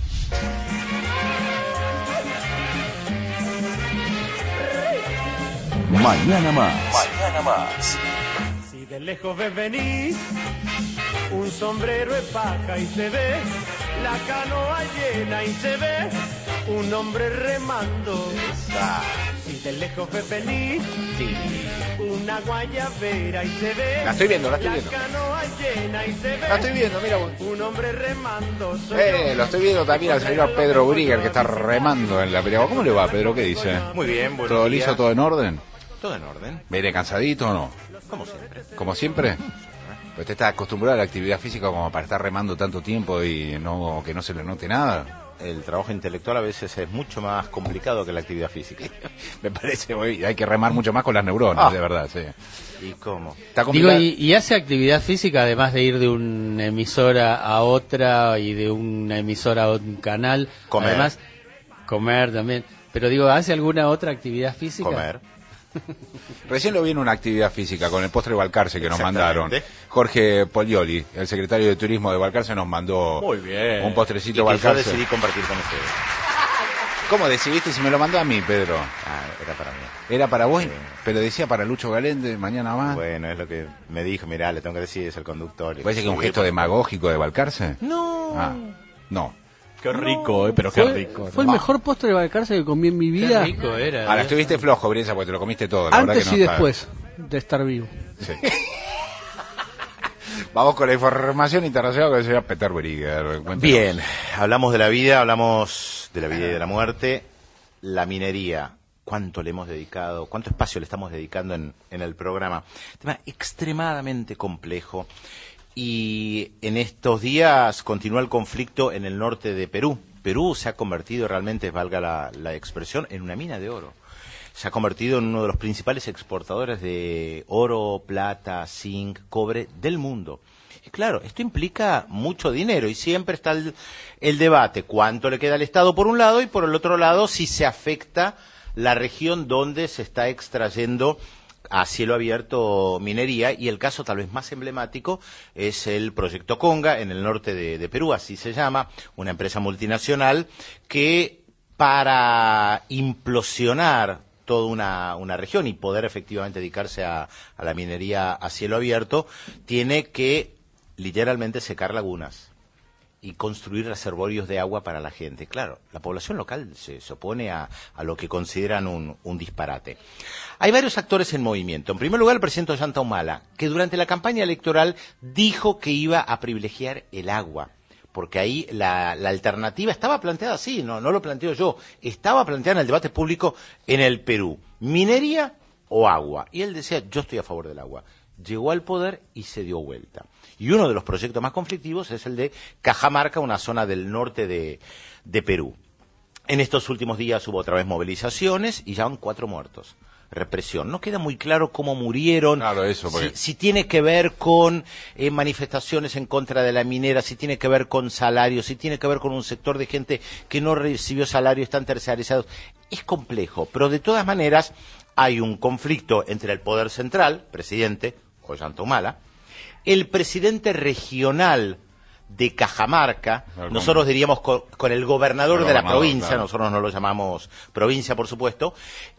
Mañana Más. Mañana Más. Si de lejos ves venir un sombrero de paja y se ve la canoa llena y se ve un hombre remando. Ah. Si de lejos ves venir, sí. una guayabera y se ve. La estoy viendo, la estoy viendo. La canoa llena y se ve. La estoy viendo, mira vos. Un hombre remando. Eh, lo estoy viendo también al señor Pedro Brigger, que está remando en la piragua. ¿Cómo le va, Pedro? ¿Qué dice? Muy bien, buenos ¿Todo días. liso, todo en orden? Todo en orden. ¿Viene cansadito o no? Como siempre. ¿Como siempre? Pues usted está acostumbrado a la actividad física como para estar remando tanto tiempo y no que no se le note nada. El trabajo intelectual a veces es mucho más complicado que la actividad física. Me parece, hay que remar mucho más con las neuronas, ah. de verdad, sí. ¿Y cómo? Digo, y, y hace actividad física además de ir de una emisora a otra y de una emisora a un canal. Comer. Además, comer también. Pero digo, ¿hace alguna otra actividad física? Comer. Recién lo vi en una actividad física con el postre de Balcarce que nos mandaron. Jorge Polioli, el secretario de Turismo de Balcarce, nos mandó Muy bien. un postrecito y que Balcarce. yo decidí compartir con ustedes. ¿Cómo decidiste si me lo mandó a mí, Pedro? Ah, era para mí. ¿Era para vos? Sí. Pero decía para Lucho Galende, mañana más. Bueno, es lo que me dijo, mirá, le tengo que decir, es el conductor. ¿Parece que es un Sí, gesto por- demagógico de Balcarce? No. Ah, no. Qué rico, eh, pero qué Fue, rico. fue el mejor postre de Balcarce que comí en mi vida. Qué rico era. Ahora estuviste flojo, Brienza, porque te lo comiste todo. La Antes verdad que y no después de estar vivo. Sí. Vamos con la información internacional con el señor Peter Brigger. Cuéntenos. Bien, hablamos de la vida, hablamos de la vida y de la muerte. La minería, cuánto le hemos dedicado, cuánto espacio le estamos dedicando en, en el programa. Tema extremadamente complejo. Y en estos días continúa el conflicto en el norte de Perú. Perú se ha convertido realmente, valga la, la expresión, en una mina de oro. Se ha convertido en uno de los principales exportadores de oro, plata, zinc, cobre del mundo. Y claro, esto implica mucho dinero y siempre está el, el debate, cuánto le queda al Estado por un lado y por el otro lado si se afecta la región donde se está extrayendo a cielo abierto minería, y el caso tal vez más emblemático es el Proyecto Conga en el norte de, de Perú, así se llama, una empresa multinacional que para implosionar toda una, una región y poder efectivamente dedicarse a, a la minería a cielo abierto, tiene que literalmente secar lagunas y construir reservorios de agua para la gente. Claro, la población local se, se opone a, a lo que consideran un, un disparate. Hay varios actores en movimiento. En primer lugar, el presidente Ollanta Humala, que durante la campaña electoral dijo que iba a privilegiar el agua, porque ahí la, la alternativa estaba planteada así, no, no lo planteo yo, estaba planteada en el debate público en el Perú, minería o agua. Y él decía, yo estoy a favor del agua. Llegó al poder y se dio vuelta. Y uno de los proyectos más conflictivos es el de Cajamarca, una zona del norte de, de Perú. En estos últimos días hubo otra vez movilizaciones y ya van cuatro muertos. Represión. No queda muy claro cómo murieron, claro, eso, porque... si, si tiene que ver con eh, manifestaciones en contra de la minera, si tiene que ver con salarios, si tiene que ver con un sector de gente que no recibió salario, están terciarizados. Es complejo, pero de todas maneras hay un conflicto entre el poder central, presidente Ollanta Humala, el presidente regional de Cajamarca, Claro, nosotros diríamos con, con el gobernador el de la gobernador, provincia, claro. nosotros no lo llamamos provincia, por supuesto,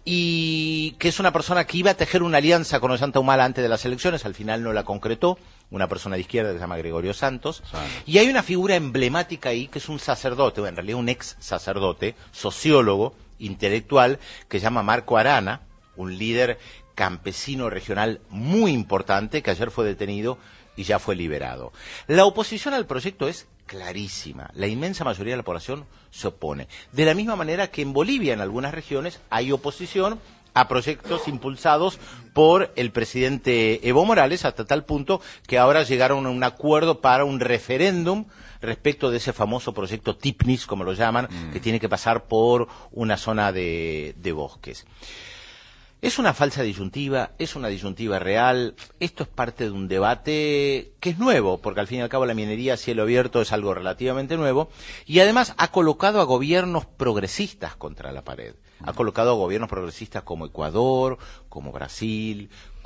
y que es una persona que iba a tejer una alianza con Ollanta Humala antes de las elecciones, al final no la concretó, una persona de izquierda que se llama Gregorio Santos, Santos. y hay una figura emblemática ahí que es un sacerdote, o en realidad un ex sacerdote, sociólogo, intelectual, que se llama Marco Arana, un líder campesino regional muy importante que ayer fue detenido y ya fue liberado. La oposición al proyecto es clarísima. La inmensa mayoría de la población se opone. De la misma manera que en Bolivia, en algunas regiones, hay oposición a proyectos impulsados por el presidente Evo Morales, hasta tal punto que ahora llegaron a un acuerdo para un referéndum respecto de ese famoso proyecto TIPNIS, como lo llaman, mm. que tiene que pasar por una zona de, de bosques. Es una falsa disyuntiva, es una disyuntiva real, esto es parte de un debate que es nuevo, porque al fin y al cabo la minería a cielo abierto es algo relativamente nuevo, y además ha colocado a gobiernos progresistas contra la pared. Ha colocado a gobiernos progresistas como Ecuador, como Brasil,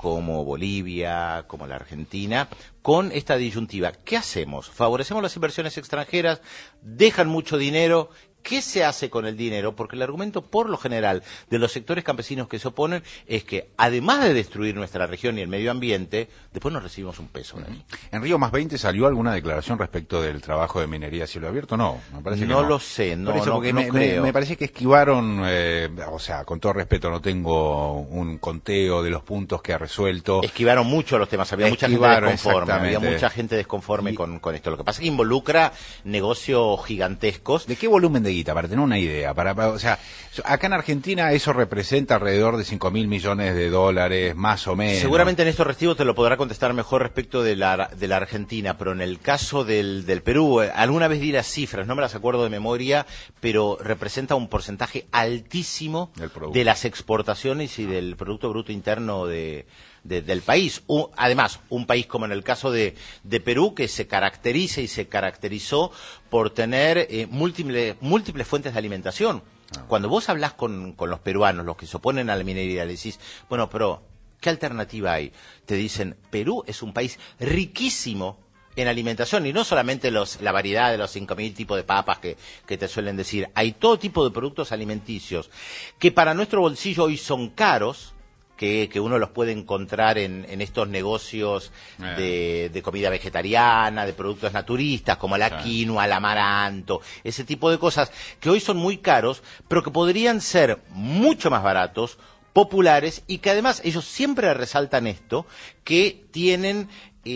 como Bolivia, como la Argentina, con esta disyuntiva. ¿Qué hacemos? ¿Favorecemos las inversiones extranjeras? ¿Dejan mucho dinero? ¿Qué se hace con el dinero? Porque el argumento, por lo general, de los sectores campesinos que se oponen es que, además de destruir nuestra región y el medio ambiente, después no recibimos un peso de ahí. ¿En Río Más veinte salió alguna declaración respecto del trabajo de minería a cielo abierto? No, me parece que no. No lo sé, no, por eso, no, porque no me, creo. Me, me parece que esquivaron, eh, o sea, con todo respeto, no tengo un conteo de los puntos que ha resuelto. Esquivaron mucho los temas, había mucha gente desconforme, había mucha gente desconforme y... con, con esto. Lo que pasa es que involucra negocios gigantescos. ¿De qué volumen de guita? Para tener una idea. Para, para, o sea, acá en Argentina eso representa alrededor de cinco mil millones de dólares, más o menos. Seguramente Néstor Restivo te lo podrá contestar mejor respecto de la, de la Argentina, pero en el caso del, del Perú, alguna vez di las cifras, no me las acuerdo de memoria, pero representa un porcentaje altísimo de las exportaciones y del Producto Bruto Interno de... De, del país. Un, además, un país como en el caso de, de Perú, que se caracteriza y se caracterizó por tener eh, múltiples, múltiples fuentes de alimentación. Ah. Cuando vos hablás con, con los peruanos, los que se oponen a la minería, le decís, bueno, pero, ¿qué alternativa hay? Te dicen, Perú es un país riquísimo en alimentación, y no solamente los, la variedad de los cinco mil tipos de papas que, que te suelen decir, hay todo tipo de productos alimenticios que para nuestro bolsillo hoy son caros, Que, que uno los puede encontrar en, en estos negocios de, de comida vegetariana, de productos naturistas, como la quinoa, el amaranto, ese tipo de cosas, que hoy son muy caros, pero que podrían ser mucho más baratos, populares, y que además ellos siempre resaltan esto, que tienen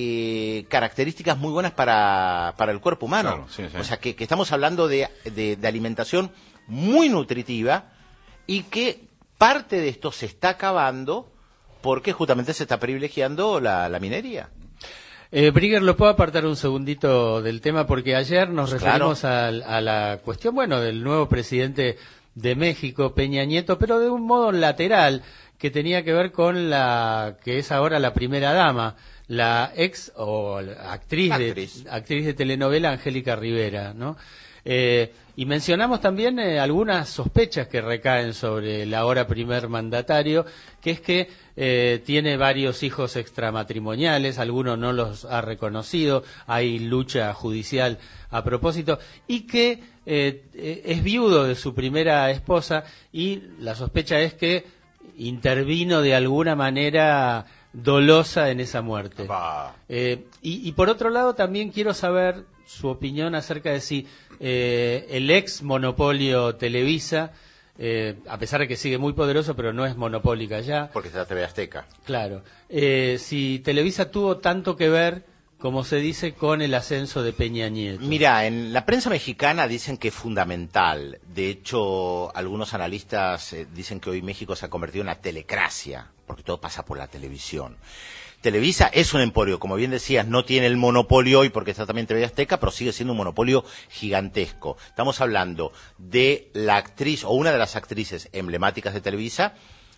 eh, características muy buenas para, para el cuerpo humano. Claro, sí, sí. O sea, que, que estamos hablando de, de, de alimentación muy nutritiva y que parte de esto se está acabando porque justamente se está privilegiando la, la minería. Eh, Brigger, ¿lo puedo apartar un segundito del tema? Porque ayer nos pues referimos claro. a, a la cuestión, bueno, del nuevo presidente de México, Peña Nieto, pero de un modo lateral, que tenía que ver con la que es ahora la primera dama, la ex o la actriz, actriz. De, actriz de telenovela Angélica Rivera, ¿no? Eh, y mencionamos también eh, algunas sospechas que recaen sobre el ahora primer mandatario, que es que eh, tiene varios hijos extramatrimoniales, algunos no los ha reconocido, hay lucha judicial a propósito, y que eh, es viudo de su primera esposa, y la sospecha es que intervino de alguna manera dolosa en esa muerte. Eh, y, y por otro lado también quiero saber su opinión acerca de si eh, el ex monopolio Televisa, eh, a pesar de que sigue muy poderoso, pero no es monopólica ya. Porque está T V Azteca. Claro. Eh, si Televisa tuvo tanto que ver, como se dice, con el ascenso de Peña Nieto. Mira, en la prensa mexicana dicen que es fundamental. De hecho, algunos analistas eh, dicen que hoy México se ha convertido en una telecracia, porque todo pasa por la televisión. Televisa es un emporio, como bien decías, no tiene el monopolio hoy porque está también T V Azteca, pero sigue siendo un monopolio gigantesco. Estamos hablando de la actriz, o una de las actrices emblemáticas de Televisa,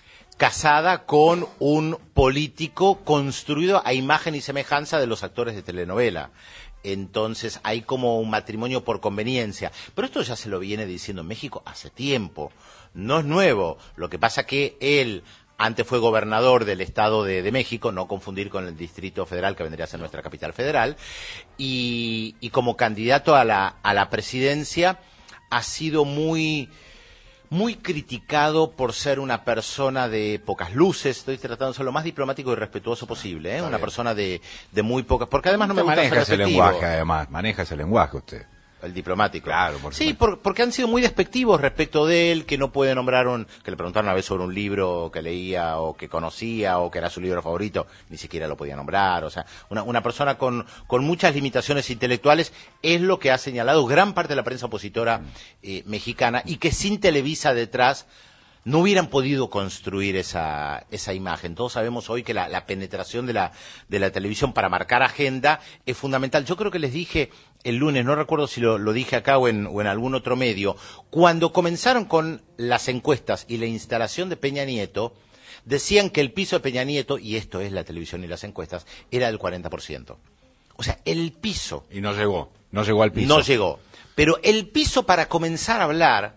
casada con un político construido a imagen y semejanza de los actores de telenovela. Entonces hay como un matrimonio por conveniencia. Pero esto ya se lo viene diciendo en México hace tiempo. No es nuevo. Lo que pasa que él antes fue gobernador del Estado de, de México, no confundir con el Distrito Federal, que vendría a ser nuestra capital federal, y, y como candidato a la, a la presidencia ha sido muy... muy criticado por ser una persona de pocas luces. Estoy tratando de ser lo más diplomático y respetuoso posible, ¿eh? Una bien. persona de, de muy pocas, porque además no me gusta maneja ser ese lenguaje, además, maneja ese lenguaje usted. El diplomático. Claro, por sí, por, porque han sido muy despectivos respecto de él, que no puede nombrar un... que le preguntaron una vez sobre un libro que leía o que conocía o que era su libro favorito, ni siquiera lo podía nombrar. O sea, una, una persona con, con muchas limitaciones intelectuales es lo que ha señalado gran parte de la prensa opositora eh, mexicana, y que sin Televisa detrás no hubieran podido construir esa, esa imagen. Todos sabemos hoy que la, la penetración de la, de la televisión para marcar agenda es fundamental. Yo creo que les dije el lunes, no recuerdo si lo, lo dije acá o en, o en algún otro medio, cuando comenzaron con las encuestas y la instalación de Peña Nieto, decían que el piso de Peña Nieto, y esto es la televisión y las encuestas, era del cuarenta por ciento. O sea, el piso. Y no llegó, no llegó al piso. No llegó. Pero el piso para comenzar a hablar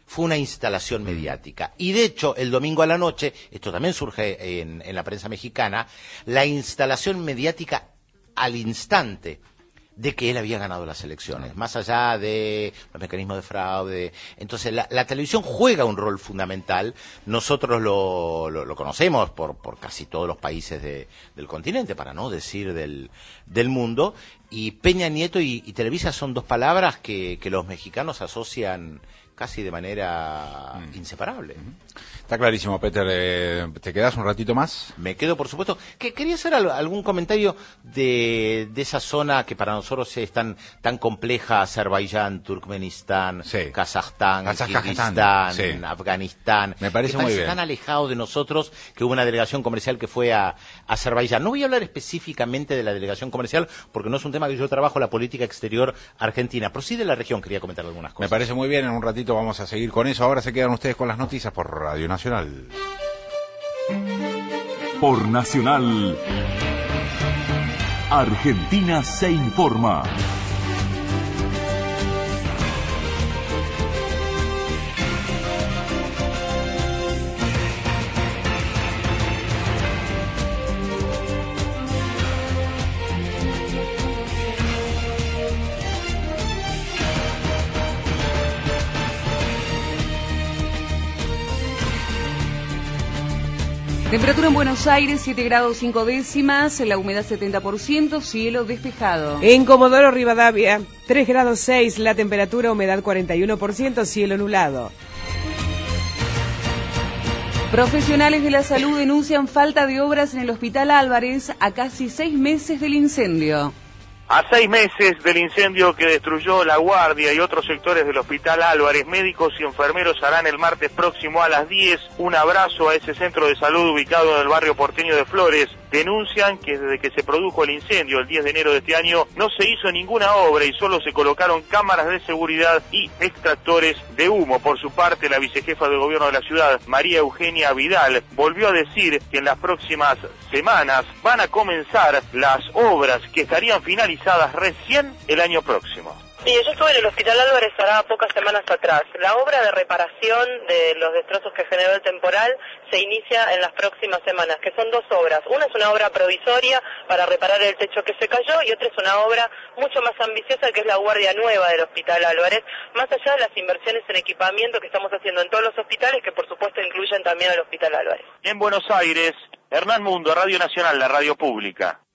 fue una instalación mediática. Y de hecho, el domingo a la noche, esto también surge en, en la prensa mexicana, la instalación mediática al instante de que él había ganado las elecciones, más allá de los mecanismos de fraude. Entonces, la, la televisión juega un rol fundamental. Nosotros lo, lo, lo conocemos por, por casi todos los países de, del continente, para no decir del, del mundo. Y Peña Nieto y, y Televisa son dos palabras que, que los mexicanos asocian casi de manera mm. inseparable. Está clarísimo, Peter. Eh, ¿Te quedas un ratito más? Me quedo, por supuesto. Que quería hacer algún comentario de, de esa zona que para nosotros es tan, tan compleja: Azerbaiyán, Turkmenistán, sí. Kazajstán, Kirguistán, sí. Afganistán. Me parece muy bien. Están alejados de nosotros, que hubo una delegación comercial que fue a, a Azerbaiyán. No voy a hablar específicamente de la delegación comercial, porque no es un tema que yo trabajo, la política exterior argentina, pero sí de la región quería comentar algunas cosas. Me parece muy bien. En un ratito vamos a seguir con eso. Ahora se quedan ustedes con las noticias por Radio Nacional. Por Nacional, Argentina se informa. Temperatura en Buenos Aires, siete grados cinco décimas, la humedad setenta por ciento, cielo despejado. En Comodoro Rivadavia, tres grados seis, la temperatura, humedad cuarenta y uno por ciento, cielo nublado. Profesionales de la salud denuncian falta de obras en el Hospital Álvarez a casi seis meses del incendio. A seis meses del incendio que destruyó La Guardia y otros sectores del Hospital Álvarez, médicos y enfermeros harán el martes próximo a las diez un abrazo a ese centro de salud ubicado en el barrio porteño de Flores. Denuncian que desde que se produjo el incendio el diez de enero de este año no se hizo ninguna obra y solo se colocaron cámaras de seguridad y extractores de humo. Por su parte, la vicejefa de gobierno de la ciudad, María Eugenia Vidal, volvió a decir que en las próximas semanas van a comenzar las obras que estarían finalizadas recién el año próximo. Sí, yo estuve en el Hospital Álvarez hará pocas semanas atrás. La obra de reparación de los destrozos que generó el temporal se inicia en las próximas semanas, que son dos obras. Una es una obra provisoria para reparar el techo que se cayó y otra es una obra mucho más ambiciosa que es la guardia nueva del Hospital Álvarez, más allá de las inversiones en equipamiento que estamos haciendo en todos los hospitales, que por supuesto incluyen también al Hospital Álvarez. En Buenos Aires, Hernán Mundo, Radio Nacional, la radio pública.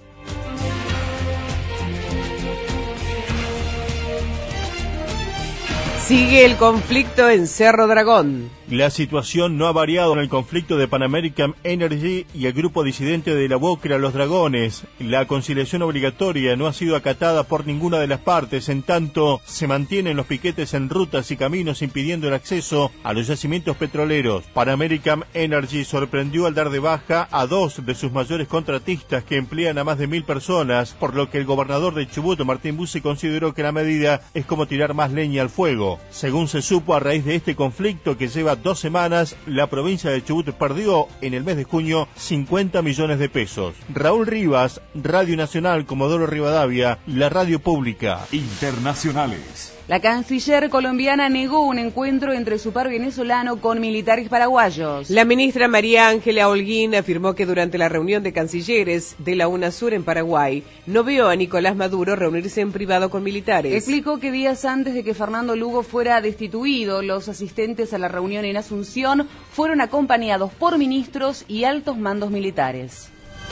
Sigue el conflicto en Cerro Dragón. La situación no ha variado en el conflicto de Pan American Energy y el grupo disidente de la Bóquera Los Dragones. La conciliación obligatoria no ha sido acatada por ninguna de las partes, en tanto se mantienen los piquetes en rutas y caminos impidiendo el acceso a los yacimientos petroleros. Pan American Energy sorprendió al dar de baja a dos de sus mayores contratistas que emplean a más de mil personas, por lo que el gobernador de Chubut, Martín Bussi, consideró que la medida es como tirar más leña al fuego. Según se supo, a raíz de este conflicto que lleva dos semanas, la provincia de Chubut perdió en el mes de junio cincuenta millones de pesos. Raúl Rivas, Radio Nacional, Comodoro Rivadavia, la radio pública. Internacionales. La canciller colombiana negó un encuentro entre su par venezolano con militares paraguayos. La ministra María Ángela Holguín afirmó que durante la reunión de cancilleres de la UNASUR en Paraguay no vio a Nicolás Maduro reunirse en privado con militares. Explicó que días antes de que Fernando Lugo fuera destituido, los asistentes a la reunión en Asunción fueron acompañados por ministros y altos mandos militares.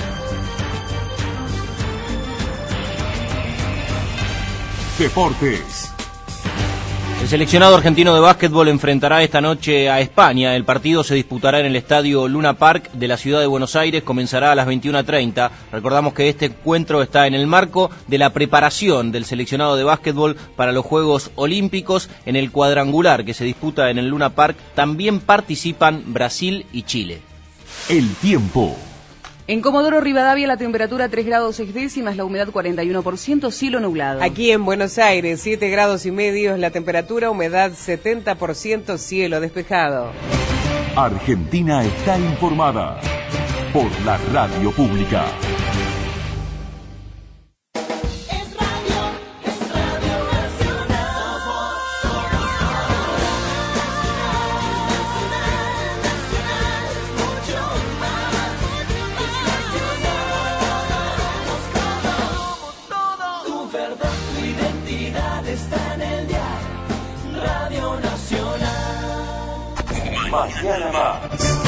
Deportes. El seleccionado argentino de básquetbol enfrentará esta noche a España. El partido se disputará en el estadio Luna Park de la ciudad de Buenos Aires. Comenzará a las veintiuna treinta. Recordamos que este encuentro está en el marco de la preparación del seleccionado de básquetbol para los Juegos Olímpicos. En el cuadrangular que se disputa en el Luna Park también participan Brasil y Chile. El tiempo. En Comodoro Rivadavia la temperatura tres grados seis décimas, la humedad cuarenta y uno por ciento, cielo nublado. Aquí en Buenos Aires, siete grados y medio, la temperatura, humedad setenta por ciento, cielo despejado. Argentina está informada por la radio pública. está en el dial, Radio Nacional. Mañana más.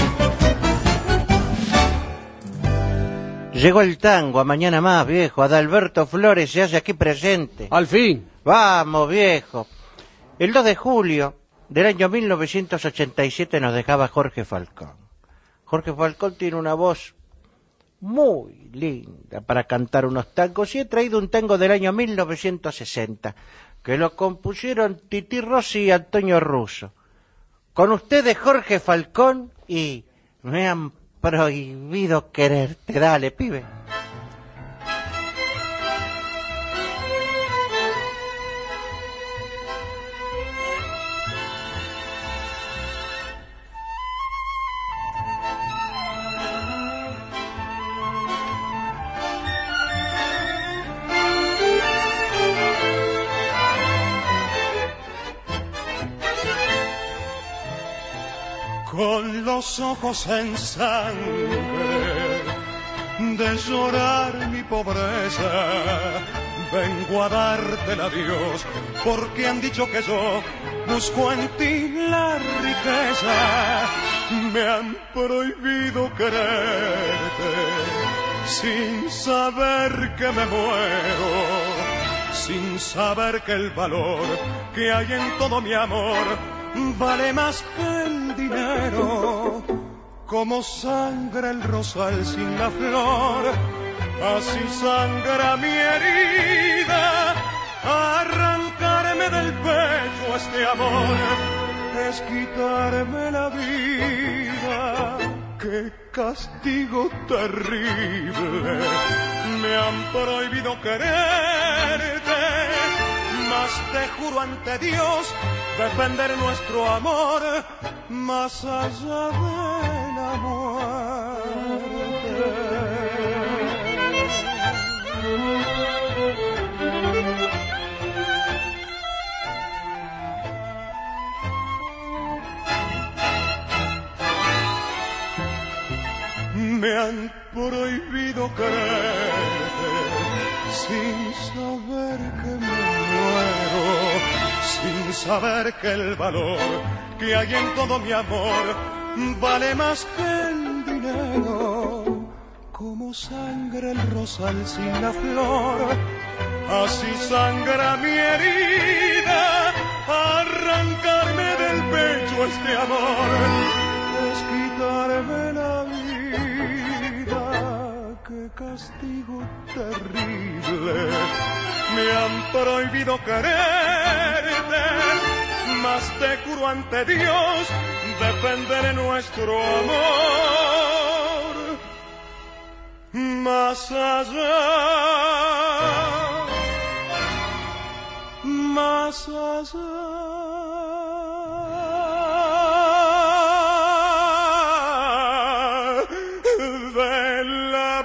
Llegó el tango, a mañana más, viejo. Adalberto Flores se hace aquí presente. Al fin. Vamos, viejo. El dos de julio del año mil novecientos ochenta y siete nos dejaba Jorge Falcón. Jorge Falcón tiene una voz muy linda para cantar unos tangos y he traído un tango del año mil novecientos sesenta que lo compusieron Tití Rossi y Antonio Russo. Con ustedes Jorge Falcón y Me han prohibido quererte. Dale, pibe. Con los ojos en sangre de llorar mi pobreza, vengo a darte el adiós, porque han dicho que yo busco en ti la riqueza. Me han prohibido quererte sin saber que me muero, sin saber que el valor que hay en todo mi amor vale más que el dinero. Como sangra el rosal sin la flor, así sangra mi herida. Arrancarme del pecho este amor es quitarme la vida. Qué castigo terrible, me han prohibido quererte, mas te juro ante Dios defender nuestro amor más allá de la muerte. Me han prohibido quererte sin saber que me muero, sin saber que el valor que hay en todo mi amor vale más que el dinero. Como sangra el rosal sin la flor, así sangra mi herida. Arrancarme del pecho este amor es quitarme la vida. Qué castigo terrible, me han prohibido quererte, mas te juro ante Dios defenderé nuestro amor más allá, más allá de la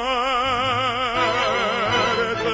muerte.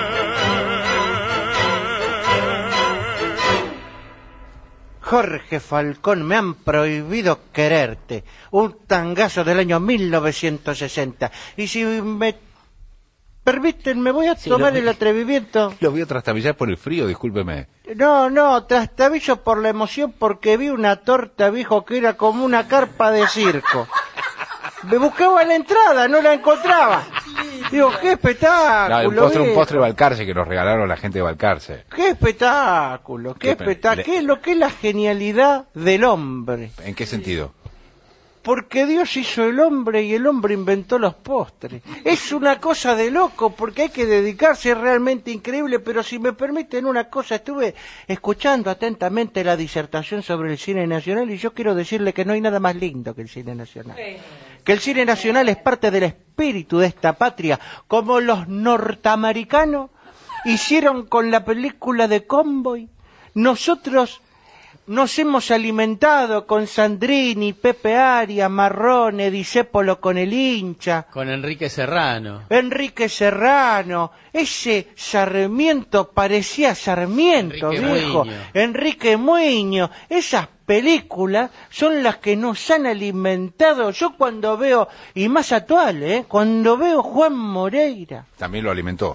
Jorge Falcón, me han prohibido quererte. Un tangazo del año mil novecientos sesenta. Y si me permiten, me voy a Sí, tomar lo- el atrevimiento. Lo voy a trastabillar por el frío, discúlpeme. No, no, trastabillo por la emoción porque vi una torta, viejo, que era como una carpa de circo. Me buscaba la entrada, no la encontraba. Digo, qué No, espectáculo. un postre, un viejo. postre Balcarce que nos regalaron la gente de Balcarce. Qué espectáculo, qué Qué espectáculo. pe- ¿Qué es lo que es la genialidad del hombre? ¿En qué sentido? Porque Dios hizo el hombre y el hombre inventó los postres. Es una cosa de loco, porque hay que dedicarse, es realmente increíble, pero si me permiten una cosa, estuve escuchando atentamente la disertación sobre el cine nacional y yo quiero decirle que no hay nada más lindo que el cine nacional. Que el cine nacional es parte del espíritu de esta patria, como los norteamericanos hicieron con la película de Convoy. Nosotros nos hemos alimentado con Sandrini, Pepe Arias, Marrone, Discépolo con el hincha, Con Enrique Serrano. Enrique Serrano, ese Sarmiento parecía Sarmiento, Enrique viejo, Muiño. Enrique Muiño, esas películas son las que nos han alimentado. Yo cuando veo, y más actual, ¿eh? cuando veo Juan Moreira, También lo alimentó.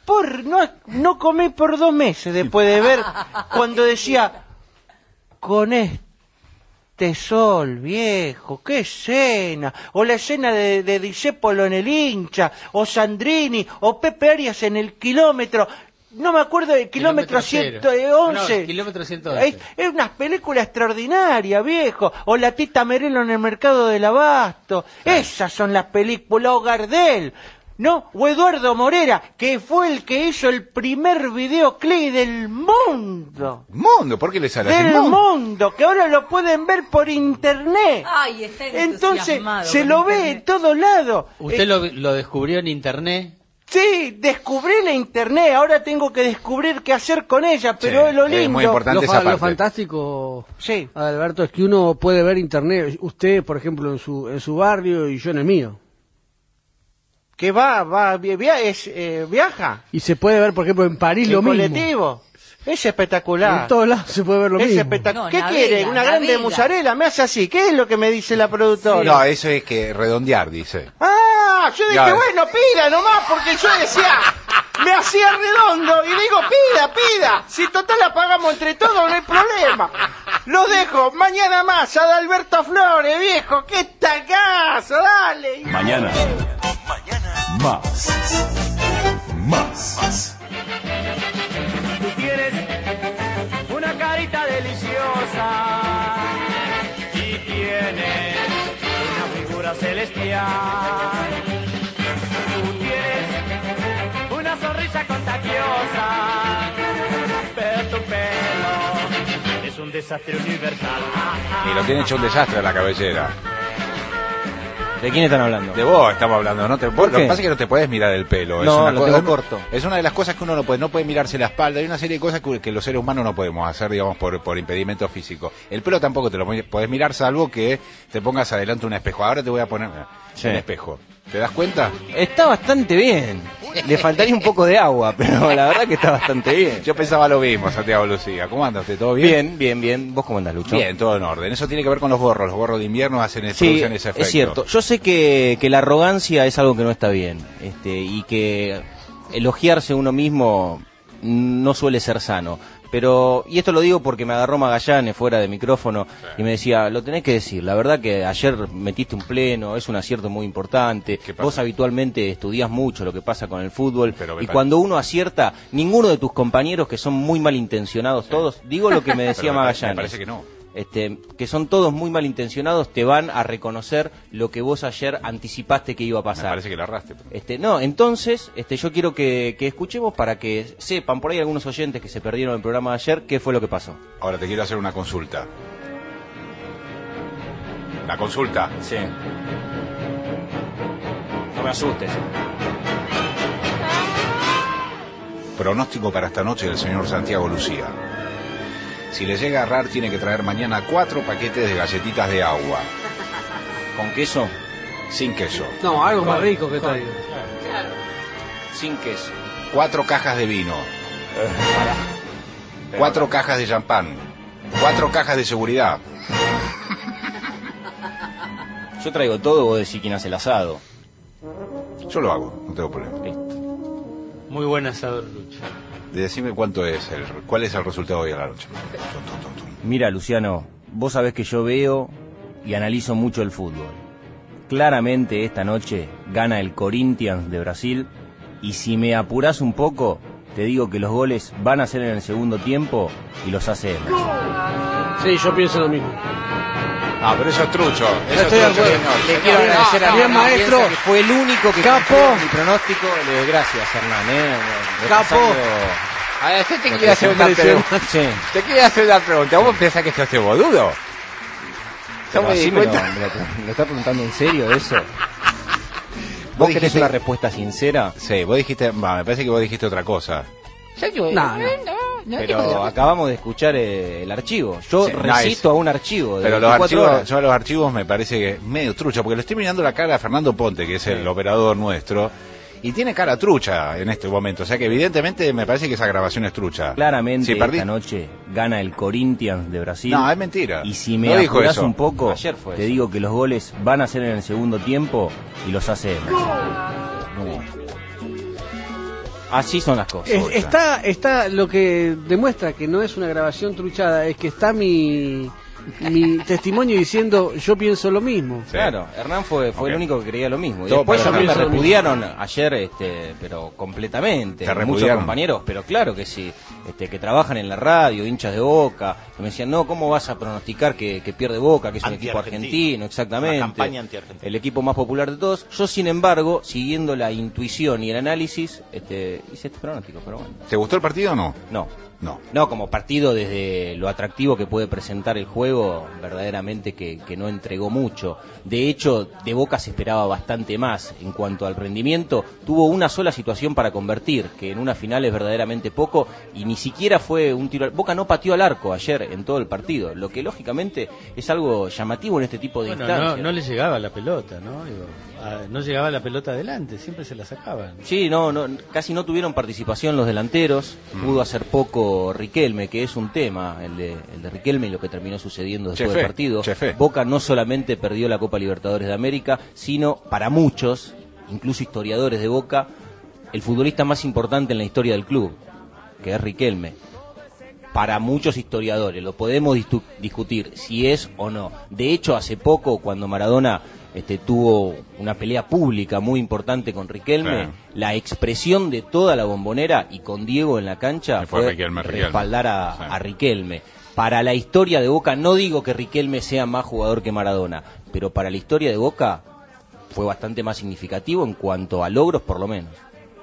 por no, no comí por dos meses después de ver cuando decía, con este sol, viejo, qué escena, o la escena de, de Discépolo en el Hincha, o Sandrini, o Pepe Arias en el kilómetro, no me acuerdo del kilómetro, kilómetro ciento once. No, kilómetro ciento once. Es, es una película extraordinaria, viejo. O la Tita Merelo en el mercado del Abasto. Esas son las películas. O Gardel, ¿no? O Eduardo Morera, que fue el que hizo el primer videoclip del mundo. ¿Mundo? ¿Por qué le sale así? Del mundo? mundo, que ahora lo pueden ver por internet. Ay, está Entonces, se lo ve en todos lados. ¿Usted eh, lo, lo descubrió en internet? Sí, descubrí la internet, ahora tengo que descubrir qué hacer con ella, pero sí, es lo lindo. Es muy importante lo, esa fa parte. Lo fantástico, sí, Alberto, es que uno puede ver internet, usted, por ejemplo, en su en su barrio y yo en el mío. Que va, va, via, es, eh, viaja. Y se puede ver, por ejemplo, en París el lo mismo. colectivo. Es espectacular. En todos lados se puede ver lo es mismo. Espectacular. No, ¿Qué navega, quiere? ¿Una navega. grande mozzarella? Me hace así. ¿Qué es lo que me dice la productora? Sí. No, eso es que redondear, dice. Ah, yo dije, ya, bueno, pida nomás, porque yo decía, me hacía redondo. Y digo, pida, pida. Si total la pagamos entre todos, no hay problema. Lo dejo. Mañana más. Adalberto Flores, viejo. ¡Qué tagazo! Dale. Mañana. Mañana. Más. Más. Tú tienes una carita deliciosa y tienes una figura celestial. Tú tienes una sonrisa contagiosa, pero tu pelo es un desastre universal. Y lo tiene hecho un desastre a la cabellera. ¿De quién están hablando? De vos estamos hablando, ¿no? Te, vos, lo que pasa es que no te puedes mirar el pelo. No, es una lo cosa, tengo corto. Es una de las cosas que uno no puede, no puede mirarse la espalda. Hay una serie de cosas que, que los seres humanos no podemos hacer, digamos, por, por impedimento físico. El pelo tampoco te lo podés mirar, salvo que te pongas adelante un espejo. Ahora te voy a poner sí. un espejo. ¿Te das cuenta? Está bastante bien. Le faltaría un poco de agua, pero la verdad que está bastante bien. Yo pensaba lo mismo, Santiago Lucía. ¿Cómo andas? ¿Todo bien? Bien, bien, bien. ¿Vos cómo andás, Lucho? Bien, todo en orden. Eso tiene que ver con los gorros. Los gorros de invierno hacen sí, producen ese efecto. Es cierto. Yo sé que, que la arrogancia es algo que no está bien. Este, y que elogiarse uno mismo no suele ser sano. Pero, y esto lo digo porque me agarró Magallanes fuera de micrófono y me decía, lo tenés que decir, la verdad que ayer metiste un pleno, es un acierto muy importante, vos habitualmente estudiás mucho lo que pasa con el fútbol, y cuando uno acierta, ninguno de tus compañeros que son muy malintencionados sí. todos, digo lo que me decía Magallanes. Me parece que no. Este, que son todos muy malintencionados, te van a reconocer lo que vos ayer anticipaste que iba a pasar. Me parece que lo arraste. Pero... Este, no, entonces, este, yo quiero que, que escuchemos para que sepan, por ahí algunos oyentes que se perdieron el programa de ayer, qué fue lo que pasó. Ahora te quiero hacer una consulta. ¿La consulta? Sí. No me asustes. Pronóstico para esta noche del señor Santiago Lucía. Si le llega a errar, tiene que traer mañana cuatro paquetes de galletitas de agua. ¿Con queso? Sin queso. No, algo Con, más rico que traigo. Claro. Sin queso. Cuatro cajas de vino. Cuatro cajas de champán. Cuatro cajas de seguridad. Yo traigo todo, vos decís quién hace el asado. Yo lo hago, no tengo problema. Listo. Muy buen asador, Lucho. Decime cuánto es, el, cuál es el resultado hoy a la noche. Mira, Luciano, vos sabés que yo veo y analizo mucho el fútbol. Claramente esta noche gana el Corinthians de Brasil y si me apurás un poco, te digo que los goles van a ser en el segundo tiempo y los hace Emerson. Sí, yo pienso lo mismo. Ah, pero eso es trucho. Eso estoy es de acuerdo. Le quiero agradecer a bien, maestro. Que fue el único que Capo. mi pronóstico. Le doy gracias, Hernán. ¿eh? Capo. A ver, usted te quiere hacer una pregunta. Sí. Te quiere hacer una pregunta. ¿Vos pensás que esto es boludo? Pero así me lo, me, lo, me lo está preguntando en serio eso. ¿Vos querés dijiste, una respuesta sincera? Sí, vos dijiste, bah, me parece que vos dijiste otra cosa. No, no. Pero acabamos de escuchar eh, el archivo. Yo sí, resisto nice. a un archivo. De Pero los archivos, yo a los archivos me parece que medio trucha, porque le estoy mirando la cara a Fernando Ponte, que es sí. el operador nuestro, y tiene cara trucha en este momento. O sea que evidentemente me parece que esa grabación es trucha. Claramente si esta noche gana el Corinthians de Brasil. No, es mentira. Y si me no apurás un poco, Ayer fue te eso. digo que los goles van a ser en el segundo tiempo y los hace Emerson. No. Así son las cosas. Es- está, está lo que demuestra que no es una grabación truchada, es que está mi, mi testimonio diciendo yo pienso lo mismo. Claro, Hernán fue, fue Ok. el único que creía lo mismo. Y Todo después para a mí me Hernán. repudiaron ayer, este, pero completamente. ¿Te Muchos repudiaron? compañeros, pero claro que sí, este, que trabajan en la radio, hinchas de Boca, que me decían, no, ¿cómo vas a pronosticar que, que pierde Boca, que es un equipo Anti-argentino. argentino? Exactamente. Una campaña anti-argentina. El equipo más popular de todos. Yo, sin embargo, siguiendo la intuición y el análisis, este, hice este pronóstico, pero bueno. ¿Te gustó el partido o no? No. No. No, como partido desde lo atractivo que puede presentar el juego, verdaderamente que, que no entregó mucho. De hecho, de Boca se esperaba bastante más en cuanto al rendimiento. Tuvo una sola situación para convertir, que en una final es verdaderamente poco, y ni siquiera fue un tiro al... Boca no pateó al arco ayer en todo el partido, lo que lógicamente es algo llamativo en este tipo de Bueno, instancias. no, no le llegaba la pelota, ¿no? Digo, a- no llegaba la pelota adelante, siempre se la sacaban. Sí, no, no, casi no tuvieron participación los delanteros. Mm. Pudo hacer poco Riquelme, que es un tema, el de, el de Riquelme y lo que terminó sucediendo después Chefe, del partido. chefe. Boca no solamente perdió la Copa Libertadores de América, sino para muchos, incluso historiadores de Boca, el futbolista más importante en la historia del club, que es Riquelme. Para muchos historiadores, lo podemos distu- discutir si es o no. De hecho, hace poco, cuando Maradona este, tuvo una pelea pública muy importante con Riquelme, Sí. la expresión de toda la Bombonera y con Diego en la cancha Fue fue, Riquelme, Riquelme. respaldar a, Sí. a Riquelme. Para la historia de Boca, no digo que Riquelme sea más jugador que Maradona, pero para la historia de Boca fue bastante más significativo en cuanto a logros, por lo menos.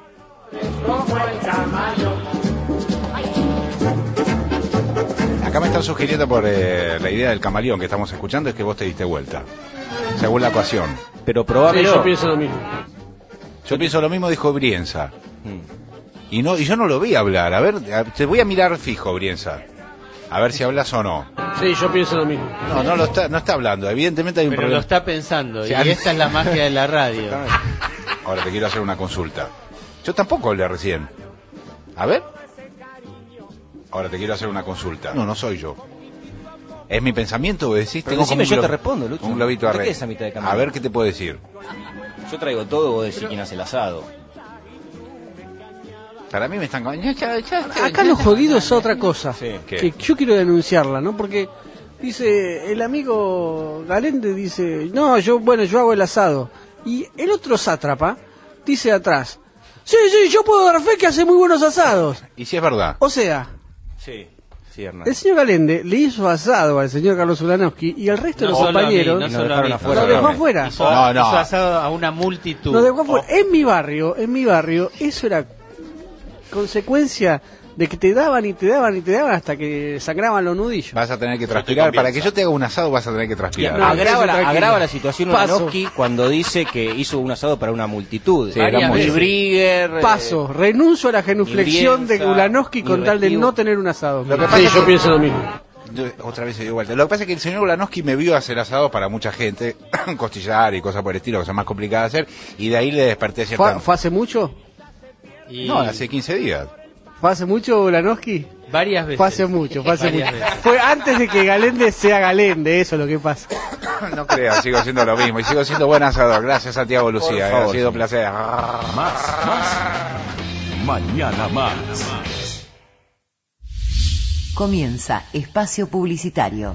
Acá me están sugiriendo por eh, la idea del camaleón que estamos escuchando es que vos te diste vuelta. Según la ecuación. Pero Sí, yo pienso lo mismo. Yo pienso lo mismo, dijo Brienza. Y no y yo no lo vi hablar. A ver, a- te voy a mirar fijo, Brienza. A ver si hablas o no. Sí, yo pienso lo mismo. No, no lo está, no está hablando. Evidentemente hay un Pero problema. lo está pensando, Sí, y a mí- esta es la magia de la radio. Ahora te quiero hacer una consulta. Yo tampoco hablé recién. A ver. Ahora te quiero hacer una consulta. No, no soy yo. ¿Es mi pensamiento? Decís, Pero tengo como decime, un yo glo- te respondo, Lucho. Un globito No te arre- quedes a mitad de camino. A ver qué te puedo decir. Yo traigo todo, vos decís quién hace el asado. Para mí me están... Acá lo jodido es otra cosa, ¿Qué? que yo quiero denunciarla, ¿no? Porque dice el amigo Galende, dice, no, yo, bueno, yo hago el asado. Y el otro sátrapa dice atrás, sí, sí, yo puedo dar fe que hace muy buenos asados. Y si es verdad. O sea, Sí, sí, Hernán. el señor Galende le hizo asado al señor Carlos Ulanowski y el resto de los solo a mí, compañeros no Nos solo a dejaron mí. afuera, lo dejó ¿no? afuera. Hizo, No, no. hizo asado a una multitud. Lo dejó afuera. En mi barrio, en mi barrio, eso era consecuencia de que te daban y te daban y te daban hasta que sangraban los nudillos. Vas a tener que estoy transpirar. con Para Bielsa. que yo te haga un asado vas a tener que transpirar. No, agrava, eso la, tranquilo. agrava la situación Paso. Ulanowski cuando dice que hizo un asado para una multitud. Sí, era muy- Ni Brigger, eh, Paso, renuncio a la genuflexión de Brienza, Ulanowski con ni tal de Restivo. no tener un asado. Lo que Sí, pasa es yo que- pienso lo mismo. Yo- Otra vez se dio vuelta. Lo que pasa es que el señor Ulanowski me vio hacer asado para mucha gente, costillar y cosas por el estilo, que son más complicadas de hacer, y de ahí le desperté cierta... ¿Fue, fue hace mucho? Y No, hace quince días. ¿Fue hace mucho Ulanowski? varias veces. Fue hace mucho, fue hace Varias mucho. veces. Fue antes de que Galende sea Galende, eso es lo que pasa. No creas, sigo siendo lo mismo y sigo siendo buen asador. Gracias, Santiago Lucía, Por favor, ha sido un sí. placer. Más, más. Mañana más. Comienza Espacio Publicitario.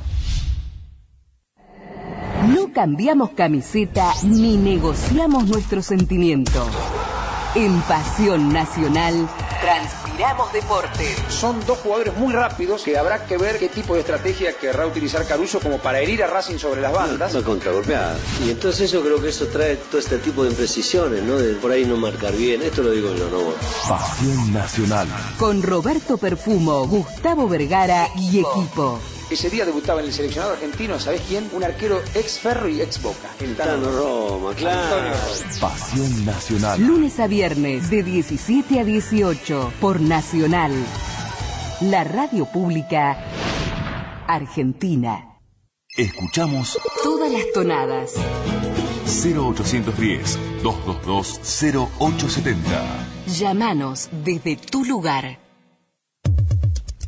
No cambiamos camiseta ni negociamos nuestro sentimiento. En Pasión Nacional transpiramos deporte. Son dos jugadores muy rápidos que habrá que ver qué tipo de estrategia querrá utilizar Caruso como para herir a Racing sobre las bandas. Una contragolpeada. Y entonces yo creo que eso trae todo este tipo de imprecisiones, ¿no? De por ahí no marcar bien. Esto lo digo yo, no vos. Pasión Nacional. Con Roberto Perfumo, Gustavo Vergara y equipo. Ese día debutaba en el seleccionado argentino, ¿sabés quién? Un arquero ex Ferro y ex Boca. El Tano Roma, claro. Pasión Nacional. Lunes a viernes de diecisiete a dieciocho por Nacional. La radio pública argentina. Escuchamos Todas las tonadas. cero ochocientos diez, doscientos veintidós, cero ochocientos setenta. Llámanos desde tu lugar.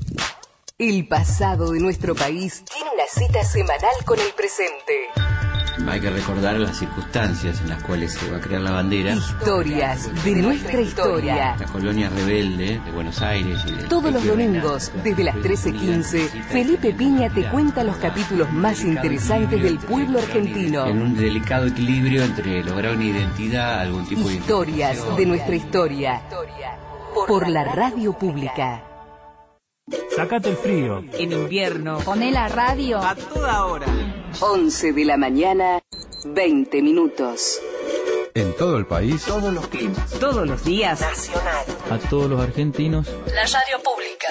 El pasado de nuestro país tiene una cita semanal con el presente. Hay que recordar las circunstancias en las cuales se va a crear la bandera. Historias de nuestra historia. La colonia rebelde de Buenos Aires. Y de Todos los domingos, desde las trece quince, Felipe Piña te cuenta los capítulos más interesantes del pueblo argentino. En un delicado equilibrio entre lograr una identidad, algún tipo de... Historias de nuestra historia. Por la radio pública. Sácate el frío. En invierno. Poné la radio a toda hora. once de la mañana, veinte minutos. En todo el país. Todos los climas. Todos los días. Nacional. A todos los argentinos. La radio pública.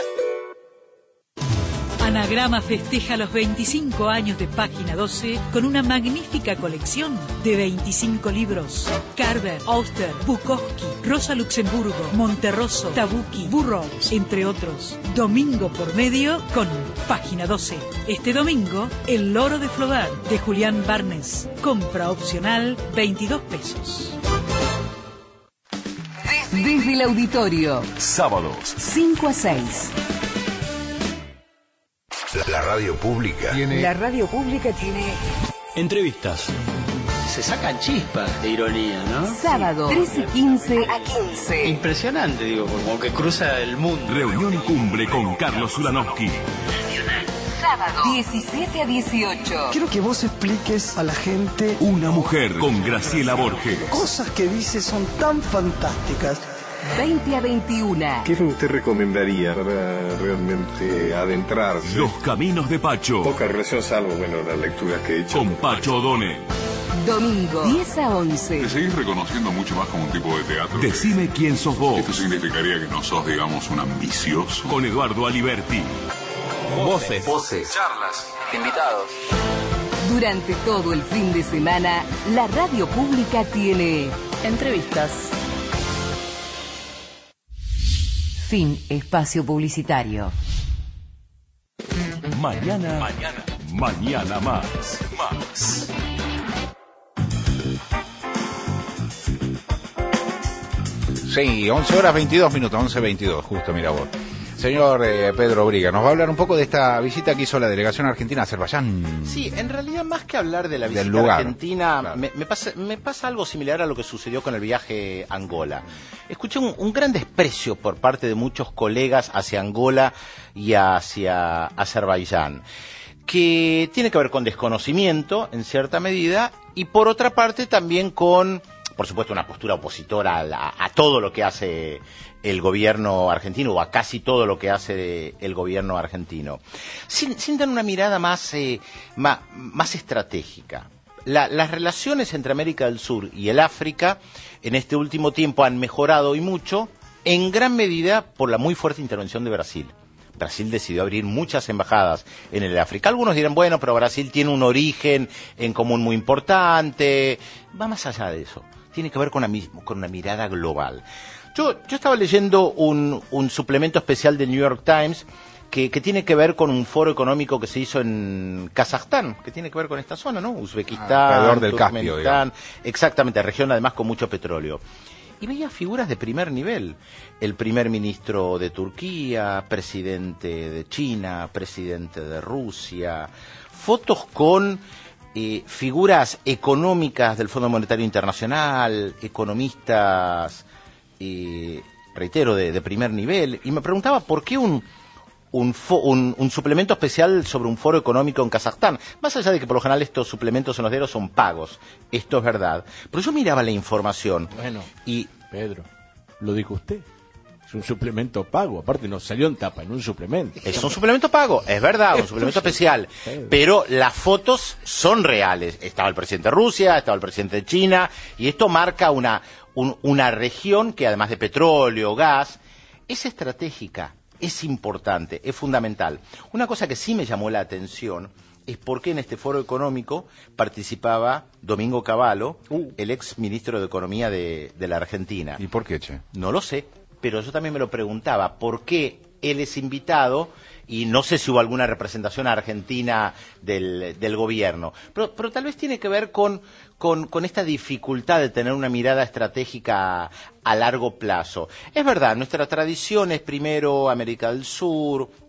Anagrama festeja los veinticinco años de Página doce con una magnífica colección de veinticinco libros. Carver, Auster, Bukowski, Rosa Luxemburgo, Monterroso, Tabucchi, Burroughs, entre otros. Domingo por medio con Página doce. Este domingo, El loro de Flaubert, de Julián Barnes. Compra opcional, veintidós pesos. Desde el auditorio. Sábados. cinco a seis. La radio pública tiene... La radio pública tiene... Entrevistas. Se sacan chispas de ironía, ¿no? Sábado, trece quince a quince. Impresionante, digo, como que cruza el mundo. Reunión y cumbre con Carlos Ulanowski. Sábado, diecisiete a dieciocho. Quiero que vos expliques a la gente... Una mujer con Graciela Borges. Cosas que dice son tan fantásticas. veinte a veintiuno. ¿Qué es lo que usted recomendaría para realmente adentrarse? Los caminos de Pacho. Poca relación, salvo, bueno, las lecturas que he hecho. Con Pacho O'Donnell. Domingo, diez a once. Te seguís reconociendo mucho más como un tipo de teatro. Decime quién sos vos. Esto significaría que no sos, digamos, un ambicioso. Con Eduardo Aliberti. Voces. Voces. Charlas. Invitados. Durante todo el fin de semana, la radio pública tiene... Entrevistas. Fin espacio publicitario. Mañana, mañana, mañana más, más. Sí, once horas veintidós minutos, once veintidós, justo, mira vos. Señor eh, Pedro Briga, nos va a hablar un poco de esta visita que hizo la delegación argentina a Azerbaiyán. Sí, en realidad más que hablar de la visita lugar, argentina, claro. me, me, pasa, me pasa algo similar a lo que sucedió con el viaje a Angola. Escuché un, un gran desprecio por parte de muchos colegas hacia Angola y hacia Azerbaiyán, que tiene que ver con desconocimiento, en cierta medida, y por otra parte también con, por supuesto, una postura opositora a, la, a todo lo que hace el gobierno argentino, o a casi todo lo que hace el gobierno argentino, sin, sin dar una mirada más, eh, más, más estratégica. La, las relaciones entre América del Sur y el África en este último tiempo han mejorado y mucho, en gran medida por la muy fuerte intervención de Brasil. Brasil decidió abrir muchas embajadas en el África. Algunos dirán, bueno, pero Brasil tiene un origen en común muy importante. Va más allá de eso. Tiene que ver con una, con una mirada global. Yo, yo estaba leyendo un, un suplemento especial del New York Times que, que tiene que ver con un foro económico que se hizo en Kazajstán, que tiene que ver con esta zona, ¿no? Uzbekistán, ah, alrededor del Caspio, digamos. Exactamente, región además con mucho petróleo. Y veía figuras de primer nivel. El primer ministro de Turquía, presidente de China, presidente de Rusia, fotos con eh, figuras económicas del Fondo Monetario Internacional, economistas... Y, reitero, de, de primer nivel, y me preguntaba por qué un, un, fo, un, un suplemento especial sobre un foro económico en Kazajstán, más allá de que por lo general estos suplementos en los diarios son pagos, esto es verdad, pero yo miraba la información. Bueno, y Pedro, lo dijo usted, es un suplemento pago, aparte no salió en tapa, en un suplemento. Es un suplemento pago, es verdad, un suplemento especial, pero las fotos son reales. Estaba el presidente de Rusia, estaba el presidente de China, y esto marca una... Un, una región que además de petróleo, gas, es estratégica, es importante, es fundamental. Una cosa que sí me llamó la atención es por qué en este foro económico participaba Domingo Cavallo, uh. el ex ministro de Economía de, de la Argentina. ¿Y por qué, che? No lo sé, pero yo también me lo preguntaba, ¿por qué él es invitado? Y no sé si hubo alguna representación argentina del, del gobierno, pero, pero tal vez tiene que ver con, con, con esta dificultad de tener una mirada estratégica a, a largo plazo. Es verdad, nuestra tradición es primero América del Sur,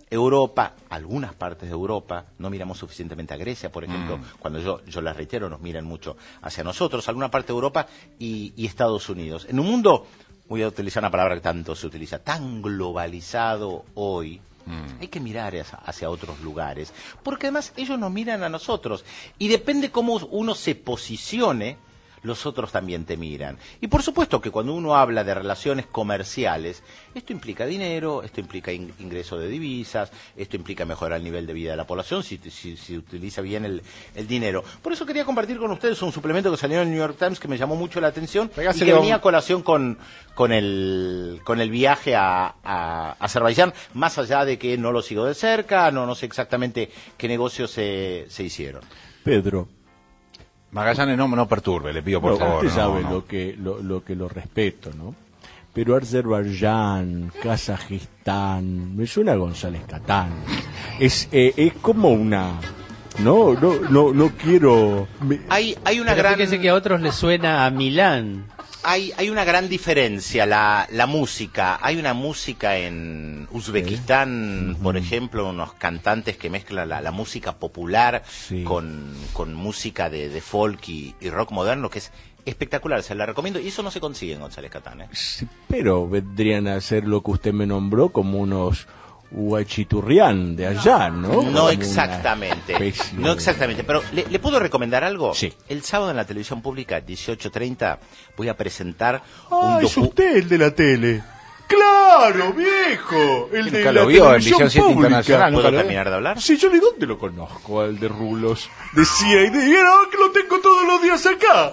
Europa, algunas partes de Europa, no miramos suficientemente a Grecia, por ejemplo, mm. cuando yo, yo las reitero, nos miran mucho hacia nosotros, alguna parte de Europa y, y Estados Unidos. En un mundo, voy a utilizar una palabra que tanto se utiliza, tan globalizado hoy, mm. hay que mirar hacia, hacia otros lugares, porque además ellos nos miran a nosotros, y depende cómo uno se posicione, los otros también te miran. Y por supuesto que cuando uno habla de relaciones comerciales, esto implica dinero, esto implica in- ingreso de divisas, esto implica mejorar el nivel de vida de la población si, si, si utiliza bien el, el dinero. Por eso quería compartir con ustedes un suplemento que salió en el New York Times que me llamó mucho la atención y que venía a colación con, con, el, con el viaje a, a Azerbaiyán, más allá de que no lo sigo de cerca, no, no sé exactamente qué negocios se, se hicieron. Pedro. Magallanes no, no perturbe, le pido por no, favor. Usted no, sabe no. Lo, que, lo, lo que lo respeto, ¿no? Pero Azerbaiyán, Kazajistán, me suena a González Catán. Es, eh, es como una... No, no, no, no quiero... Me... Hay, hay una Pero gran... fíjese que a otros les suena a Milán. Hay, hay una gran diferencia, la, la música. Hay una música en Uzbekistán, ¿Eh? por uh-huh. ejemplo, unos cantantes que mezclan la, la música popular sí. con, con música de, de folk y, y rock moderno, que es espectacular, se la recomiendo. Y eso no se consigue en González Catán, ¿eh? Sí, pero vendrían a ser lo que usted me nombró como unos... Huachiturrián de allá, ¿no? No, no exactamente, no exactamente, pero ¿le, ¿le puedo recomendar algo? Sí. El sábado en la televisión pública, dieciocho treinta, voy a presentar ah, un docu... es usted el de la tele. ¡Claro, viejo! El de nunca la lo vio televisión en Visión siete pública. Internacional. ¿Puedo ¿Nunca terminar de hablar? Sí, yo le dónde lo conozco, al de Rulos. Decía y de era que lo tengo todos los días acá.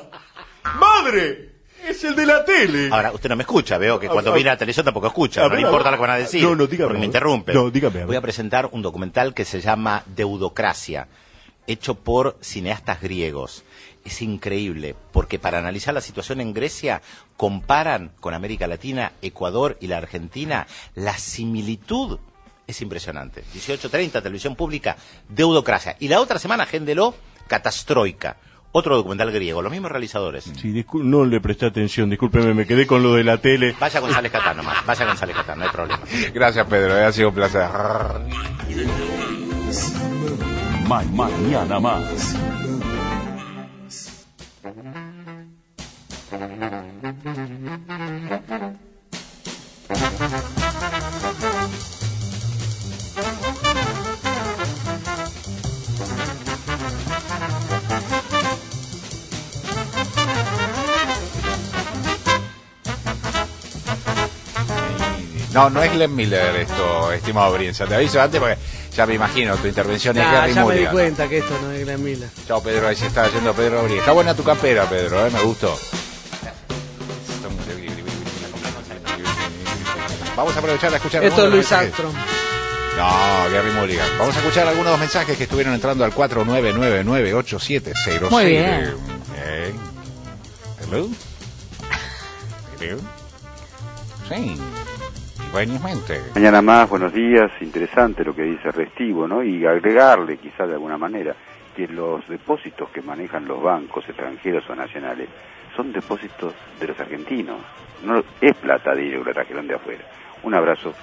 ¡Madre! Es el de la tele. Ahora, usted no me escucha, veo que cuando viene a la televisión tampoco escucha, no le importa lo que van a decir, no, no, dígame, porque me interrumpe. No, dígame. Voy a presentar un documental que se llama Deudocracia, hecho por cineastas griegos. Es increíble, porque para analizar la situación en Grecia, comparan con América Latina, Ecuador y la Argentina, la similitud es impresionante. dieciocho treinta, televisión pública, Deudocracia. Y la otra semana, agéndelo, Catastroika. Otro documental griego, los mismos realizadores. Sí, discul- no le presté atención, discúlpeme, me quedé con lo de la tele. Vaya González Catán nomás, vaya González Catán, no hay problema. Gracias, Pedro, ha sido un placer. Ma- mañana más. No, no es Glenn Miller esto, estimado Brienza. Te aviso antes porque ya me imagino, tu intervención es nah, Gary ya Mulligan. me di cuenta que esto no es Glenn Miller. Chao, Pedro, ahí se está yendo Pedro Brienza. Está buena tu campera, Pedro, ¿eh? Me gustó. Vamos a aprovechar a escuchar... Esto es Luis mensajes. Armstrong. No, Gary Mulligan. Vamos a escuchar algunos mensajes que estuvieron entrando al cuatro nueve nueve nueve ocho siete cero seis. Muy bien. Eh, hello. Hello. Sí. Buenamente. Mañana más, buenos días, interesante lo que dice Restivo, ¿no? Y agregarle quizás de alguna manera que los depósitos que manejan los bancos extranjeros o nacionales son depósitos de los argentinos, no es plata de ellos que la trajeron de afuera. Un abrazo.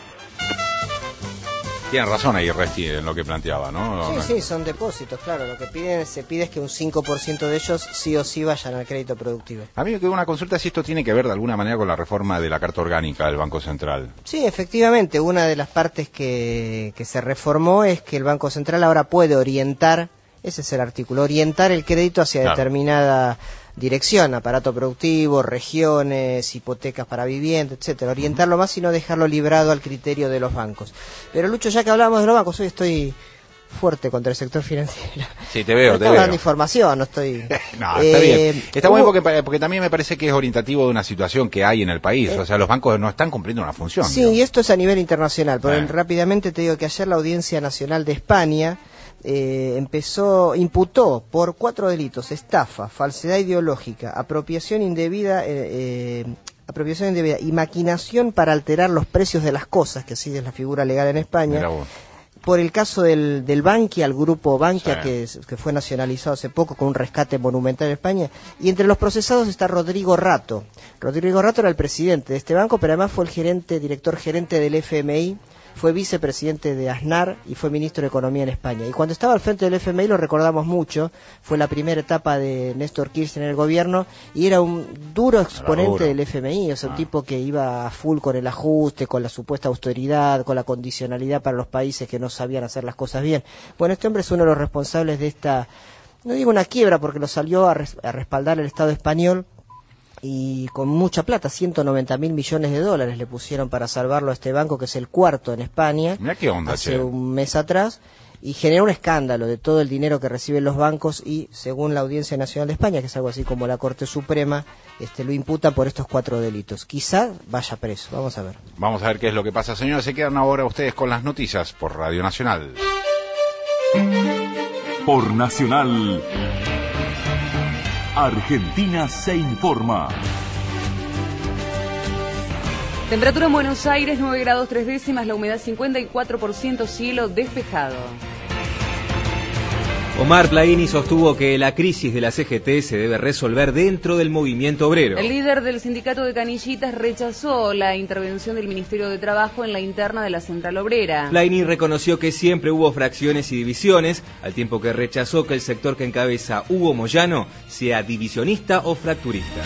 Tienen razón ahí Resti en lo que planteaba, ¿no? Sí, sí, son depósitos, claro. Lo que piden, se pide es que un cinco por ciento de ellos sí o sí vayan al crédito productivo. A mí me quedó una consulta si esto tiene que ver de alguna manera con la reforma de la Carta Orgánica del Banco Central. Sí, efectivamente, una de las partes que, que se reformó es que el Banco Central ahora puede orientar, ese es el artículo, orientar el crédito hacia Claro. determinada dirección, aparato productivo, regiones, hipotecas para vivienda, etcétera, orientarlo más y no dejarlo librado al criterio de los bancos. Pero Lucho, ya que hablamos de los bancos, hoy estoy fuerte contra el sector financiero. Sí, te veo, No te estoy veo. dando información, no estoy... No, está Eh, bien. Está hubo- bueno porque, porque también me parece que es orientativo de una situación que hay en el país. O sea, los bancos no están cumpliendo una función. Sí, y esto es a nivel internacional. Pero Eh. rápidamente te digo que ayer la Audiencia Nacional de España eh, empezó, imputó por cuatro delitos: estafa, falsedad ideológica, apropiación indebida, eh, eh, apropiación indebida y maquinación para alterar los precios de las cosas, que así es la figura legal en España. Mirá vos. Por el caso del, del Bankia, el grupo Bankia, Sí. que, es- que fue nacionalizado hace poco con un rescate monumental en España. Y entre los procesados está Rodrigo Rato. Rodrigo Rato era el presidente de este banco, pero además fue el gerente, director gerente del F M I, fue vicepresidente de Aznar y fue ministro de Economía en España. Y cuando estaba al frente del F M I lo recordamos mucho, fue la primera etapa de Néstor Kirchner en el gobierno y era un duro exponente duro. del F M I, o sea, un ah. tipo que iba a full con el ajuste, con la supuesta austeridad, con la condicionalidad para los países que no sabían hacer las cosas bien. Bueno, este hombre es uno de los responsables de esta, no digo una quiebra porque lo salió a, res, a respaldar el Estado español, y con mucha plata, ciento noventa mil millones de dólares le pusieron para salvarlo a este banco, que es el cuarto en España. Mirá qué onda, hace che. un mes atrás, y generó un escándalo de todo el dinero que reciben los bancos, y según la Audiencia Nacional de España, que es algo así como la Corte Suprema, este lo imputa por estos cuatro delitos. Quizá vaya preso, vamos a ver. Vamos a ver qué es lo que pasa, señores. Se quedan ahora ustedes con las noticias por Radio Nacional. Por Nacional, Argentina se informa. Temperatura en Buenos Aires, nueve grados tres décimas, la humedad cincuenta y cuatro por ciento, cielo despejado. Omar Plaini sostuvo que la crisis de la C G T se debe resolver dentro del movimiento obrero. El líder del sindicato de canillitas rechazó la intervención del Ministerio de Trabajo en la interna de la Central Obrera. Plaini reconoció que siempre hubo fracciones y divisiones, al tiempo que rechazó que el sector que encabeza Hugo Moyano sea divisionista o fracturista.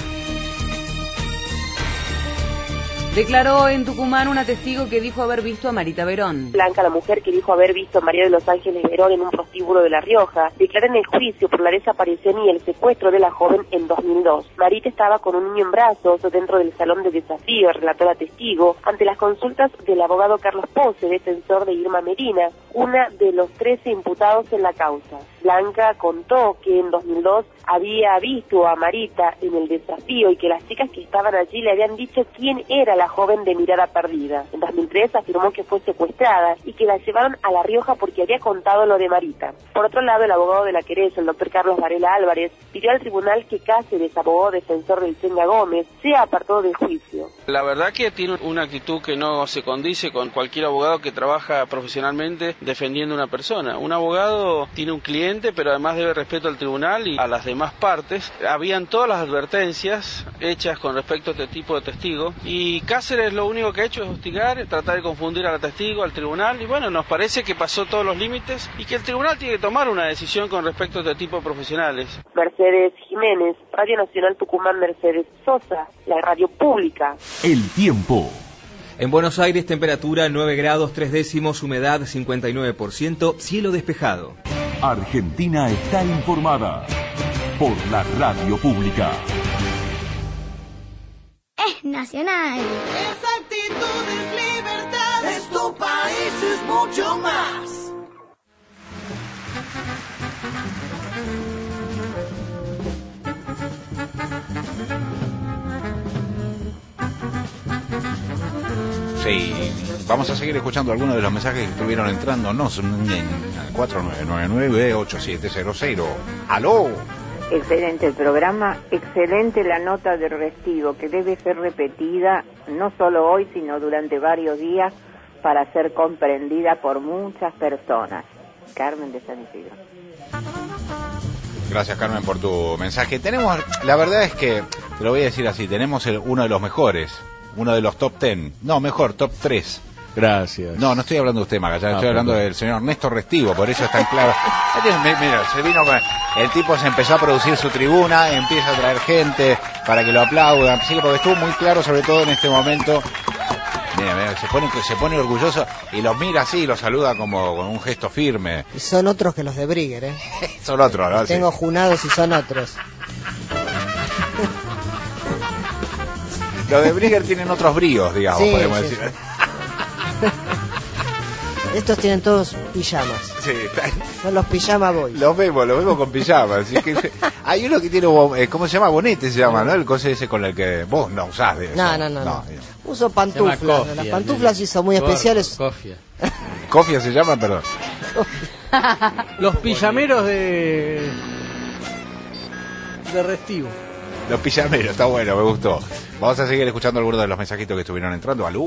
Declaró en Tucumán una testigo que dijo haber visto a Marita Verón. Blanca, la mujer que dijo haber visto a María de los Ángeles Verón en un prostíbulo de La Rioja, declara en el juicio por la desaparición y el secuestro de la joven en dos mil dos. Marita estaba con un niño en brazos dentro del salón de desafío, relató la testigo, ante las consultas del abogado Carlos Pose, defensor de Irma Medina, una de los trece imputados en la causa. Blanca contó que en dos mil dos había visto a Marita en el desafío y que las chicas que estaban allí le habían dicho quién era la joven de mirada perdida. En dos mil tres afirmó que fue secuestrada y que la llevaron a La Rioja porque había contado lo de Marita. Por otro lado, el abogado de la querella, el doctor Carlos Varela Álvarez, pidió al tribunal que Cáceres, abogado defensor del Senga Gómez, sea apartado del juicio. La verdad que tiene una actitud que no se condice con cualquier abogado que trabaja profesionalmente defendiendo a una persona. Un abogado tiene un cliente, pero además debe respeto al tribunal y a las demás partes. Habían todas las advertencias hechas con respecto a este tipo de testigo, y Cáceres lo único que ha hecho es hostigar, tratar de confundir a la testigo, al tribunal, y bueno, nos parece que pasó todos los límites y que el tribunal tiene que tomar una decisión con respecto a este tipo de profesionales. Mercedes Jiménez, Radio Nacional Tucumán. Mercedes Sosa, la radio pública. El tiempo. En Buenos Aires, temperatura nueve grados tres décimos, humedad cincuenta y nueve por ciento, cielo despejado. Argentina está informada por la radio pública. Es Nacional. Esa actitud es libertad. Es tu país, es mucho más. Sí, vamos a seguir escuchando algunos de los mensajes que estuvieron entrándonos en cuatro nueve nueve nueve ocho siete cero cero. ¡Aló! Excelente el programa, excelente la nota de Restivo, que debe ser repetida no solo hoy, sino durante varios días para ser comprendida por muchas personas. Carmen de San Isidro. Gracias, Carmen, por tu mensaje. Tenemos, la verdad es que, te lo voy a decir así, tenemos el, uno de los mejores, uno de los top ten, no, mejor, top tres. Gracias. No, no estoy hablando de usted, Magallanes, Ah, estoy hablando perdón. del señor Néstor Restivo, por eso está en clave. Mira, se vino con, el tipo se empezó a producir su tribuna, empieza a traer gente para que lo aplaudan, sí, porque estuvo muy claro, sobre todo en este momento. Mira, mira, se pone, se pone orgulloso y los mira así y los saluda como con un gesto firme. Y son otros que los de Brigger, ¿eh? Son otros, ¿no? Tengo Sí. junados y son otros. Los de Brigger tienen otros bríos, digamos, Sí, podemos sí, decir. sí. Estos tienen todos pijamas. Sí. Son los pijama boys. Los vemos, los vemos con pijamas. Así que, hay uno que tiene, eh, ¿cómo se llama? Bonete se llama, ¿no? El coso ese con el que vos no usás de eso. No, no, no, no. Uso Se pantuflas. llama cofia, Las pantuflas sí son muy Gordo, especiales. Cofia. Cofia se llama, perdón. Los pijameros de de Restivo. Los pijameros, está bueno, me gustó. Vamos a seguir escuchando algunos de los mensajitos que estuvieron entrando. Aló.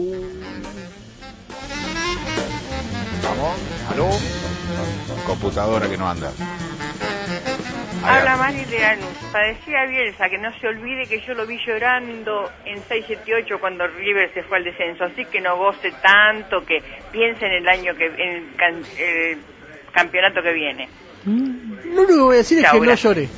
Vamos, aló. Computadora que no anda. Habla Mari de Lanús. Para decir a Bielsa que no se olvide que yo lo vi llorando en seis siete ocho cuando River se fue al descenso. Así que no goce tanto, que piense en el año que, en el, can, el campeonato que viene. Lo único que voy a decir Chao, es que gracias. no lloré.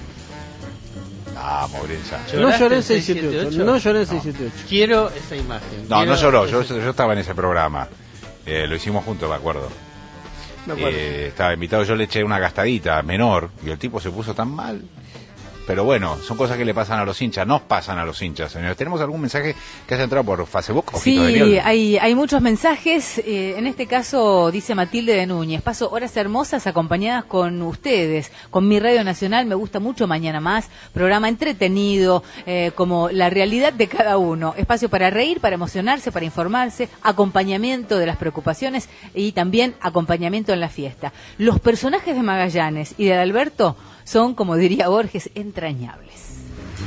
Ah, Morenza. No lloré en seis siete ocho. No lloré en seis siete ocho. Quiero esa imagen. No, Quiero no lloró, yo, ese- yo estaba en ese programa. Eh, lo hicimos juntos, me acuerdo. Me acuerdo. Eh, estaba invitado, yo le eché una gastadita menor y el tipo se puso tan mal. Pero bueno, son cosas que le pasan a los hinchas, nos pasan a los hinchas, señores. ¿Tenemos algún mensaje que haya entrado por Facebook? Ojito de Sí, miel. hay, hay muchos mensajes. Eh, en este caso dice Matilde de Núñez: paso horas hermosas acompañadas con ustedes, con mi Radio Nacional. Me gusta mucho Mañana Más, programa entretenido, eh, como la realidad de cada uno. Espacio para reír, para emocionarse, para informarse, acompañamiento de las preocupaciones y también acompañamiento en la fiesta. Los personajes de Magallanes y de Adalberto son, como diría Borges, entrañables.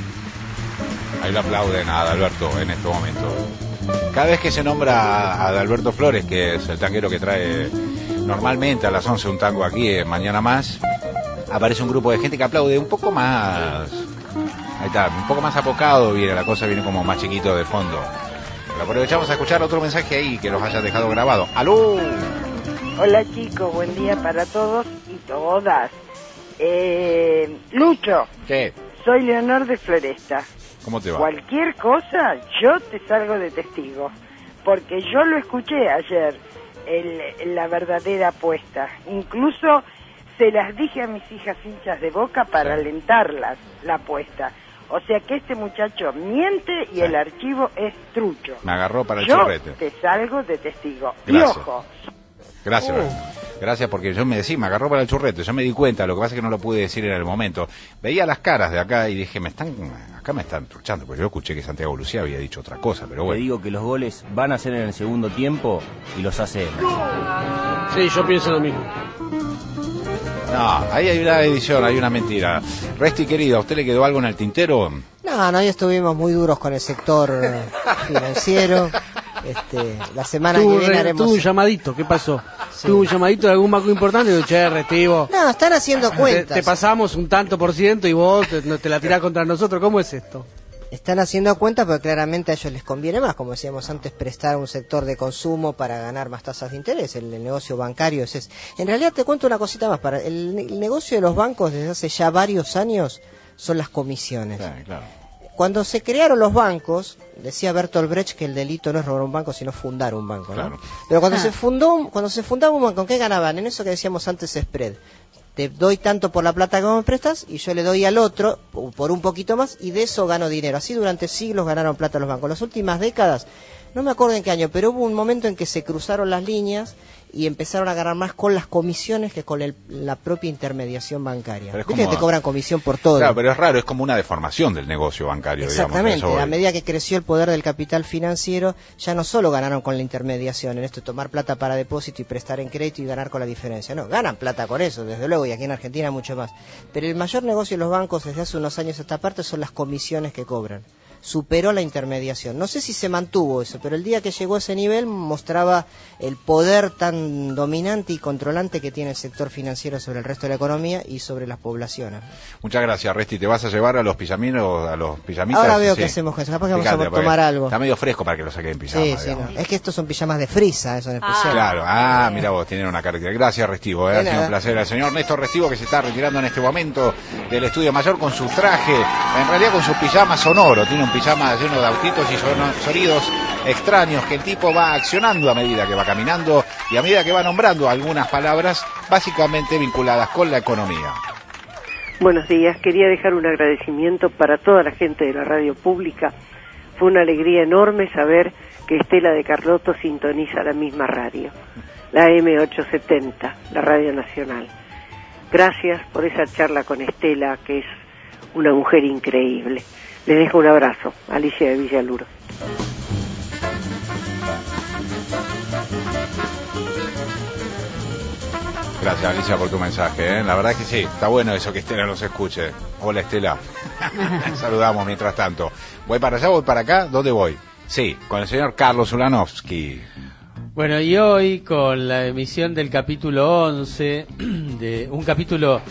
Ahí lo aplauden a Adalberto en este momento. Cada vez que se nombra a Adalberto Flores, que es el tanguero que trae normalmente a las once un tango aquí en Mañana Más, aparece un grupo de gente que aplaude un poco más. Ahí está, un poco más apocado viene, la cosa viene como más chiquito de fondo. Pero aprovechamos a escuchar otro mensaje ahí que nos haya dejado grabado. ¡Aló! Hola chicos, buen día para todos y todas. Eh, Lucho, ¿Qué? soy Leonor de Floresta. ¿Cómo te va? Cualquier cosa, yo te salgo de testigo, porque yo lo escuché ayer, el, la verdadera apuesta. Incluso se las dije a mis hijas hinchas de Boca para Sí. alentarlas, la apuesta. O sea que este muchacho miente y Sí. el archivo es trucho. Me agarró para el Yo chorrete. te salgo de testigo. Gracias. Y ojo, Gracias, Uh. Lorenzo. Gracias, porque yo me decía, me agarró para el churrete, yo me di cuenta, lo que pasa es que no lo pude decir en el momento. Veía las caras de acá y dije, me están, acá me están truchando, porque yo escuché que Santiago Lucía había dicho otra cosa, pero Le bueno. digo que los goles van a ser en el segundo tiempo y los hace él. Sí, yo pienso lo mismo. No, ahí hay una edición, hay una mentira. Resti, querida, ¿a usted le quedó algo en el tintero? No, no, hoy estuvimos muy duros con el sector eh, financiero. Este, la semana Tuvo que viene re- haremos... tuvo un llamadito, ¿qué pasó? Tuvo un llamadito de algún banco importante y digo, che, Restivo. No, están haciendo Te, cuentas. te pasamos un tanto por ciento y vos te, no te la tirás contra nosotros. ¿Cómo es esto? Están haciendo cuentas porque claramente a ellos les conviene más, como decíamos antes, prestar un sector de consumo para ganar más tasas de interés. El, el negocio bancario es ese. En realidad te cuento una cosita más. Para el, el negocio de los bancos desde hace ya varios años son las comisiones. Sí, claro. Cuando se crearon los bancos, decía Bertolt Brecht que el delito no es robar un banco, sino fundar un banco, ¿no? Claro. Pero cuando Ah. se fundó, cuando se fundaba un banco, ¿qué ganaban? En eso que decíamos antes, spread. Te doy tanto por la plata que me prestas y yo le doy al otro por un poquito más y de eso gano dinero. Así durante siglos ganaron plata los bancos. Las últimas décadas, no me acuerdo en qué año, pero hubo un momento en que se cruzaron las líneas y empezaron a ganar más con las comisiones que con el- la propia intermediación bancaria. Pero es Viste que como- te cobran comisión por todo. Claro, pero es raro, es como una deformación del negocio bancario, Exactamente, digamos. eso a voy. medida que creció el poder del capital financiero, ya no solo ganaron con la intermediación, en esto de tomar plata para depósito y prestar en crédito y ganar con la diferencia, no, ganan plata con eso, desde luego, y aquí en Argentina mucho más. Pero el mayor negocio de los bancos desde hace unos años a esta parte son las comisiones que cobran. Superó la intermediación. No sé si se mantuvo eso, pero el día que llegó a ese nivel mostraba el poder tan dominante y controlante que tiene el sector financiero sobre el resto de la economía y sobre las poblaciones. Muchas gracias, Resti. ¿Te vas a llevar a los pijaminos, a los pijamitas? Ahora veo Sí. que hacemos con eso, capaz que vamos Fíjate, a porque tomar algo. Está medio fresco para que lo saquen en pijama, Sí, sí, digamos. no. Es que estos son pijamas de frisa, eso en especial. Claro, ah, mira vos, tienen una característica. Gracias, Restivo, eh, De ha sido nada. un placer. El señor Néstor Restivo, que se está retirando en este momento del estudio mayor con su traje, en realidad con su pijama sonoro. Tiene un pijama lleno de autitos y sono- sonidos extraños que el tipo va accionando a medida que va caminando y a medida que va nombrando algunas palabras básicamente vinculadas con la economía. buenos días. Quería dejar un agradecimiento para toda la gente de la radio pública. Fue una alegría enorme saber que Estela de Carlotto sintoniza la misma radio, la eme ochocientos setenta, la Radio Nacional. Gracias por esa charla con Estela, que es una mujer increíble. Les dejo un abrazo. Alicia de Villaluro. Gracias, Alicia, por tu mensaje, ¿eh? La verdad que sí, está bueno eso que Estela nos escuche. Hola, Estela. Saludamos mientras tanto. ¿Voy para allá, voy para acá? ¿Dónde voy? Sí, con el señor Carlos Ulanovsky. Bueno, y hoy con la emisión del capítulo once, de un capítulo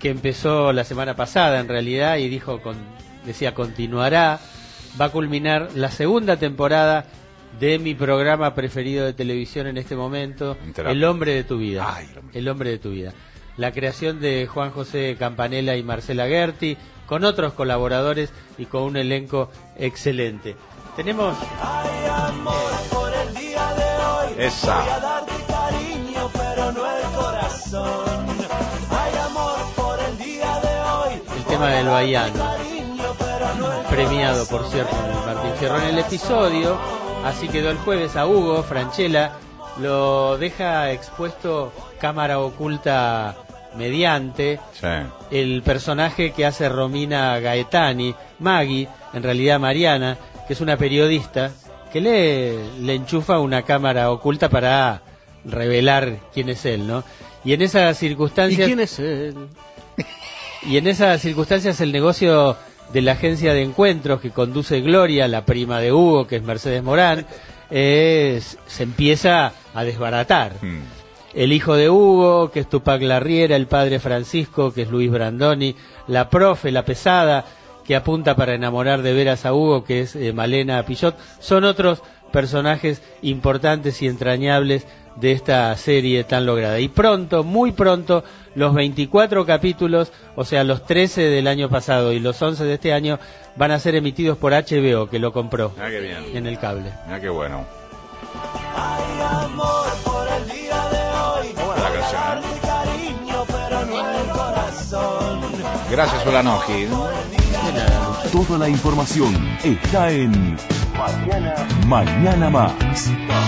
que empezó la semana pasada en realidad y dijo, con, decía, continuará, va a culminar la segunda temporada de mi programa preferido de televisión en este momento, El hombre de tu vida. Ay, el hombre de tu vida. La creación de Juan José Campanella y Marcela Gerti, con otros colaboradores y con un elenco excelente. Tenemos... Hay amor por el día de hoy. Esa. Voy a darte cariño, pero no el corazón. Hay amor por el día de hoy. El tema del Bahiano, premiado por cierto en el Martín Fierro. En el episodio, así quedó el jueves, a Hugo Franchella lo deja expuesto cámara oculta mediante sí. el personaje que hace Romina Gaetani, Maggie, en realidad Mariana, que es una periodista que le, le enchufa una cámara oculta para revelar quién es él, ¿no? Y en esas circunstancias... ¿Y quién es él? Y en esas circunstancias el negocio de la agencia de encuentros que conduce Gloria, la prima de Hugo, que es Mercedes Morán, eh, se empieza a desbaratar. Hmm. El hijo de Hugo, que es Tupac Larriera, el padre Francisco, que es Luis Brandoni, la profe, la pesada, que apunta para enamorar de veras a Hugo, que es eh, Malena Pillot, son otros personajes importantes y entrañables de esta serie tan lograda. Y pronto, muy pronto, los veinticuatro capítulos, o sea, los trece del año pasado y los once de este año, van a ser emitidos por H B O, que lo compró ah, qué bien. en el cable. Ah, qué bueno. Hay amor por el día de hoy. Qué buena la canción, ¿eh? Cariño, pero no el corazón. Gracias, Ulanoji. Toda la información está en Mañana, Mañana Más.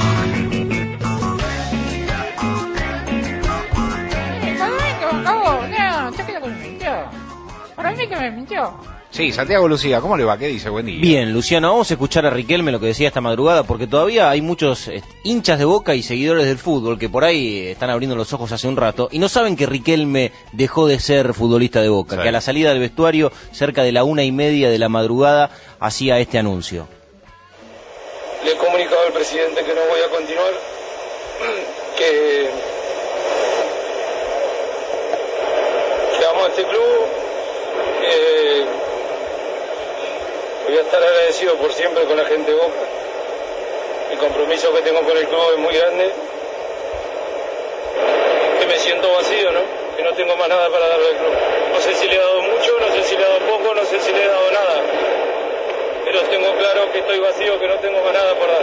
Para mí que me mintió. Sí, Santiago Lucía, ¿cómo le va? ¿Qué dice? Buen día. Bien, Luciano, vamos a escuchar a Riquelme lo que decía esta madrugada, porque todavía hay muchos eh, hinchas de Boca y seguidores del fútbol que por ahí eh, están abriendo los ojos hace un rato y no saben que Riquelme dejó de ser futbolista de Boca, sí. que a la salida del vestuario, cerca de la una y media de la madrugada, hacía este anuncio. Le he comunicado al presidente que no voy a continuar, que, que amo a este club. Eh, voy a estar agradecido por siempre con la gente de Boca. El compromiso que tengo con el club es muy grande. Que me siento vacío, ¿no? Que no tengo más nada para darle al club. No sé si le he dado mucho, no sé si le he dado poco, no sé si le he dado nada. Pero tengo claro que estoy vacío, que no tengo más nada por dar.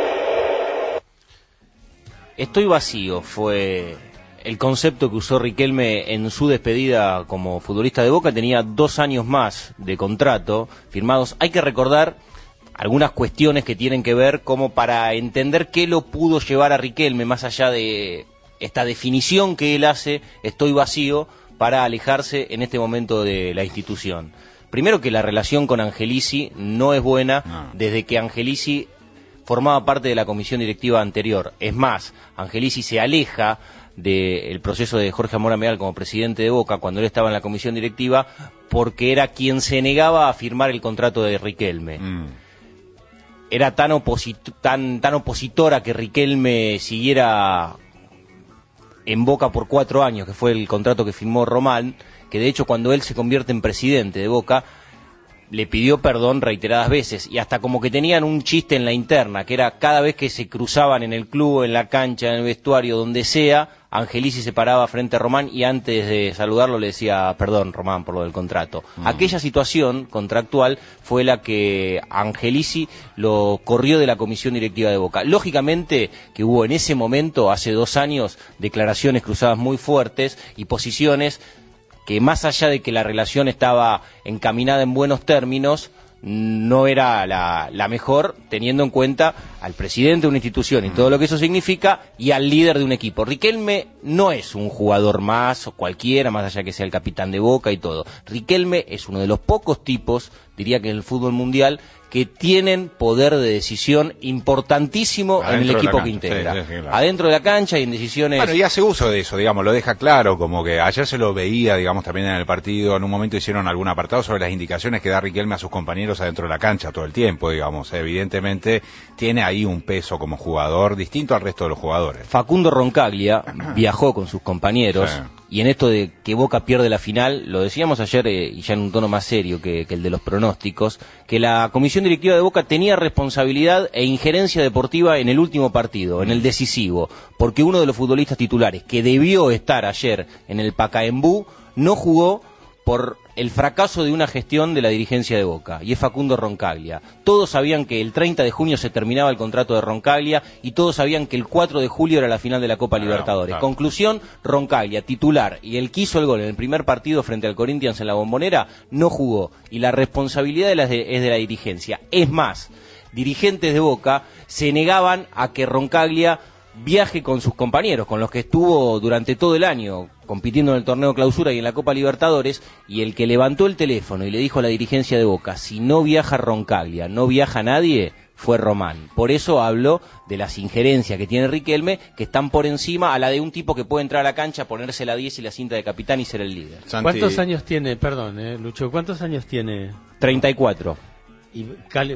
Estoy vacío fue el concepto que usó Riquelme en su despedida como futbolista de Boca. Tenía dos años más de contrato firmados. Hay que recordar algunas cuestiones que tienen que ver como para entender qué lo pudo llevar a Riquelme, más allá de esta definición que él hace, estoy vacío, para alejarse en este momento de la institución. Primero, que la relación con Angelici no es buena no. desde que Angelici formaba parte de la comisión directiva anterior. Es más, Angelici se aleja del proceso de Jorge Amora Meal como presidente de Boca cuando él estaba en la comisión directiva, porque era quien se negaba a firmar el contrato de Riquelme. Mm. Era tan, oposit- tan, tan opositora que Riquelme siguiera en Boca por cuatro años, que fue el contrato que firmó Román, que de hecho cuando él se convierte en presidente de Boca, le pidió perdón reiteradas veces, y hasta como que tenían un chiste en la interna, que era cada vez que se cruzaban en el club, en la cancha, en el vestuario, donde sea, Angelici se paraba frente a Román y antes de saludarlo le decía, perdón Román por lo del contrato. Mm. Aquella situación contractual fue la que Angelici lo corrió de la comisión directiva de Boca. Lógicamente que hubo en ese momento, hace dos años, declaraciones cruzadas muy fuertes y posiciones que, más allá de que la relación estaba encaminada en buenos términos, no era la, la mejor, teniendo en cuenta al presidente de una institución y todo lo que eso significa, y al líder de un equipo. Riquelme no es un jugador más o cualquiera, más allá que sea el capitán de Boca y todo. Riquelme es uno de los pocos tipos, diría que en el fútbol mundial, que tienen poder de decisión importantísimo adentro en el equipo cancha, que integra. Sí, sí, claro. Adentro de la cancha y en decisiones... Bueno, y hace uso de eso, digamos, lo deja claro, como que ayer se lo veía, digamos, también en el partido, en un momento hicieron algún apartado sobre las indicaciones que da Riquelme a sus compañeros adentro de la cancha todo el tiempo, digamos. Evidentemente tiene ahí un peso como jugador distinto al resto de los jugadores. Facundo Roncaglia viajó con sus compañeros... Sí. y en esto de que Boca pierde la final, lo decíamos ayer eh, y ya en un tono más serio que, que el de los pronósticos, que la comisión directiva de Boca tenía responsabilidad e injerencia deportiva en el último partido, en el decisivo, porque uno de los futbolistas titulares que debió estar ayer en el Pacaembu no jugó por el fracaso de una gestión de la dirigencia de Boca, y es Facundo Roncaglia. Todos sabían que el treinta de junio se terminaba el contrato de Roncaglia, y todos sabían que el cuatro de julio era la final de la Copa claro, Libertadores. Claro. Conclusión, Roncaglia, titular, y el que hizo el gol en el primer partido frente al Corinthians en la Bombonera, no jugó, y la responsabilidad de la de, es de la dirigencia. Es más, dirigentes de Boca se negaban a que Roncaglia viaje con sus compañeros, con los que estuvo durante todo el año compitiendo en el torneo Clausura y en la Copa Libertadores, y el que levantó el teléfono y le dijo a la dirigencia de Boca, si no viaja Roncaglia, no viaja nadie, fue Román. Por eso habló de las injerencias que tiene Riquelme, que están por encima a la de un tipo que puede entrar a la cancha, ponerse la diez y la cinta de capitán y ser el líder. Santi... ¿Cuántos años tiene, perdón, eh, Lucho, cuántos años tiene? treinta y cuatro. ¿Y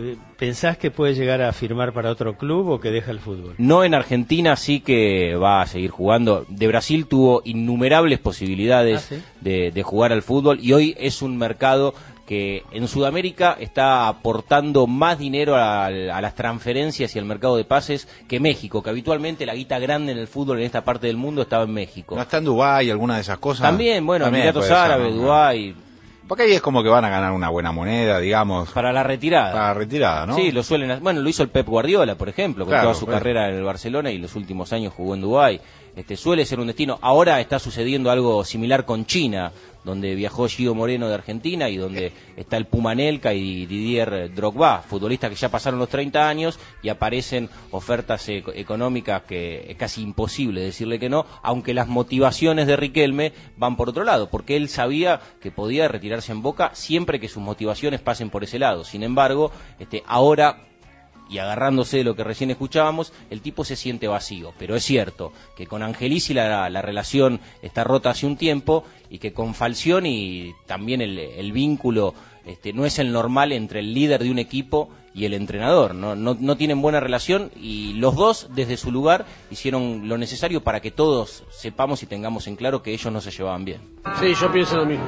pensás que puede llegar a firmar para otro club o que deja el fútbol? No, en Argentina sí que va a seguir jugando. De Brasil tuvo innumerables posibilidades ah, ¿sí? de, de jugar al fútbol, y hoy es un mercado que en Sudamérica está aportando más dinero a, a las transferencias y al mercado de pases que México, que habitualmente la guita grande en el fútbol en esta parte del mundo estaba en México. ¿No está en Dubái alguna de esas cosas? También, bueno, Emiratos Árabes, ¿no? Dubái... Porque ahí es como que van a ganar una buena moneda, digamos. Para la retirada. Para la retirada, ¿no? Sí, lo suelen. Bueno, lo hizo el Pep Guardiola, por ejemplo, con claro, toda su pues. carrera en el Barcelona, y los últimos años jugó en Dubái. Este, suele ser un destino. Ahora está sucediendo algo similar con China, donde viajó Gio Moreno de Argentina y donde está el Puma Anelka y Didier Drogba, futbolistas que ya pasaron los treinta años, y aparecen ofertas e- económicas que es casi imposible decirle que no, aunque las motivaciones de Riquelme van por otro lado, porque él sabía que podía retirarse en Boca siempre que sus motivaciones pasen por ese lado. Sin embargo, este, ahora, y agarrándose de lo que recién escuchábamos, el tipo se siente vacío. Pero es cierto que con Angelici la, la relación está rota hace un tiempo, y que con Falcioni también el, el vínculo este, no es el normal entre el líder de un equipo y el entrenador. No, no, no tienen buena relación, y los dos desde su lugar hicieron lo necesario para que todos sepamos y tengamos en claro que ellos no se llevaban bien. Sí, yo pienso lo mismo.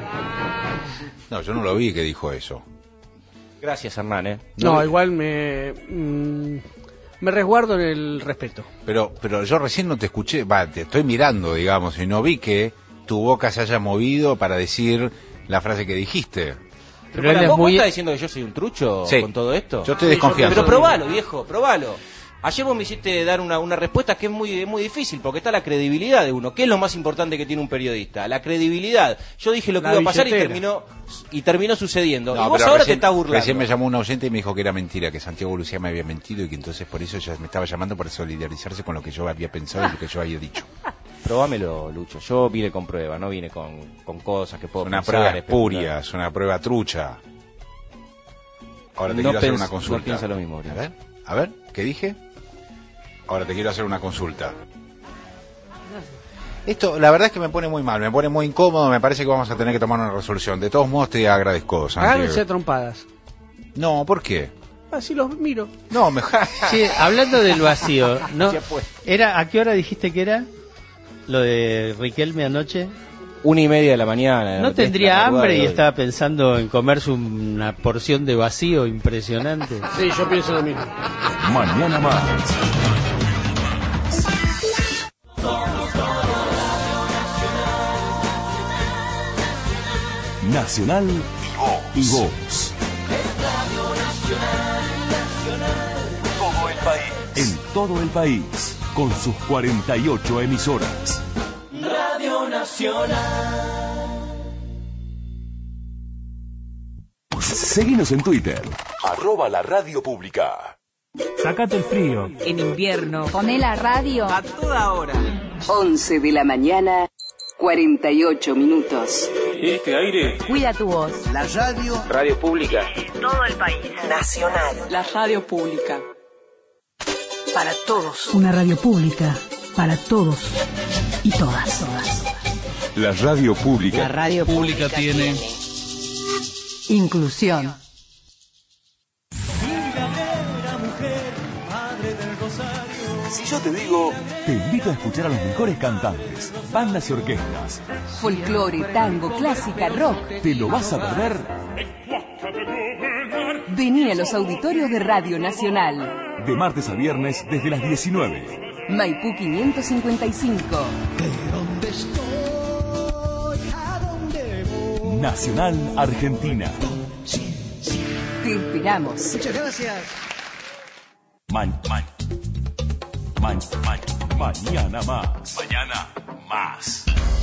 No, yo no lo vi que dijo eso. Gracias, Hernán. ¿eh? No, no igual me mmm, me resguardo en el respeto. Pero pero yo recién no te escuché, va, te estoy mirando, digamos, y no vi que tu boca se haya movido para decir la frase que dijiste. Pero, pero él es muy... ¿Estás diciendo que yo soy un trucho sí. con todo esto? Yo estoy desconfiado. Pero probalo, viejo, probalo. Ayer vos me hiciste dar una, una respuesta que es muy, muy difícil, porque está la credibilidad de uno. ¿Qué es lo más importante que tiene un periodista? La credibilidad. Yo dije lo que la iba a pasar billetera. y terminó y terminó sucediendo. No, y vos ahora recién, te estás burlando. Recién me llamó un oyente y me dijo que era mentira, que Santiago Lucía me había mentido, y que entonces por eso ella me estaba llamando para solidarizarse con lo que yo había pensado y lo que yo había dicho. Probámelo, Lucho. Yo vine con prueba, no vine con, con cosas que puedo una pensar. Una prueba espuria, es una prueba trucha. Ahora te no quiero pens- hacer una consulta. No piensa lo mismo. A ver, a ver, ¿qué dije? Ahora te quiero hacer una consulta. Esto, la verdad es que me pone muy mal, me pone muy incómodo, me parece que vamos a tener que tomar una resolución. De todos modos te agradezco, Santiago. Háganse trompadas. No, ¿por qué? Así los miro. No, me... Sí, hablando del vacío, ¿no? Era, ¿a qué hora dijiste que era? Lo de Riquelme anoche. Una y media de la mañana. ¿No tendría hambre y estaba pensando en comerse una porción de vacío impresionante? Sí, yo pienso lo mismo. Mañana más. Nacional y Voz. Todo el país. En todo el país, con sus cuarenta y ocho emisoras. Radio Nacional. Seguinos en Twitter, arroba la radio pública. Sácate el frío. En invierno. Poné la radio. A toda hora. once de la mañana, cuarenta y ocho minutos. Este aire. Cuida tu voz. La radio. Radio pública. En todo el país. Nacional. La radio pública. Para todos. Una radio pública. Para todos. Y todas. Todas. La radio pública. La radio pública, pública tiene... inclusión. Si yo te digo, te invito a escuchar a los mejores cantantes, bandas y orquestas. Folclore, tango, clásica, rock. ¿Te lo vas a perder? Vení a los auditorios de Radio Nacional. De martes a viernes desde las diecinueve. Maipú quinientos cincuenta y cinco. Nacional Argentina. Te esperamos. Muchas gracias. Man, man, man, man, mañana más. Mañana más.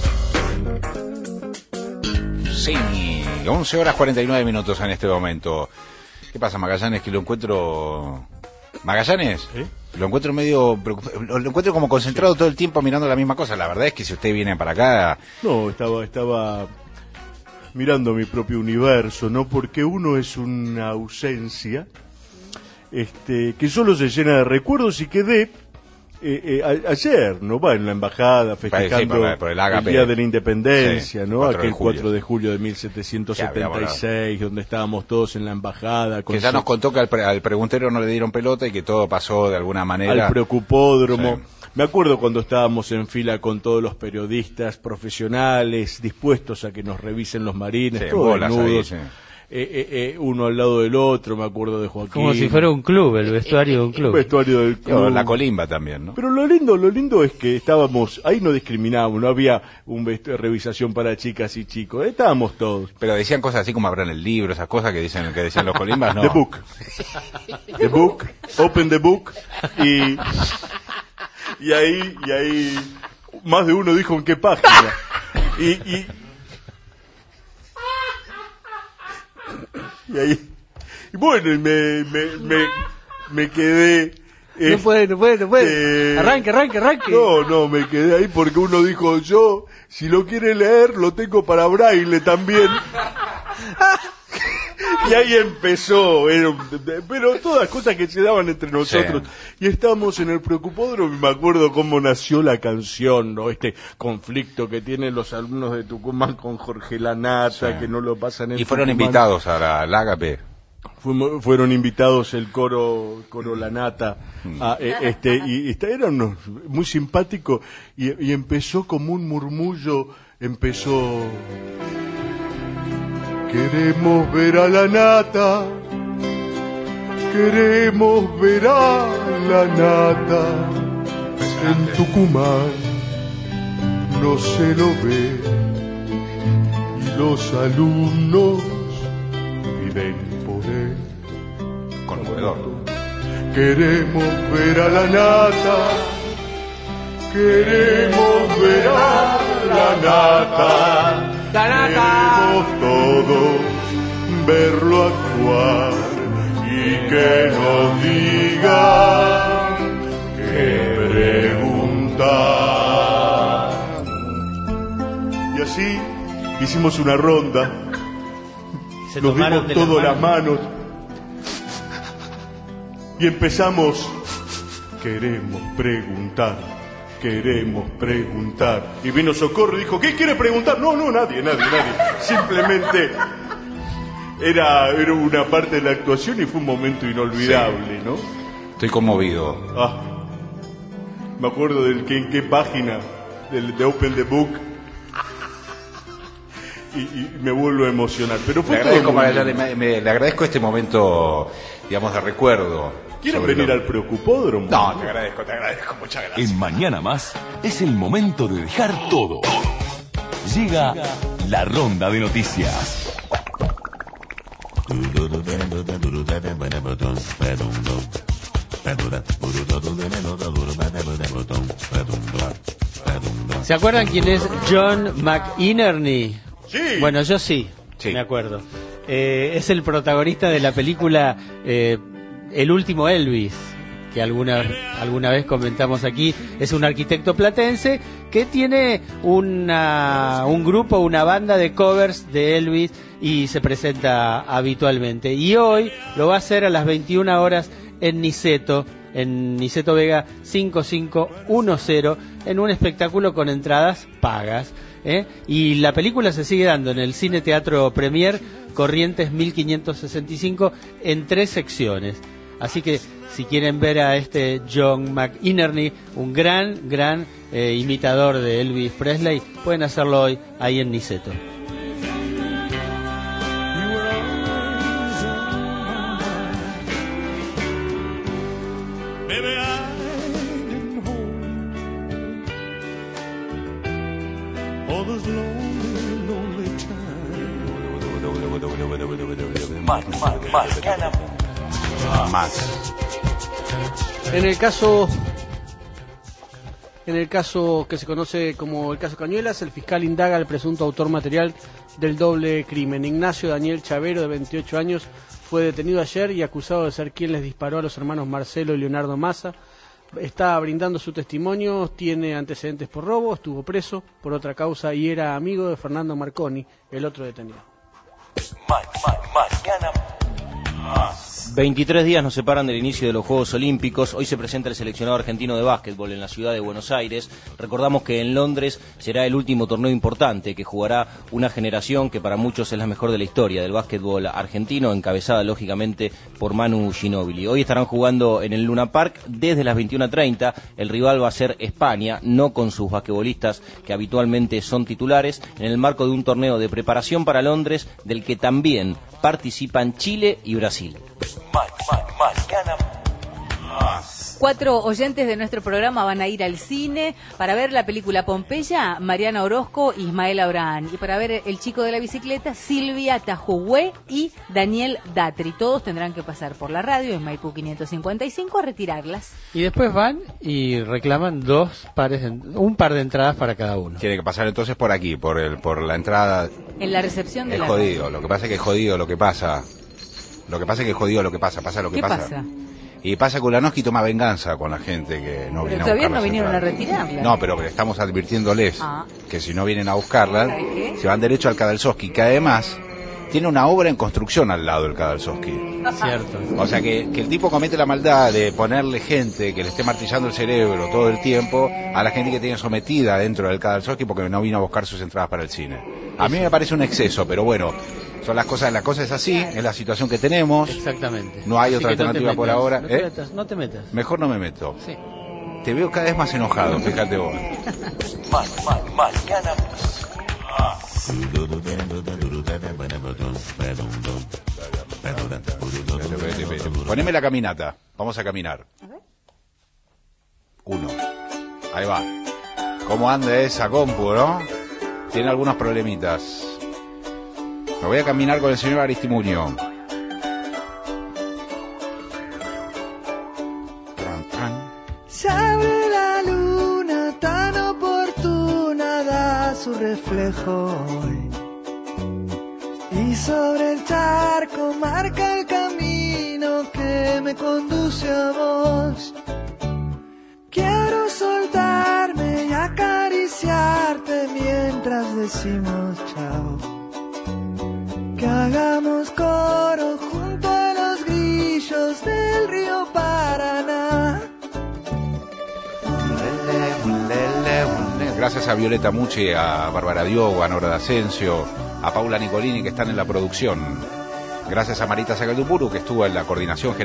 Sí, once horas cuarenta y nueve minutos en este momento. ¿Qué pasa, Magallanes? Que lo encuentro... ¿Magallanes? ¿Eh? Lo encuentro medio... Lo encuentro como concentrado todo el tiempo mirando la misma cosa. La verdad es que si usted viene para acá... No, estaba... estaba... mirando mi propio universo, ¿no? Porque uno es una ausencia este, que solo se llena de recuerdos y quedé eh, eh, a, ayer, ¿no? Va en la embajada festejando sí, por, por el, el Día de la Independencia, sí, ¿no? cuatro Aquel de julio. cuatro de julio de mil setecientos setenta y seis, donde estábamos todos en la embajada. Con que ya su... nos contó que al, pre al preguntero no le dieron pelota y que todo pasó de alguna manera. Al preocupódromo. Sí. Me acuerdo cuando estábamos en fila con todos los periodistas profesionales dispuestos a que nos revisen los marines, sí, todos bolas desnudos, ahí, sí. eh, eh, eh, uno al lado del otro. Me acuerdo de Joaquín. Como si fuera un club, el vestuario de un club. El vestuario del club. La colimba también, ¿no? Pero lo lindo, lo lindo es que estábamos, ahí no discriminábamos, no había un revisación para chicas y chicos, estábamos todos. Pero decían cosas así como abran el libro, esas cosas que dicen que decían los colimbas, ¿no? The book. The book, open the book y... Y ahí, y ahí, más de uno dijo en qué página. Y, y, y ahí, y bueno, y me, me, me, me quedé. No eh, puede, no puede, no puede. Eh, arranque, arranque, arranque. No, no, me quedé ahí porque uno dijo, yo, si lo quiere leer, lo tengo para braille también. Y ahí empezó, era un, pero todas cosas que se daban entre nosotros. Sí. Y estábamos en el preocupódromo y me acuerdo cómo nació la canción, ¿no? Este conflicto que tienen los alumnos de Tucumán con Jorge Lanata, sí. que no lo pasan en Y fueron Tucumán. invitados a la, la Ágape. Fuimos, fueron invitados el coro, coro Lanata, a, este, y, y eran muy simpáticos, y, y empezó como un murmullo, empezó... Queremos ver a la nata, queremos ver a la nata, en Tucumán no se lo ve, y los alumnos viven por él. Conmovedor. Queremos ver a la nata, queremos ver a la nata. Queremos todos verlo actuar y que nos diga qué preguntar. Y así hicimos una ronda, Se nos dimos todas las manos y empezamos. Queremos preguntar. Queremos preguntar. Y vino Socorro y dijo, ¿qué quiere preguntar? No, no, nadie, nadie, nadie. Simplemente era, era una parte de la actuación y fue un momento inolvidable, sí. ¿no? Estoy conmovido. Ah, me acuerdo del que en qué página, del, de Open the Book. Y, y me vuelvo a emocionar. Pero fue le, todo agradezco, muy Magallanes, me, me, le agradezco este momento, digamos, de recuerdo. ¿Quieren venir lo... al preocupódromo? No, te agradezco, te agradezco, muchas gracias. En Mañana Más es el momento de dejar todo. Llega la ronda de noticias. ¿Se acuerdan quién es John McInerney? Sí. Bueno, yo sí, sí. me acuerdo. Eh, es el protagonista de la película eh, El último Elvis, que alguna, alguna vez comentamos aquí. Es un arquitecto platense que tiene una, un grupo, una banda de covers de Elvis y se presenta habitualmente. Y hoy lo va a hacer a las veintiuna horas en Niceto, en Niceto Vega cinco cinco uno cero, en un espectáculo con entradas pagas. ¿eh? Y la película se sigue dando en el Cine Teatro Premier, Corrientes mil quinientos sesenta y cinco, en tres secciones. Así que si quieren ver a este John McInerney, un gran, gran eh, imitador de Elvis Presley, pueden hacerlo hoy ahí en Niceto. Mañana más. En el caso en el caso que se conoce como el caso Cañuelas, el fiscal indaga al presunto autor material del doble crimen. Ignacio Daniel Chavero, de veintiocho años, fue detenido ayer y acusado de ser quien les disparó a los hermanos Marcelo y Leonardo Massa. Está brindando su testimonio, tiene antecedentes por robo, estuvo preso por otra causa y era amigo de Fernando Marconi, el otro detenido. Mañana más. veintitrés días nos separan del inicio de los Juegos Olímpicos. Hoy se presenta el seleccionado argentino de básquetbol en la ciudad de Buenos Aires. Recordamos que en Londres será el último torneo importante que jugará una generación que para muchos es la mejor de la historia del básquetbol argentino, encabezada lógicamente por Manu Ginóbili. Hoy estarán jugando en el Luna Park desde las veintiuna treinta. El rival va a ser España, no con sus basquetbolistas que habitualmente son titulares, en el marco de un torneo de preparación para Londres del que también participan Chile y Brasil. Mañana más. Cuatro oyentes de nuestro programa van a ir al cine para ver la película Pompeya, Mariana Orozco y Ismael Abraham. Y para ver El chico de la bicicleta, Silvia Tajugué y Daniel Datri. Todos tendrán que pasar por la radio en Maipú quinientos cincuenta y cinco a retirarlas. Y después van y reclaman dos pares, de, un par de entradas para cada uno. Tiene que pasar entonces por aquí, por el, por la entrada. En la recepción de es la jodido, radio. lo que pasa es que es jodido lo que pasa. Lo que pasa es que es jodido lo que pasa, pasa lo que ¿Qué pasa. pasa? Y pasa que Ulanowski toma venganza con la gente que no Pero viene a todavía buscar no las vinieron a entradas. retirarlas. No, pero estamos advirtiéndoles Ah. que si no vienen a buscarlas, ¿Sabe qué? se van derecho al Kadalsowski, que además tiene una obra en construcción al lado del Kadalsowski. Cierto. O sea que, que el tipo comete la maldad de ponerle gente que le esté martillando el cerebro todo el tiempo a la gente que tiene sometida dentro del Kadalsowski porque no vino a buscar sus entradas para el cine. A mí me parece un exceso, pero bueno, son las cosas, la cosa es así, es la situación que tenemos. Exactamente. No hay Así otra que no te alternativa por metas, ahora. No te ¿eh? metas, no te metas. Mejor no me meto. Sí. Te veo cada vez más enojado, fíjate vos. Mañana más. Poneme la caminata, vamos a caminar. Uno. Ahí va. ¿Cómo anda esa compu, no? Tiene algunos problemitas. Me voy a caminar con el señor Aristimuño. Tran, tran. Se abre la luna tan oportuna, da su reflejo hoy. Y sobre el charco marca el camino que me conduce a vos. Quiero soltarme y acariciarte mientras decimos chao. Que hagamos coro junto a los grillos del río Paraná. Gracias a Violeta Mucci, a Bárbara Diogo, a Nora D'Asensio, a Paula Nicolini que están en la producción. Gracias a Marita Sagaldupuru que estuvo en la coordinación general.